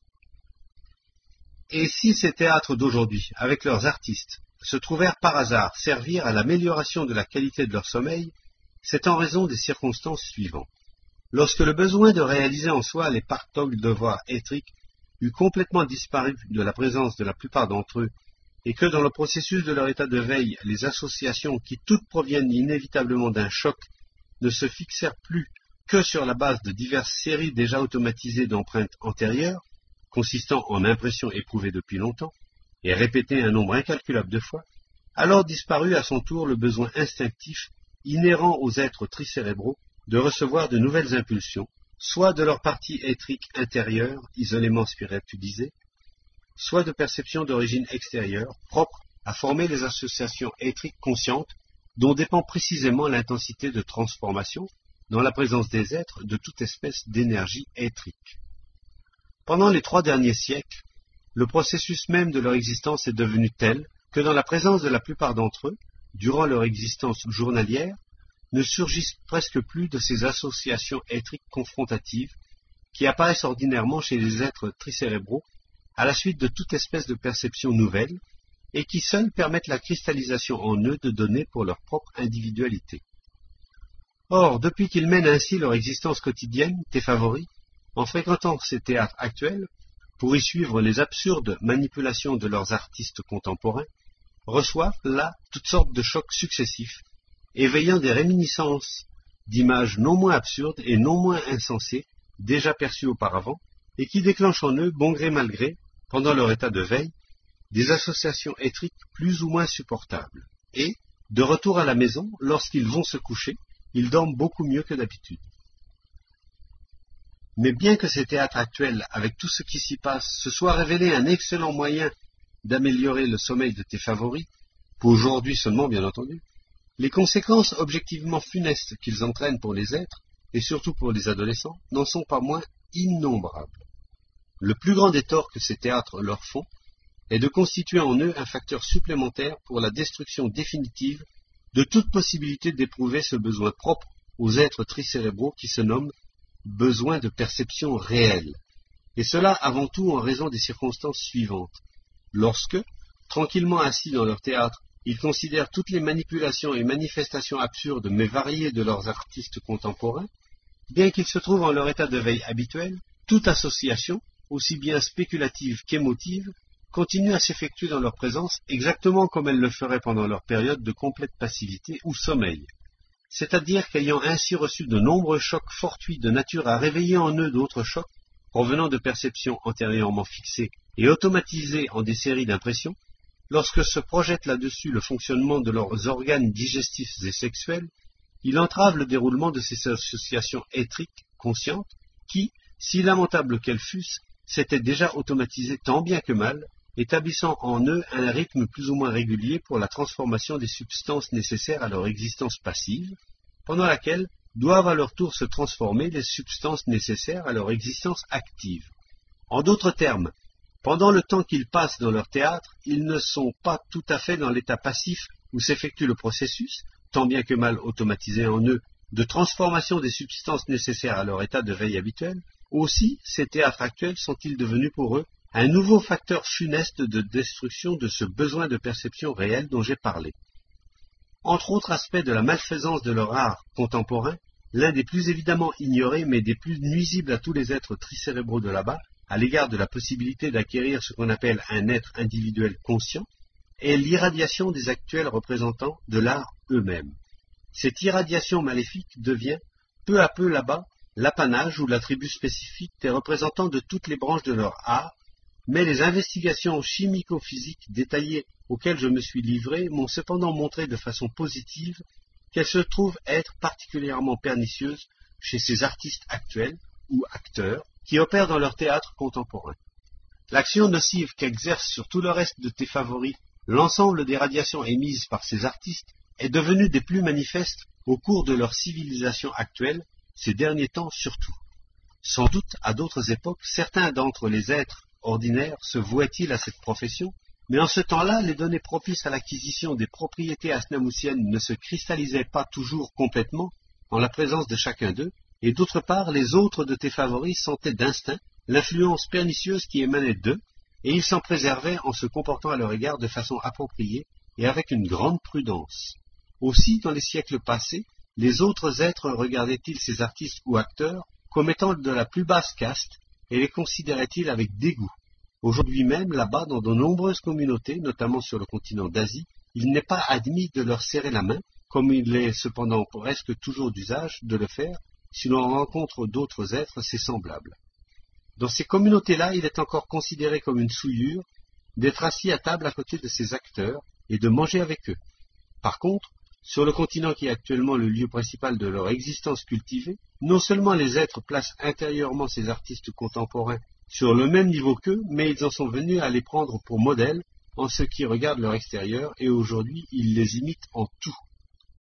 Et si ces théâtres d'aujourd'hui, avec leurs artistes, se trouvèrent par hasard servir à l'amélioration de la qualité de leur sommeil, c'est en raison des circonstances suivantes. Lorsque le besoin de réaliser en soi les partoques devoirs éthriques eut complètement disparu de la présence de la plupart d'entre eux, et que dans le processus de leur état de veille, les associations qui toutes proviennent inévitablement d'un choc ne se fixèrent plus que sur la base de diverses séries déjà automatisées d'empreintes antérieures, consistant en impressions éprouvées depuis longtemps, et répétées un nombre incalculable de fois, alors disparut à son tour le besoin instinctif inhérent aux êtres tricérébraux de recevoir de nouvelles impulsions, soit de leur partie éthrique intérieure, isolément spiritualisée, soit de perceptions d'origine extérieure, propres à former les associations éthriques conscientes dont dépend précisément l'intensité de transformation, dans la présence des êtres, de toute espèce d'énergie éthrique. Pendant les trois derniers siècles, le processus même de leur existence est devenu tel que dans la présence de la plupart d'entre eux, durant leur existence journalière, ne surgissent presque plus de ces associations éthriques confrontatives qui apparaissent ordinairement chez les êtres tricérébraux à la suite de toute espèce de perception nouvelle et qui seules permettent la cristallisation en eux de données pour leur propre individualité. Or, depuis qu'ils mènent ainsi leur existence quotidienne, tes favoris, en fréquentant ces théâtres actuels, pour y suivre les absurdes manipulations de leurs artistes contemporains, reçoivent là toutes sortes de chocs successifs, éveillant des réminiscences d'images non moins absurdes et non moins insensées, déjà perçues auparavant, et qui déclenchent en eux, bon gré mal gré, pendant leur état de veille, des associations éthriques plus ou moins supportables. Et, de retour à la maison, lorsqu'ils vont se coucher, ils dorment beaucoup mieux que d'habitude. Mais bien que ces théâtres actuels, avec tout ce qui s'y passe, se soient révélés un excellent moyen d'améliorer le sommeil de tes favoris, pour aujourd'hui seulement bien entendu, les conséquences objectivement funestes qu'ils entraînent pour les êtres, et surtout pour les adolescents, n'en sont pas moins innombrables. Le plus grand des torts que ces théâtres leur font est de constituer en eux un facteur supplémentaire pour la destruction définitive de toute possibilité d'éprouver ce besoin propre aux êtres tricérébraux qui se nomment besoin de perception réelle, et cela avant tout en raison des circonstances suivantes. Lorsque, tranquillement assis dans leur théâtre, ils considèrent toutes les manipulations et manifestations absurdes mais variées de leurs artistes contemporains, bien qu'ils se trouvent en leur état de veille habituel, toute association, aussi bien spéculative qu'émotive, continue à s'effectuer dans leur présence exactement comme elle le ferait pendant leur période de complète passivité ou sommeil. C'est-à-dire qu'ayant ainsi reçu de nombreux chocs fortuits de nature à réveiller en eux d'autres chocs, provenant de perceptions antérieurement fixées et automatisées en des séries d'impressions, lorsque se projette là-dessus le fonctionnement de leurs organes digestifs et sexuels, il entrave le déroulement de ces associations éthriques conscientes qui, si lamentables qu'elles fussent, s'étaient déjà automatisées tant bien que mal, établissant en eux un rythme plus ou moins régulier pour la transformation des substances nécessaires à leur existence passive, pendant laquelle doivent à leur tour se transformer les substances nécessaires à leur existence active. En d'autres termes, pendant le temps qu'ils passent dans leur théâtre, ils ne sont pas tout à fait dans l'état passif où s'effectue le processus, tant bien que mal automatisé en eux, de transformation des substances nécessaires à leur état de veille habituel. Aussi, ces théâtres actuels sont-ils devenus pour eux un nouveau facteur funeste de destruction de ce besoin de perception réelle dont j'ai parlé. Entre autres aspects de la malfaisance de leur art contemporain, l'un des plus évidemment ignorés mais des plus nuisibles à tous les êtres tricérébraux de là-bas, à l'égard de la possibilité d'acquérir ce qu'on appelle un être individuel conscient, est l'irradiation des actuels représentants de l'art eux-mêmes. Cette irradiation maléfique devient, peu à peu là-bas, l'apanage ou l'attribut spécifique des représentants de toutes les branches de leur art, mais les investigations chimico-physiques détaillées auxquelles je me suis livré m'ont cependant montré de façon positive qu'elles se trouvent être particulièrement pernicieuses chez ces artistes actuels ou acteurs qui opèrent dans leur théâtre contemporain. L'action nocive qu'exerce sur tout le reste de tes favoris l'ensemble des radiations émises par ces artistes est devenue des plus manifestes au cours de leur civilisation actuelle, ces derniers temps surtout. Sans doute, à d'autres époques, certains d'entre les êtres ordinaires se vouaient-ils à cette profession, mais en ce temps-là, les données propices à l'acquisition des propriétés asnamousiennes ne se cristallisaient pas toujours complètement en la présence de chacun d'eux, et d'autre part, les autres de tes favoris sentaient d'instinct l'influence pernicieuse qui émanait d'eux, et ils s'en préservaient en se comportant à leur égard de façon appropriée et avec une grande prudence. Aussi, dans les siècles passés, les autres êtres regardaient-ils ces artistes ou acteurs comme étant de la plus basse caste, et les considérait-il avec dégoût. Aujourd'hui même, là-bas, dans de nombreuses communautés, notamment sur le continent d'Asie, il n'est pas admis de leur serrer la main, comme il est cependant presque toujours d'usage de le faire, si l'on rencontre d'autres êtres ses semblables. Dans ces communautés-là, il est encore considéré comme une souillure d'être assis à table à côté de ces acteurs et de manger avec eux. Par contre, sur le continent qui est actuellement le lieu principal de leur existence cultivée, non seulement les êtres placent intérieurement ces artistes contemporains sur le même niveau qu'eux, mais ils en sont venus à les prendre pour modèles en ce qui regarde leur extérieur, et aujourd'hui ils les imitent en tout.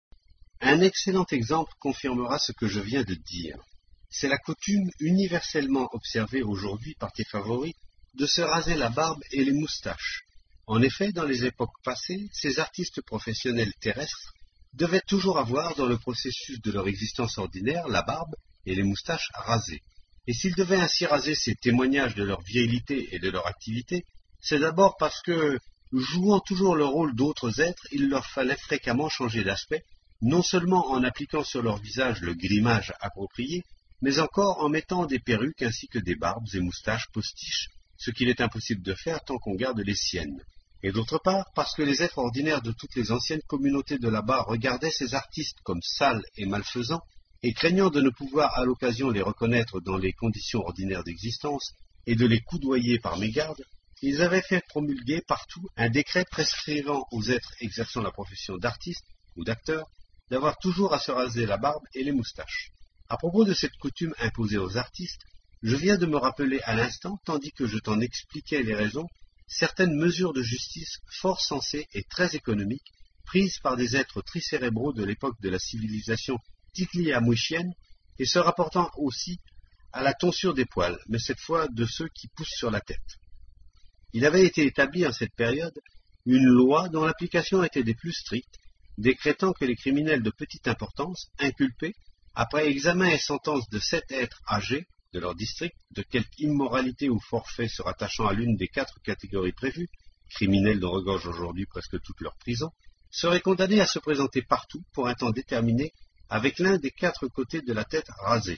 Un excellent exemple confirmera ce que je viens de dire. C'est la coutume universellement observée aujourd'hui par tes favoris de se raser la barbe et les moustaches. En effet, dans les époques passées, ces artistes professionnels terrestres devaient toujours avoir, dans le processus de leur existence ordinaire, la barbe et les moustaches rasées. Et s'ils devaient ainsi raser ces témoignages de leur virilité et de leur activité, c'est d'abord parce que, jouant toujours le rôle d'autres êtres, il leur fallait fréquemment changer d'aspect, non seulement en appliquant sur leur visage le grimage approprié, mais encore en mettant des perruques ainsi que des barbes et moustaches postiches, ce qu'il est impossible de faire tant qu'on garde les siennes. Et d'autre part, parce que les êtres ordinaires de toutes les anciennes communautés de là-bas regardaient ces artistes comme sales et malfaisants, et craignant de ne pouvoir à l'occasion les reconnaître dans les conditions ordinaires d'existence, et de les coudoyer par mégarde, ils avaient fait promulguer partout un décret prescrivant aux êtres exerçant la profession d'artiste ou d'acteur d'avoir toujours à se raser la barbe et les moustaches. À propos de cette coutume imposée aux artistes, je viens de me rappeler à l'instant, tandis que je t'en expliquais les raisons, certaines mesures de justice fort sensées et très économiques, prises par des êtres tricérébraux de l'époque de la civilisation ticliamouchienne, et se rapportant aussi à la tonsure des poils, mais cette fois de ceux qui poussent sur la tête. Il avait été établi en cette période une loi dont l'application était des plus strictes, décrétant que les criminels de petite importance, inculpés, après examen et sentence de sept êtres âgés de leur district, de quelque immoralité ou forfait se rattachant à l'une des quatre catégories prévues, criminels dont regorgent aujourd'hui presque toutes leurs prisons, seraient condamnés à se présenter partout pour un temps déterminé avec l'un des quatre côtés de la tête rasé.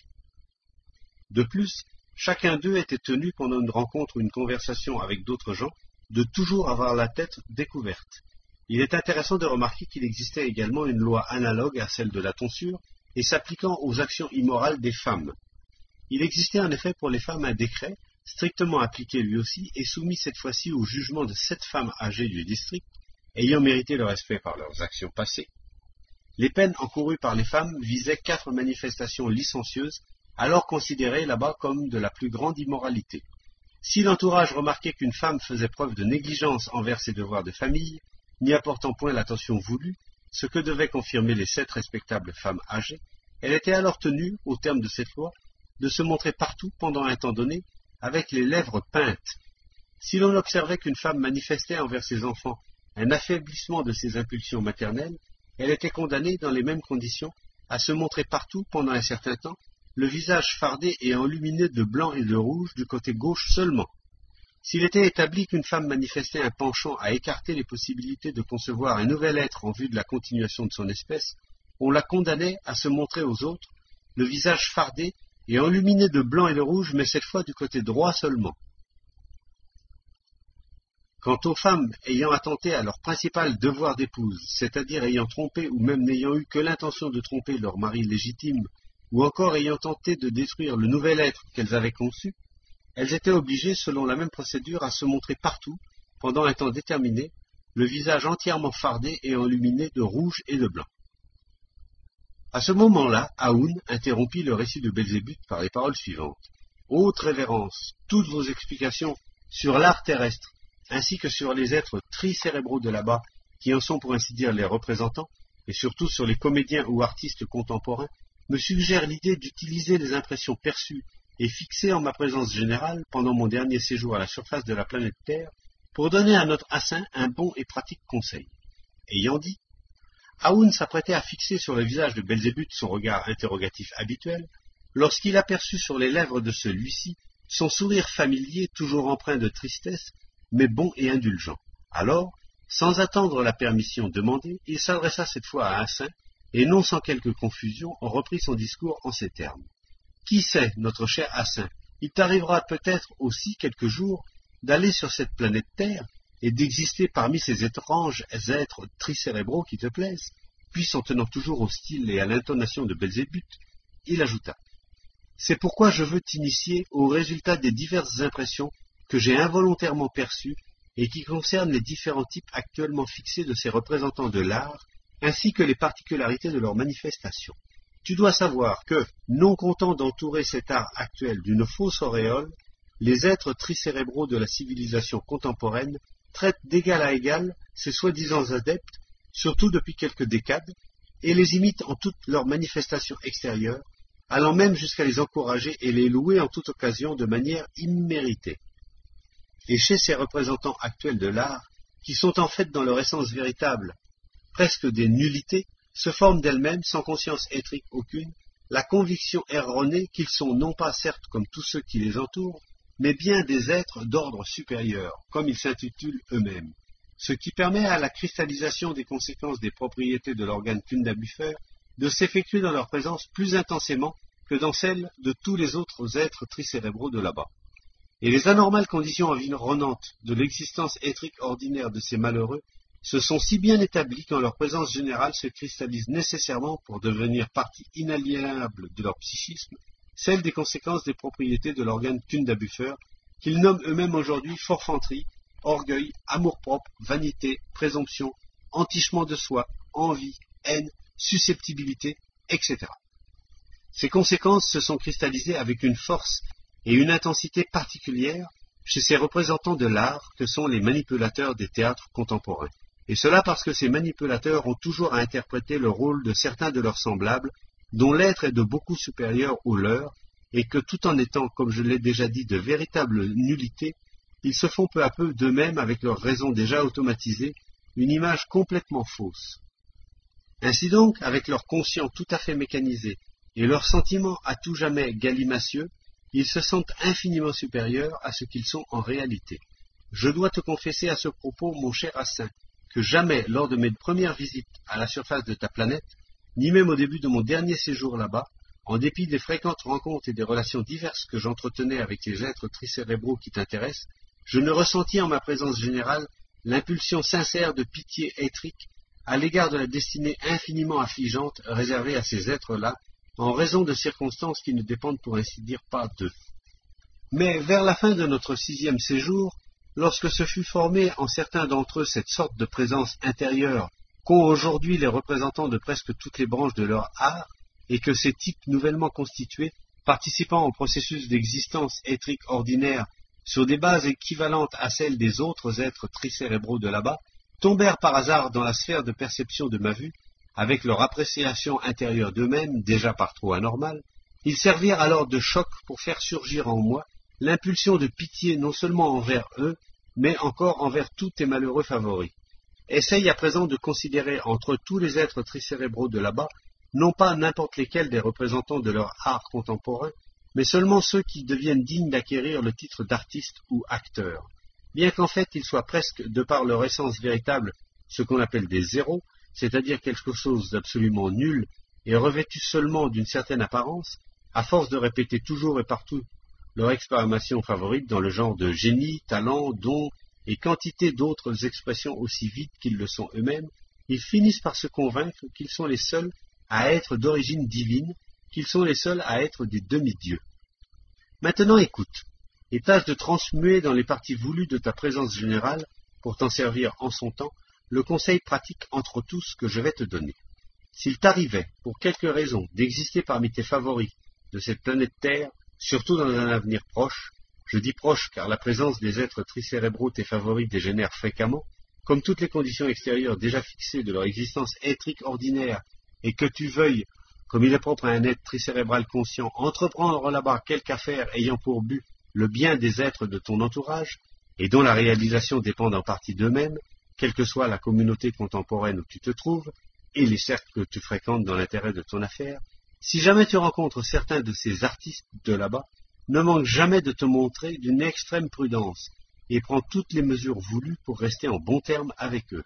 De plus, chacun d'eux était tenu pendant une rencontre ou une conversation avec d'autres gens de toujours avoir la tête découverte. Il est intéressant de remarquer qu'il existait également une loi analogue à celle de la tonsure et s'appliquant aux actions immorales des femmes. Il existait en effet pour les femmes un décret, strictement appliqué lui aussi, et soumis cette fois-ci au jugement de sept femmes âgées du district, ayant mérité le respect par leurs actions passées. Les peines encourues par les femmes visaient quatre manifestations licencieuses, alors considérées là-bas comme de la plus grande immoralité. Si l'entourage remarquait qu'une femme faisait preuve de négligence envers ses devoirs de famille, n'y apportant point l'attention voulue, ce que devaient confirmer les sept respectables femmes âgées, elle était alors tenue, au terme de cette loi, de se montrer partout pendant un temps donné, avec les lèvres peintes. Si l'on observait qu'une femme manifestait envers ses enfants un affaiblissement de ses impulsions maternelles, elle était condamnée, dans les mêmes conditions, à se montrer partout pendant un certain temps, le visage fardé et enluminé de blanc et de rouge du côté gauche seulement. S'il était établi qu'une femme manifestait un penchant à écarter les possibilités de concevoir un nouvel être en vue de la continuation de son espèce, on la condamnait à se montrer aux autres, le visage fardé et enluminé de blanc et de rouge, mais cette fois du côté droit seulement. Quant aux femmes ayant attenté à leur principal devoir d'épouse, c'est-à-dire ayant trompé ou même n'ayant eu que l'intention de tromper leur mari légitime, ou encore ayant tenté de détruire le nouvel être qu'elles avaient conçu, elles étaient obligées, selon la même procédure, à se montrer partout, pendant un temps déterminé, le visage entièrement fardé et enluminé de rouge et de blanc. À ce moment-là, Aoun interrompit le récit de Belzébuth par les paroles suivantes. « Haute révérence, toutes vos explications sur l'art terrestre, ainsi que sur les êtres tricérébraux de là-bas, qui en sont pour ainsi dire les représentants, et surtout sur les comédiens ou artistes contemporains, me suggèrent l'idée d'utiliser les impressions perçues et fixées en ma présence générale pendant mon dernier séjour à la surface de la planète Terre, pour donner à notre assin un bon et pratique conseil. » Ayant dit, Aoun s'apprêtait à fixer sur le visage de Belzébuth son regard interrogatif habituel, lorsqu'il aperçut sur les lèvres de celui-ci son sourire familier toujours empreint de tristesse, mais bon et indulgent. Alors, sans attendre la permission demandée, il s'adressa cette fois à Assin, et non sans quelque confusion, reprit son discours en ces termes. « Qui sait, notre cher Assin, il t'arrivera peut-être aussi quelque jour d'aller sur cette planète Terre et d'exister parmi ces étranges êtres tricérébraux qui te plaisent. » Puis, en tenant toujours au style et à l'intonation de Belzébuth, il ajouta. « C'est pourquoi je veux t'initier au résultat des diverses impressions que j'ai involontairement perçues et qui concernent les différents types actuellement fixés de ces représentants de l'art, ainsi que les particularités de leur manifestation. Tu dois savoir que, non content d'entourer cet art actuel d'une fausse auréole, les êtres tricérébraux de la civilisation contemporaine traitent d'égal à égal ces soi-disant adeptes, surtout depuis quelques décades, et les imitent en toutes leurs manifestations extérieures, allant même jusqu'à les encourager et les louer en toute occasion de manière imméritée. Et chez ces représentants actuels de l'art, qui sont en fait dans leur essence véritable presque des nullités, se forme d'elles-mêmes, sans conscience éthrique aucune, la conviction erronée qu'ils sont non pas certes comme tous ceux qui les entourent, mais bien des êtres d'ordre supérieur, comme ils s'intitulent eux-mêmes, ce qui permet à la cristallisation des conséquences des propriétés de l'organe Kunda-Buffer de s'effectuer dans leur présence plus intensément que dans celle de tous les autres êtres tricérébraux de là-bas. Et les anormales conditions environnantes de l'existence éthrique ordinaire de ces malheureux se sont si bien établies qu'en leur présence générale se cristallisent nécessairement pour devenir partie inaliénable de leur psychisme, celle des conséquences des propriétés de l'organe Kunda-Buffer, qu'ils nomment eux-mêmes aujourd'hui forfanterie, orgueil, amour-propre, vanité, présomption, entichement de soi, envie, haine, susceptibilité, et cetera. Ces conséquences se sont cristallisées avec une force et une intensité particulières chez ces représentants de l'art que sont les manipulateurs des théâtres contemporains. Et cela parce que ces manipulateurs ont toujours à interpréter le rôle de certains de leurs semblables, dont l'être est de beaucoup supérieur au leur, et que tout en étant, comme je l'ai déjà dit, de véritables nullités, ils se font peu à peu d'eux-mêmes, avec leur raison déjà automatisée, une image complètement fausse. Ainsi donc, avec leur conscient tout à fait mécanisé, et leurs sentiments à tout jamais galimacieux, ils se sentent infiniment supérieurs à ce qu'ils sont en réalité. Je dois te confesser à ce propos, mon cher Assin, que jamais, lors de mes premières visites à la surface de ta planète, ni même au début de mon dernier séjour là-bas, en dépit des fréquentes rencontres et des relations diverses que j'entretenais avec les êtres tricérébraux qui t'intéressent, je ne ressentis en ma présence générale l'impulsion sincère de pitié éthrique à l'égard de la destinée infiniment affligeante réservée à ces êtres-là, en raison de circonstances qui ne dépendent pour ainsi dire pas d'eux. Mais vers la fin de notre sixième séjour, lorsque se fut formée en certains d'entre eux cette sorte de présence intérieure qu'ont aujourd'hui les représentants de presque toutes les branches de leur art, et que ces types nouvellement constitués, participant au processus d'existence éthrique ordinaire sur des bases équivalentes à celles des autres êtres tricérébraux de là-bas, tombèrent par hasard dans la sphère de perception de ma vue, avec leur appréciation intérieure d'eux-mêmes, déjà par trop anormale, ils servirent alors de choc pour faire surgir en moi l'impulsion de pitié non seulement envers eux, mais encore envers tous tes malheureux favoris. Essaye à présent de considérer entre tous les êtres tricérébraux de là-bas, non pas n'importe lesquels des représentants de leur art contemporain, mais seulement ceux qui deviennent dignes d'acquérir le titre d'artiste ou acteur. Bien qu'en fait ils soient presque, de par leur essence véritable, ce qu'on appelle des zéros, c'est-à-dire quelque chose d'absolument nul et revêtu seulement d'une certaine apparence, à force de répéter toujours et partout leur exclamation favorite dans le genre de génie, talent, don et quantité d'autres expressions aussi vides qu'ils le sont eux-mêmes, ils finissent par se convaincre qu'ils sont les seuls à être d'origine divine, qu'ils sont les seuls à être des demi-dieux. Maintenant écoute, et tâche de transmuer dans les parties voulues de ta présence générale, pour t'en servir en son temps, le conseil pratique entre tous que je vais te donner. S'il t'arrivait, pour quelque raison, d'exister parmi tes favoris de cette planète Terre, surtout dans un avenir proche, je dis proche car la présence des êtres tricérébraux tes favoris dégénère fréquemment, comme toutes les conditions extérieures déjà fixées de leur existence éthrique ordinaire, et que tu veuilles, comme il est propre à un être tricérébral conscient, entreprendre là-bas quelque affaire ayant pour but le bien des êtres de ton entourage, et dont la réalisation dépend en partie d'eux-mêmes, quelle que soit la communauté contemporaine où tu te trouves, et les cercles que tu fréquentes dans l'intérêt de ton affaire, si jamais tu rencontres certains de ces artistes de là-bas, ne manque jamais de te montrer d'une extrême prudence, et prends toutes les mesures voulues pour rester en bons termes avec eux.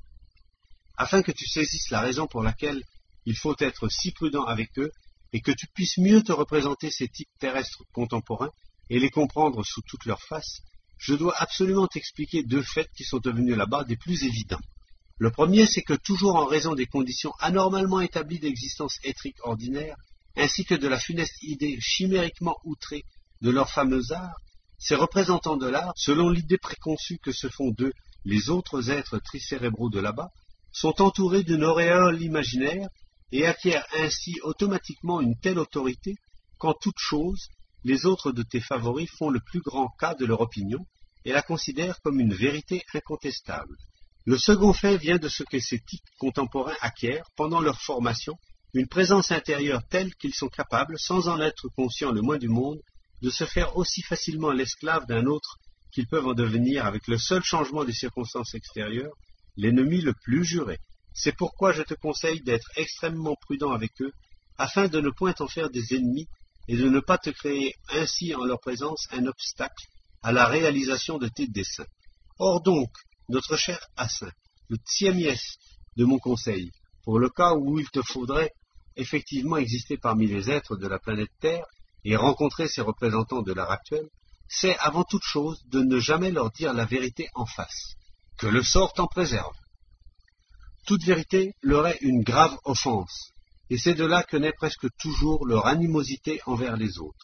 Afin que tu saisisses la raison pour laquelle il faut être si prudent avec eux, et que tu puisses mieux te représenter ces types terrestres contemporains, et les comprendre sous toutes leurs faces, je dois absolument t'expliquer deux faits qui sont devenus là-bas des plus évidents. Le premier, c'est que toujours en raison des conditions anormalement établies d'existence éthrique ordinaire, ainsi que de la funeste idée chimériquement outrée de leur fameux art, ces représentants de l'art, selon l'idée préconçue que se font d'eux les autres êtres tricérébraux de là-bas, sont entourés d'une auréole imaginaire et acquièrent ainsi automatiquement une telle autorité qu'en toute chose, les autres de tes favoris font le plus grand cas de leur opinion et la considèrent comme une vérité incontestable. Le second fait vient de ce que ces types contemporains acquièrent, pendant leur formation, une présence intérieure telle qu'ils sont capables, sans en être conscients le moins du monde, de se faire aussi facilement l'esclave d'un autre qu'ils peuvent en devenir, avec le seul changement des circonstances extérieures, l'ennemi le plus juré. C'est pourquoi je te conseille d'être extrêmement prudent avec eux, afin de ne point en faire des ennemis et de ne pas te créer ainsi en leur présence un obstacle à la réalisation de tes desseins. Or donc, notre cher Hassin, le tiamiès de mon conseil, pour le cas où il te faudrait effectivement exister parmi les êtres de la planète Terre et rencontrer ces représentants de l'art actuel, c'est avant toute chose de ne jamais leur dire la vérité en face, que le sort t'en préserve. Toute vérité leur est une grave offense, et c'est de là que naît presque toujours leur animosité envers les autres.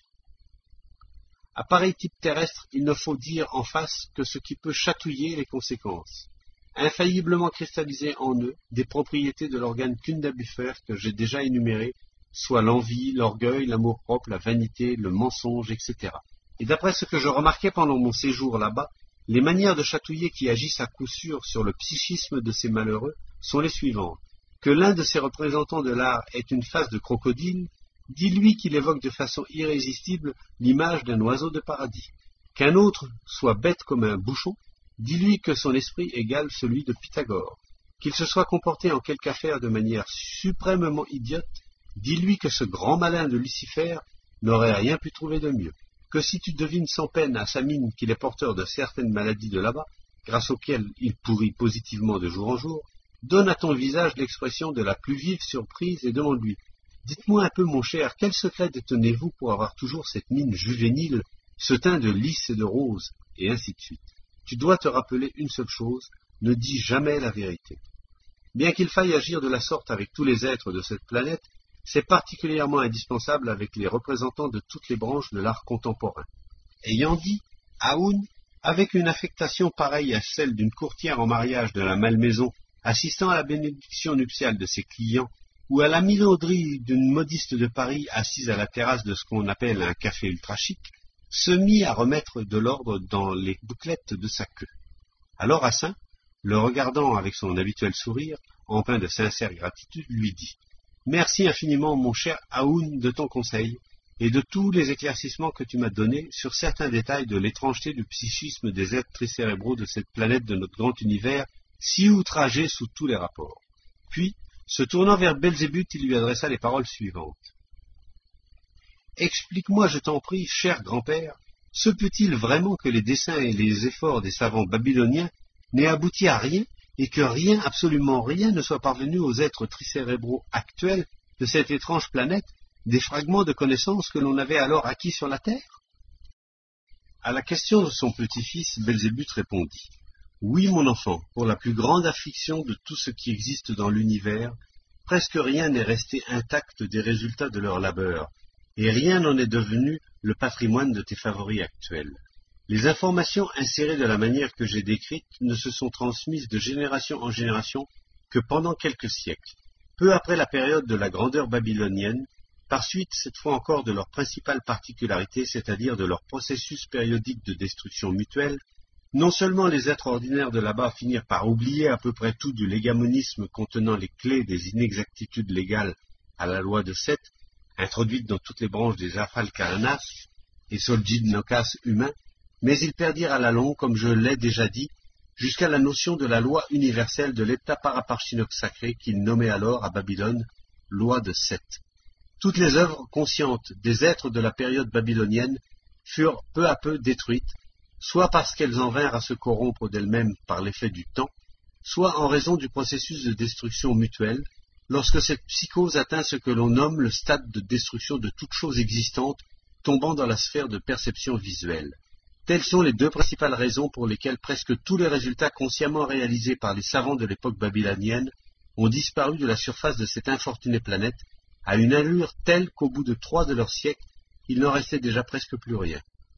À pareil type terrestre, il ne faut dire en face que ce qui peut chatouiller les conséquences, infailliblement cristalliser en eux des propriétés de l'organe kundabuffer que j'ai déjà énuméré, soit l'envie, l'orgueil, l'amour-propre, la vanité, le mensonge, et cetera. Et d'après ce que je remarquais pendant mon séjour là-bas, les manières de chatouiller qui agissent à coup sûr sur le psychisme de ces malheureux sont les suivantes. Que l'un de ces représentants de l'art ait une face de crocodile, dis-lui qu'il évoque de façon irrésistible l'image d'un oiseau de paradis. Qu'un autre soit bête comme un bouchon, dis-lui que son esprit égale celui de Pythagore. Qu'il se soit comporté en quelque affaire de manière suprêmement idiote, dis-lui que ce grand malin de Lucifer n'aurait rien pu trouver de mieux. Que si tu devines sans peine à sa mine qu'il est porteur de certaines maladies de là-bas, grâce auxquelles il pourrit positivement de jour en jour, donne à ton visage l'expression de la plus vive surprise et demande-lui « Dites-moi un peu, mon cher, quel secret détenez-vous pour avoir toujours cette mine juvénile, ce teint de lys et de rose ?» et ainsi de suite. Tu dois te rappeler une seule chose, ne dis jamais la vérité. Bien qu'il faille agir de la sorte avec tous les êtres de cette planète, c'est particulièrement indispensable avec les représentants de toutes les branches de l'art contemporain. Ayant dit, Aoun, avec une affectation pareille à celle d'une courtière en mariage de la malmaison, assistant à la bénédiction nuptiale de ses clients, ou à la minauderie d'une modiste de Paris assise à la terrasse de ce qu'on appelle un café ultra chic, se mit à remettre de l'ordre dans les bouclettes de sa queue. Alors Hassin, le regardant avec son habituel sourire, empreint de sincère gratitude, lui dit « Merci infiniment, mon cher Aoun, de ton conseil, et de tous les éclaircissements que tu m'as donnés sur certains détails de l'étrangeté du psychisme des êtres tricérébraux de cette planète de notre grand univers, si outragé sous tous les rapports. » Puis, se tournant vers Belzébuth, il lui adressa les paroles suivantes. « Explique-moi, je t'en prie, cher grand-père, se peut-il vraiment que les desseins et les efforts des savants babyloniens n'aient abouti à rien, et que rien, absolument rien, ne soit parvenu aux êtres tricérébraux actuels de cette étrange planète, des fragments de connaissances que l'on avait alors acquis sur la Terre ?» À la question de son petit-fils, Belzébuth répondit « Oui, mon enfant, pour la plus grande affliction de tout ce qui existe dans l'univers, presque rien n'est resté intact des résultats de leur labeur, et rien n'en est devenu le patrimoine de tes favoris actuels. Les informations insérées de la manière que j'ai décrite ne se sont transmises de génération en génération que pendant quelques siècles, peu après la période de la grandeur babylonienne, par suite cette fois encore de leur principale particularité, c'est-à-dire de leur processus périodique de destruction mutuelle. Non seulement les êtres ordinaires de là-bas finirent par oublier à peu près tout du légamonisme contenant les clés des inexactitudes légales à la loi de Seth, introduite dans toutes les branches des Afal-Karanas et Soljid-Nokas humains, mais ils perdirent à la longue, comme je l'ai déjà dit, jusqu'à la notion de la loi universelle de l'état paraparchinoque sacré qu'ils nommaient alors à Babylone loi de Seth. Toutes les œuvres conscientes des êtres de la période babylonienne furent peu à peu détruites, soit parce qu'elles en vinrent à se corrompre d'elles-mêmes par l'effet du temps, soit en raison du processus de destruction mutuelle, lorsque cette psychose atteint ce que l'on nomme le stade de destruction de toute chose existante tombant dans la sphère de perception visuelle. Telles sont les deux principales raisons pour lesquelles presque tous les résultats consciemment réalisés par les savants de l'époque babylonienne ont disparu de la surface de cette infortunée planète à une allure telle qu'au bout de trois de leurs siècles, il n'en restait déjà presque plus rien.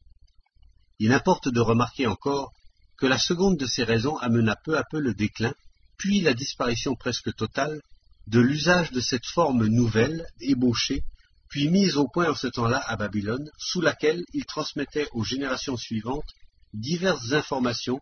Il importe de remarquer encore que la seconde de ces raisons amena peu à peu le déclin, puis la disparition presque totale, de l'usage de cette forme nouvelle, ébauchée, puis mise au point en ce temps-là à Babylone, sous laquelle il transmettait aux générations suivantes diverses informations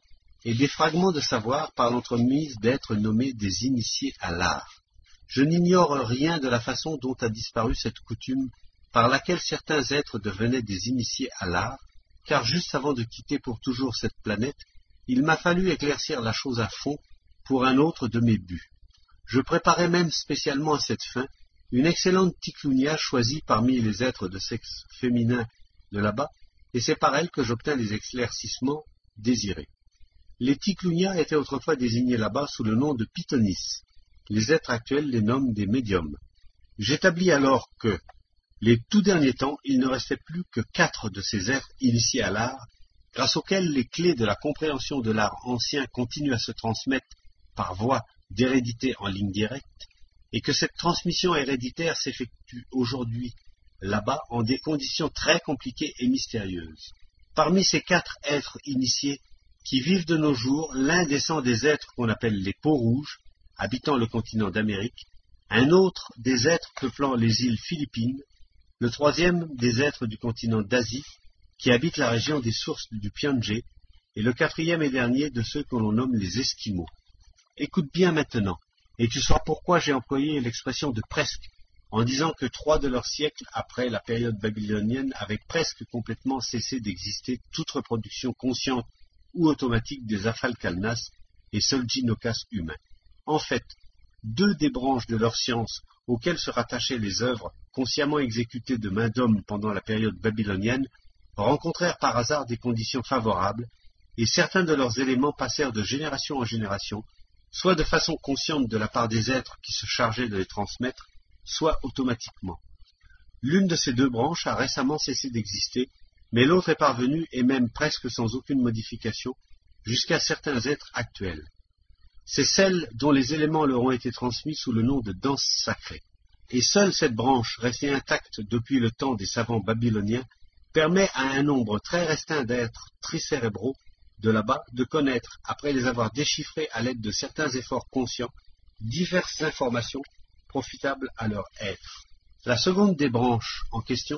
et des fragments de savoir par l'entremise d'êtres nommés des initiés à l'art. Je n'ignore rien de la façon dont a disparu cette coutume par laquelle certains êtres devenaient des initiés à l'art, car juste avant de quitter pour toujours cette planète, il m'a fallu éclaircir la chose à fond pour un autre de mes buts. Je préparais même spécialement à cette fin une excellente ticlounia choisie parmi les êtres de sexe féminin de là-bas, et c'est par elle que j'obtins les éclaircissements désirés. Les ticlounia étaient autrefois désignés là-bas sous le nom de pythonis. Les êtres actuels les nomment des médiums. J'établis alors que, les tout derniers temps, il ne restait plus que quatre de ces êtres initiés à l'art, grâce auxquels les clés de la compréhension de l'art ancien continuent à se transmettre par voie d'hérédité en ligne directe, et que cette transmission héréditaire s'effectue aujourd'hui là-bas en des conditions très compliquées et mystérieuses. Parmi ces quatre êtres initiés qui vivent de nos jours, l'un descend des êtres qu'on appelle les peaux rouges, habitant le continent d'Amérique, un autre des êtres peuplant les îles Philippines, le troisième des êtres du continent d'Asie, qui habitent la région des sources du Pyongyang, et le quatrième et dernier de ceux que l'on nomme les Esquimaux. Écoute bien maintenant, et tu sauras pourquoi j'ai employé l'expression de presque, en disant que trois de leurs siècles après la période babylonienne avaient presque complètement cessé d'exister toute reproduction consciente ou automatique des Afalkalnas et Solginokas humains. En fait, deux des branches de leur science auxquelles se rattachaient les œuvres consciemment exécutées de main d'homme pendant la période babylonienne rencontrèrent par hasard des conditions favorables, et certains de leurs éléments passèrent de génération en génération, soit de façon consciente de la part des êtres qui se chargeaient de les transmettre, soit automatiquement. L'une de ces deux branches a récemment cessé d'exister, mais l'autre est parvenue, et même presque sans aucune modification, jusqu'à certains êtres actuels. C'est celle dont les éléments leur ont été transmis sous le nom de danse sacrée. Et seule cette branche, restée intacte depuis le temps des savants babyloniens, permet à un nombre très restreint d'êtres tricérébraux de là-bas de connaître, après les avoir déchiffrés à l'aide de certains efforts conscients, diverses informations profitables à leur être. La seconde des branches en question,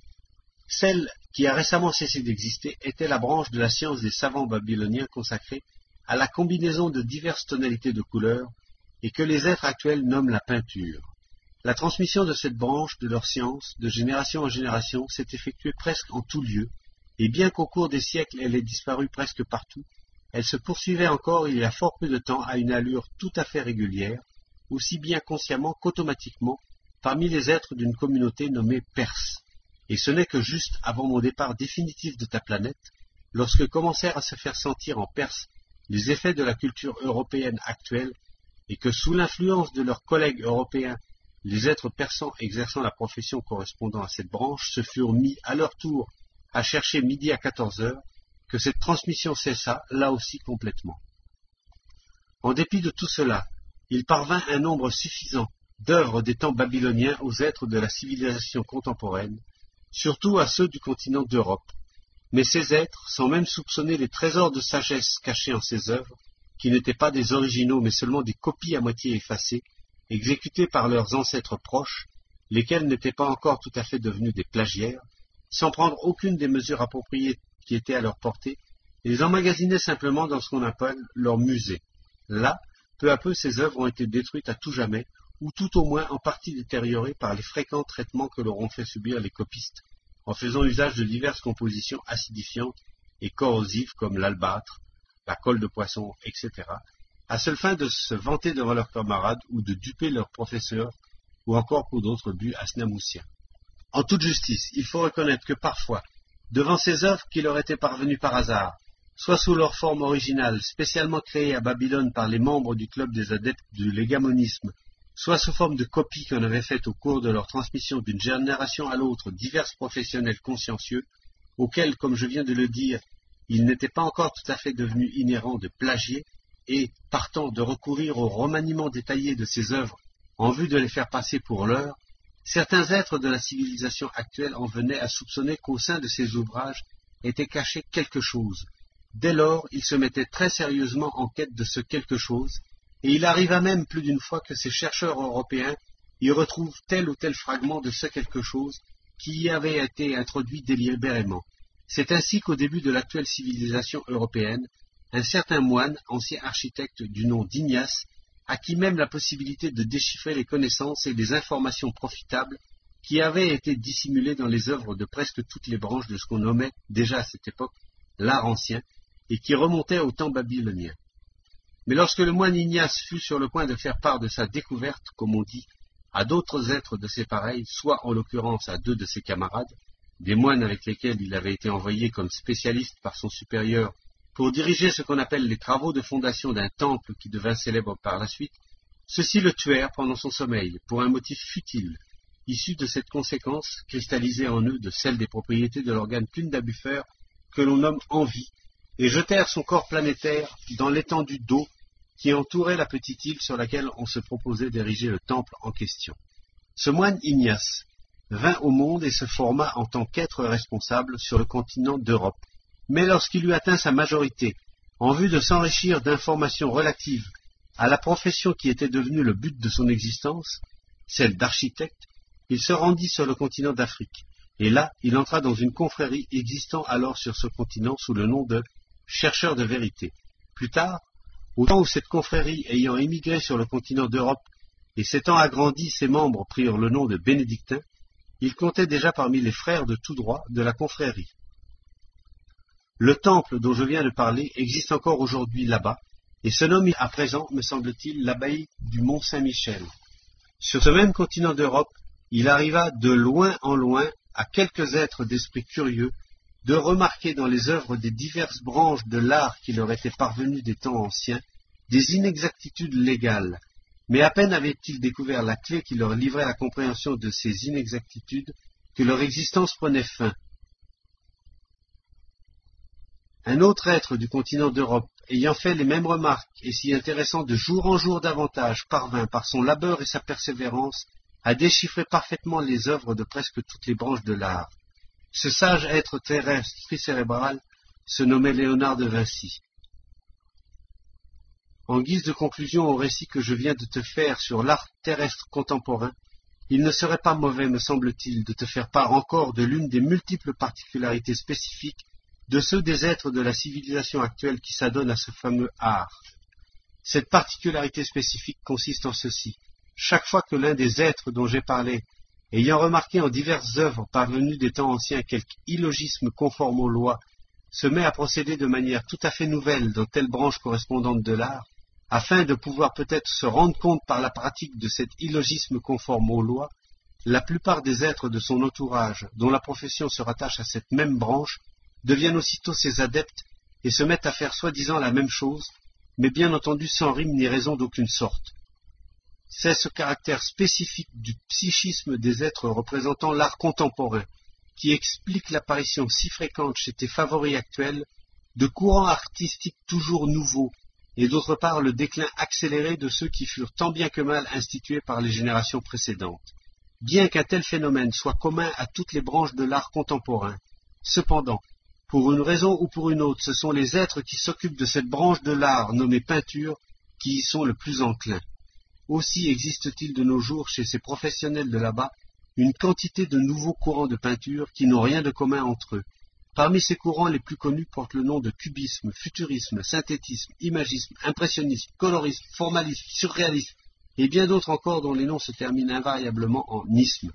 celle qui a récemment cessé d'exister, était la branche de la science des savants babyloniens consacrée à la combinaison de diverses tonalités de couleurs et que les êtres actuels nomment la peinture. La transmission de cette branche de leur science, de génération en génération, s'est effectuée presque en tout lieu, et bien qu'au cours des siècles elle ait disparu presque partout, elle se poursuivait encore il y a fort peu de temps à une allure tout à fait régulière, aussi bien consciemment qu'automatiquement, parmi les êtres d'une communauté nommée Perse. Et ce n'est que juste avant mon départ définitif de ta planète, lorsque commencèrent à se faire sentir en Perse les effets de la culture européenne actuelle, et que sous l'influence de leurs collègues européens, les êtres persans exerçant la profession correspondant à cette branche se furent mis à leur tour à chercher midi à quatorze heures, que cette transmission cessa, là aussi complètement. En dépit de tout cela, il parvint un nombre suffisant d'œuvres des temps babyloniens aux êtres de la civilisation contemporaine, surtout à ceux du continent d'Europe. Mais ces êtres, sans même soupçonner les trésors de sagesse cachés en ces œuvres, qui n'étaient pas des originaux mais seulement des copies à moitié effacées, exécutées par leurs ancêtres proches, lesquels n'étaient pas encore tout à fait devenus des plagiaires, sans prendre aucune des mesures appropriées qui étaient à leur portée, les emmagasinaient simplement dans ce qu'on appelle leur musée. Là, peu à peu, ces œuvres ont été détruites à tout jamais, ou tout au moins en partie détériorées par les fréquents traitements que leur ont fait subir les copistes, en faisant usage de diverses compositions acidifiantes et corrosives comme l'albâtre, la colle de poisson, et cetera, à seule fin de se vanter devant leurs camarades ou de duper leurs professeurs, ou encore pour d'autres buts asnamoussiens. En toute justice, il faut reconnaître que parfois, devant ces œuvres qui leur étaient parvenues par hasard, soit sous leur forme originale, spécialement créée à Babylone par les membres du club des adeptes du légamonisme, soit sous forme de copies qu'on avait faites au cours de leur transmission d'une génération à l'autre divers professionnels consciencieux, auxquels, comme je viens de le dire, il n'était pas encore tout à fait devenu inhérent de plagier, et, partant, de recourir au remaniement détaillé de ces œuvres en vue de les faire passer pour leurs, certains êtres de la civilisation actuelle en venaient à soupçonner qu'au sein de ces ouvrages était caché quelque chose. Dès lors, ils se mettaient très sérieusement en quête de ce quelque chose, et il arriva même plus d'une fois que ces chercheurs européens y retrouvent tel ou tel fragment de ce quelque chose qui y avait été introduit délibérément. C'est ainsi qu'au début de l'actuelle civilisation européenne, un certain moine, ancien architecte du nom d'Ignace, acquit même la possibilité de déchiffrer les connaissances et les informations profitables qui avaient été dissimulées dans les œuvres de presque toutes les branches de ce qu'on nommait déjà à cette époque l'art ancien, et qui remontaient au temps babylonien. Mais lorsque le moine Ignace fut sur le point de faire part de sa découverte, comme on dit, à d'autres êtres de ses pareils, soit en l'occurrence à deux de ses camarades, des moines avec lesquels il avait été envoyé comme spécialiste par son supérieur pour diriger ce qu'on appelle les travaux de fondation d'un temple qui devint célèbre par la suite, ceux-ci le tuèrent pendant son sommeil, pour un motif futile, issu de cette conséquence cristallisée en eux de celle des propriétés de l'organe Kundabuffer que l'on nomme envie, et jetèrent son corps planétaire dans l'étendue d'eau qui entourait la petite île sur laquelle on se proposait d'ériger le temple en question. Ce moine Ignace vint au monde et se forma en tant qu'être responsable sur le continent d'Europe. Mais lorsqu'il eut atteint sa majorité, en vue de s'enrichir d'informations relatives à la profession qui était devenue le but de son existence, celle d'architecte, il se rendit sur le continent d'Afrique, et là il entra dans une confrérie existant alors sur ce continent sous le nom de « chercheur de vérité ». Plus tard, au temps où cette confrérie ayant émigré sur le continent d'Europe et s'étant agrandie, ses membres prirent le nom de bénédictins, il comptait déjà parmi les frères de tout droit de la confrérie. Le temple dont je viens de parler existe encore aujourd'hui là-bas, et se nomme à présent, me semble-t-il, l'abbaye du Mont Saint-Michel. Sur ce même continent d'Europe, il arriva de loin en loin à quelques êtres d'esprit curieux de remarquer dans les œuvres des diverses branches de l'art qui leur étaient parvenues des temps anciens des inexactitudes légales, mais à peine avaient-ils découvert la clé qui leur livrait la compréhension de ces inexactitudes que leur existence prenait fin. Un autre être du continent d'Europe, ayant fait les mêmes remarques et s'y intéressant de jour en jour davantage, parvint par son labeur et sa persévérance à déchiffrer parfaitement les œuvres de presque toutes les branches de l'art. Ce sage être terrestre tricérébral se nommait Léonard de Vinci. En guise de conclusion au récit que je viens de te faire sur l'art terrestre contemporain, il ne serait pas mauvais, me semble-t-il, de te faire part encore de l'une des multiples particularités spécifiques de ceux des êtres de la civilisation actuelle qui s'adonnent à ce fameux art. Cette particularité spécifique consiste en ceci. Chaque fois que l'un des êtres dont j'ai parlé, ayant remarqué en diverses œuvres parvenues des temps anciens quelque illogisme conforme aux lois, se met à procéder de manière tout à fait nouvelle dans telle branche correspondante de l'art, afin de pouvoir peut-être se rendre compte par la pratique de cet illogisme conforme aux lois, la plupart des êtres de son entourage, dont la profession se rattache à cette même branche, deviennent aussitôt ses adeptes et se mettent à faire soi-disant la même chose, mais bien entendu sans rime ni raison d'aucune sorte. C'est ce caractère spécifique du psychisme des êtres représentant l'art contemporain qui explique l'apparition si fréquente chez tes favoris actuels de courants artistiques toujours nouveaux, et d'autre part le déclin accéléré de ceux qui furent tant bien que mal institués par les générations précédentes. Bien qu'un tel phénomène soit commun à toutes les branches de l'art contemporain, cependant, pour une raison ou pour une autre, ce sont les êtres qui s'occupent de cette branche de l'art nommée peinture qui y sont le plus enclins. Aussi existe-t-il de nos jours chez ces professionnels de là-bas une quantité de nouveaux courants de peinture qui n'ont rien de commun entre eux. Parmi ces courants, les plus connus portent le nom de cubisme, futurisme, synthétisme, imagisme, impressionnisme, colorisme, formalisme, surréalisme, et bien d'autres encore dont les noms se terminent invariablement en isme.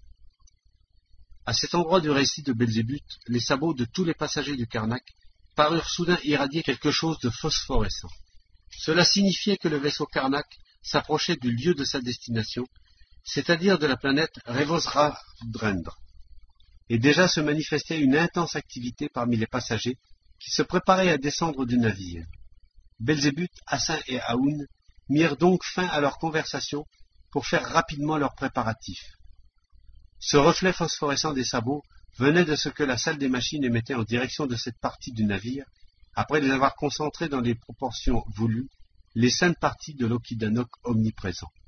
À cet endroit du récit de Belzébuth, les sabots de tous les passagers du Karnak parurent soudain irradier quelque chose de phosphorescent. Cela signifiait que le vaisseau Karnak s'approchait du lieu de sa destination, c'est-à-dire de la planète Revosradrendr. Et déjà se manifestait une intense activité parmi les passagers qui se préparaient à descendre du navire. Belzébuth, Hassin et Aoun mirent donc fin à leur conversation pour faire rapidement leurs préparatifs. Ce reflet phosphorescent des sabots venait de ce que la salle des machines émettait en direction de cette partie du navire, après les avoir concentrés dans les proportions voulues, les saintes parties de l'Okidanok omniprésent.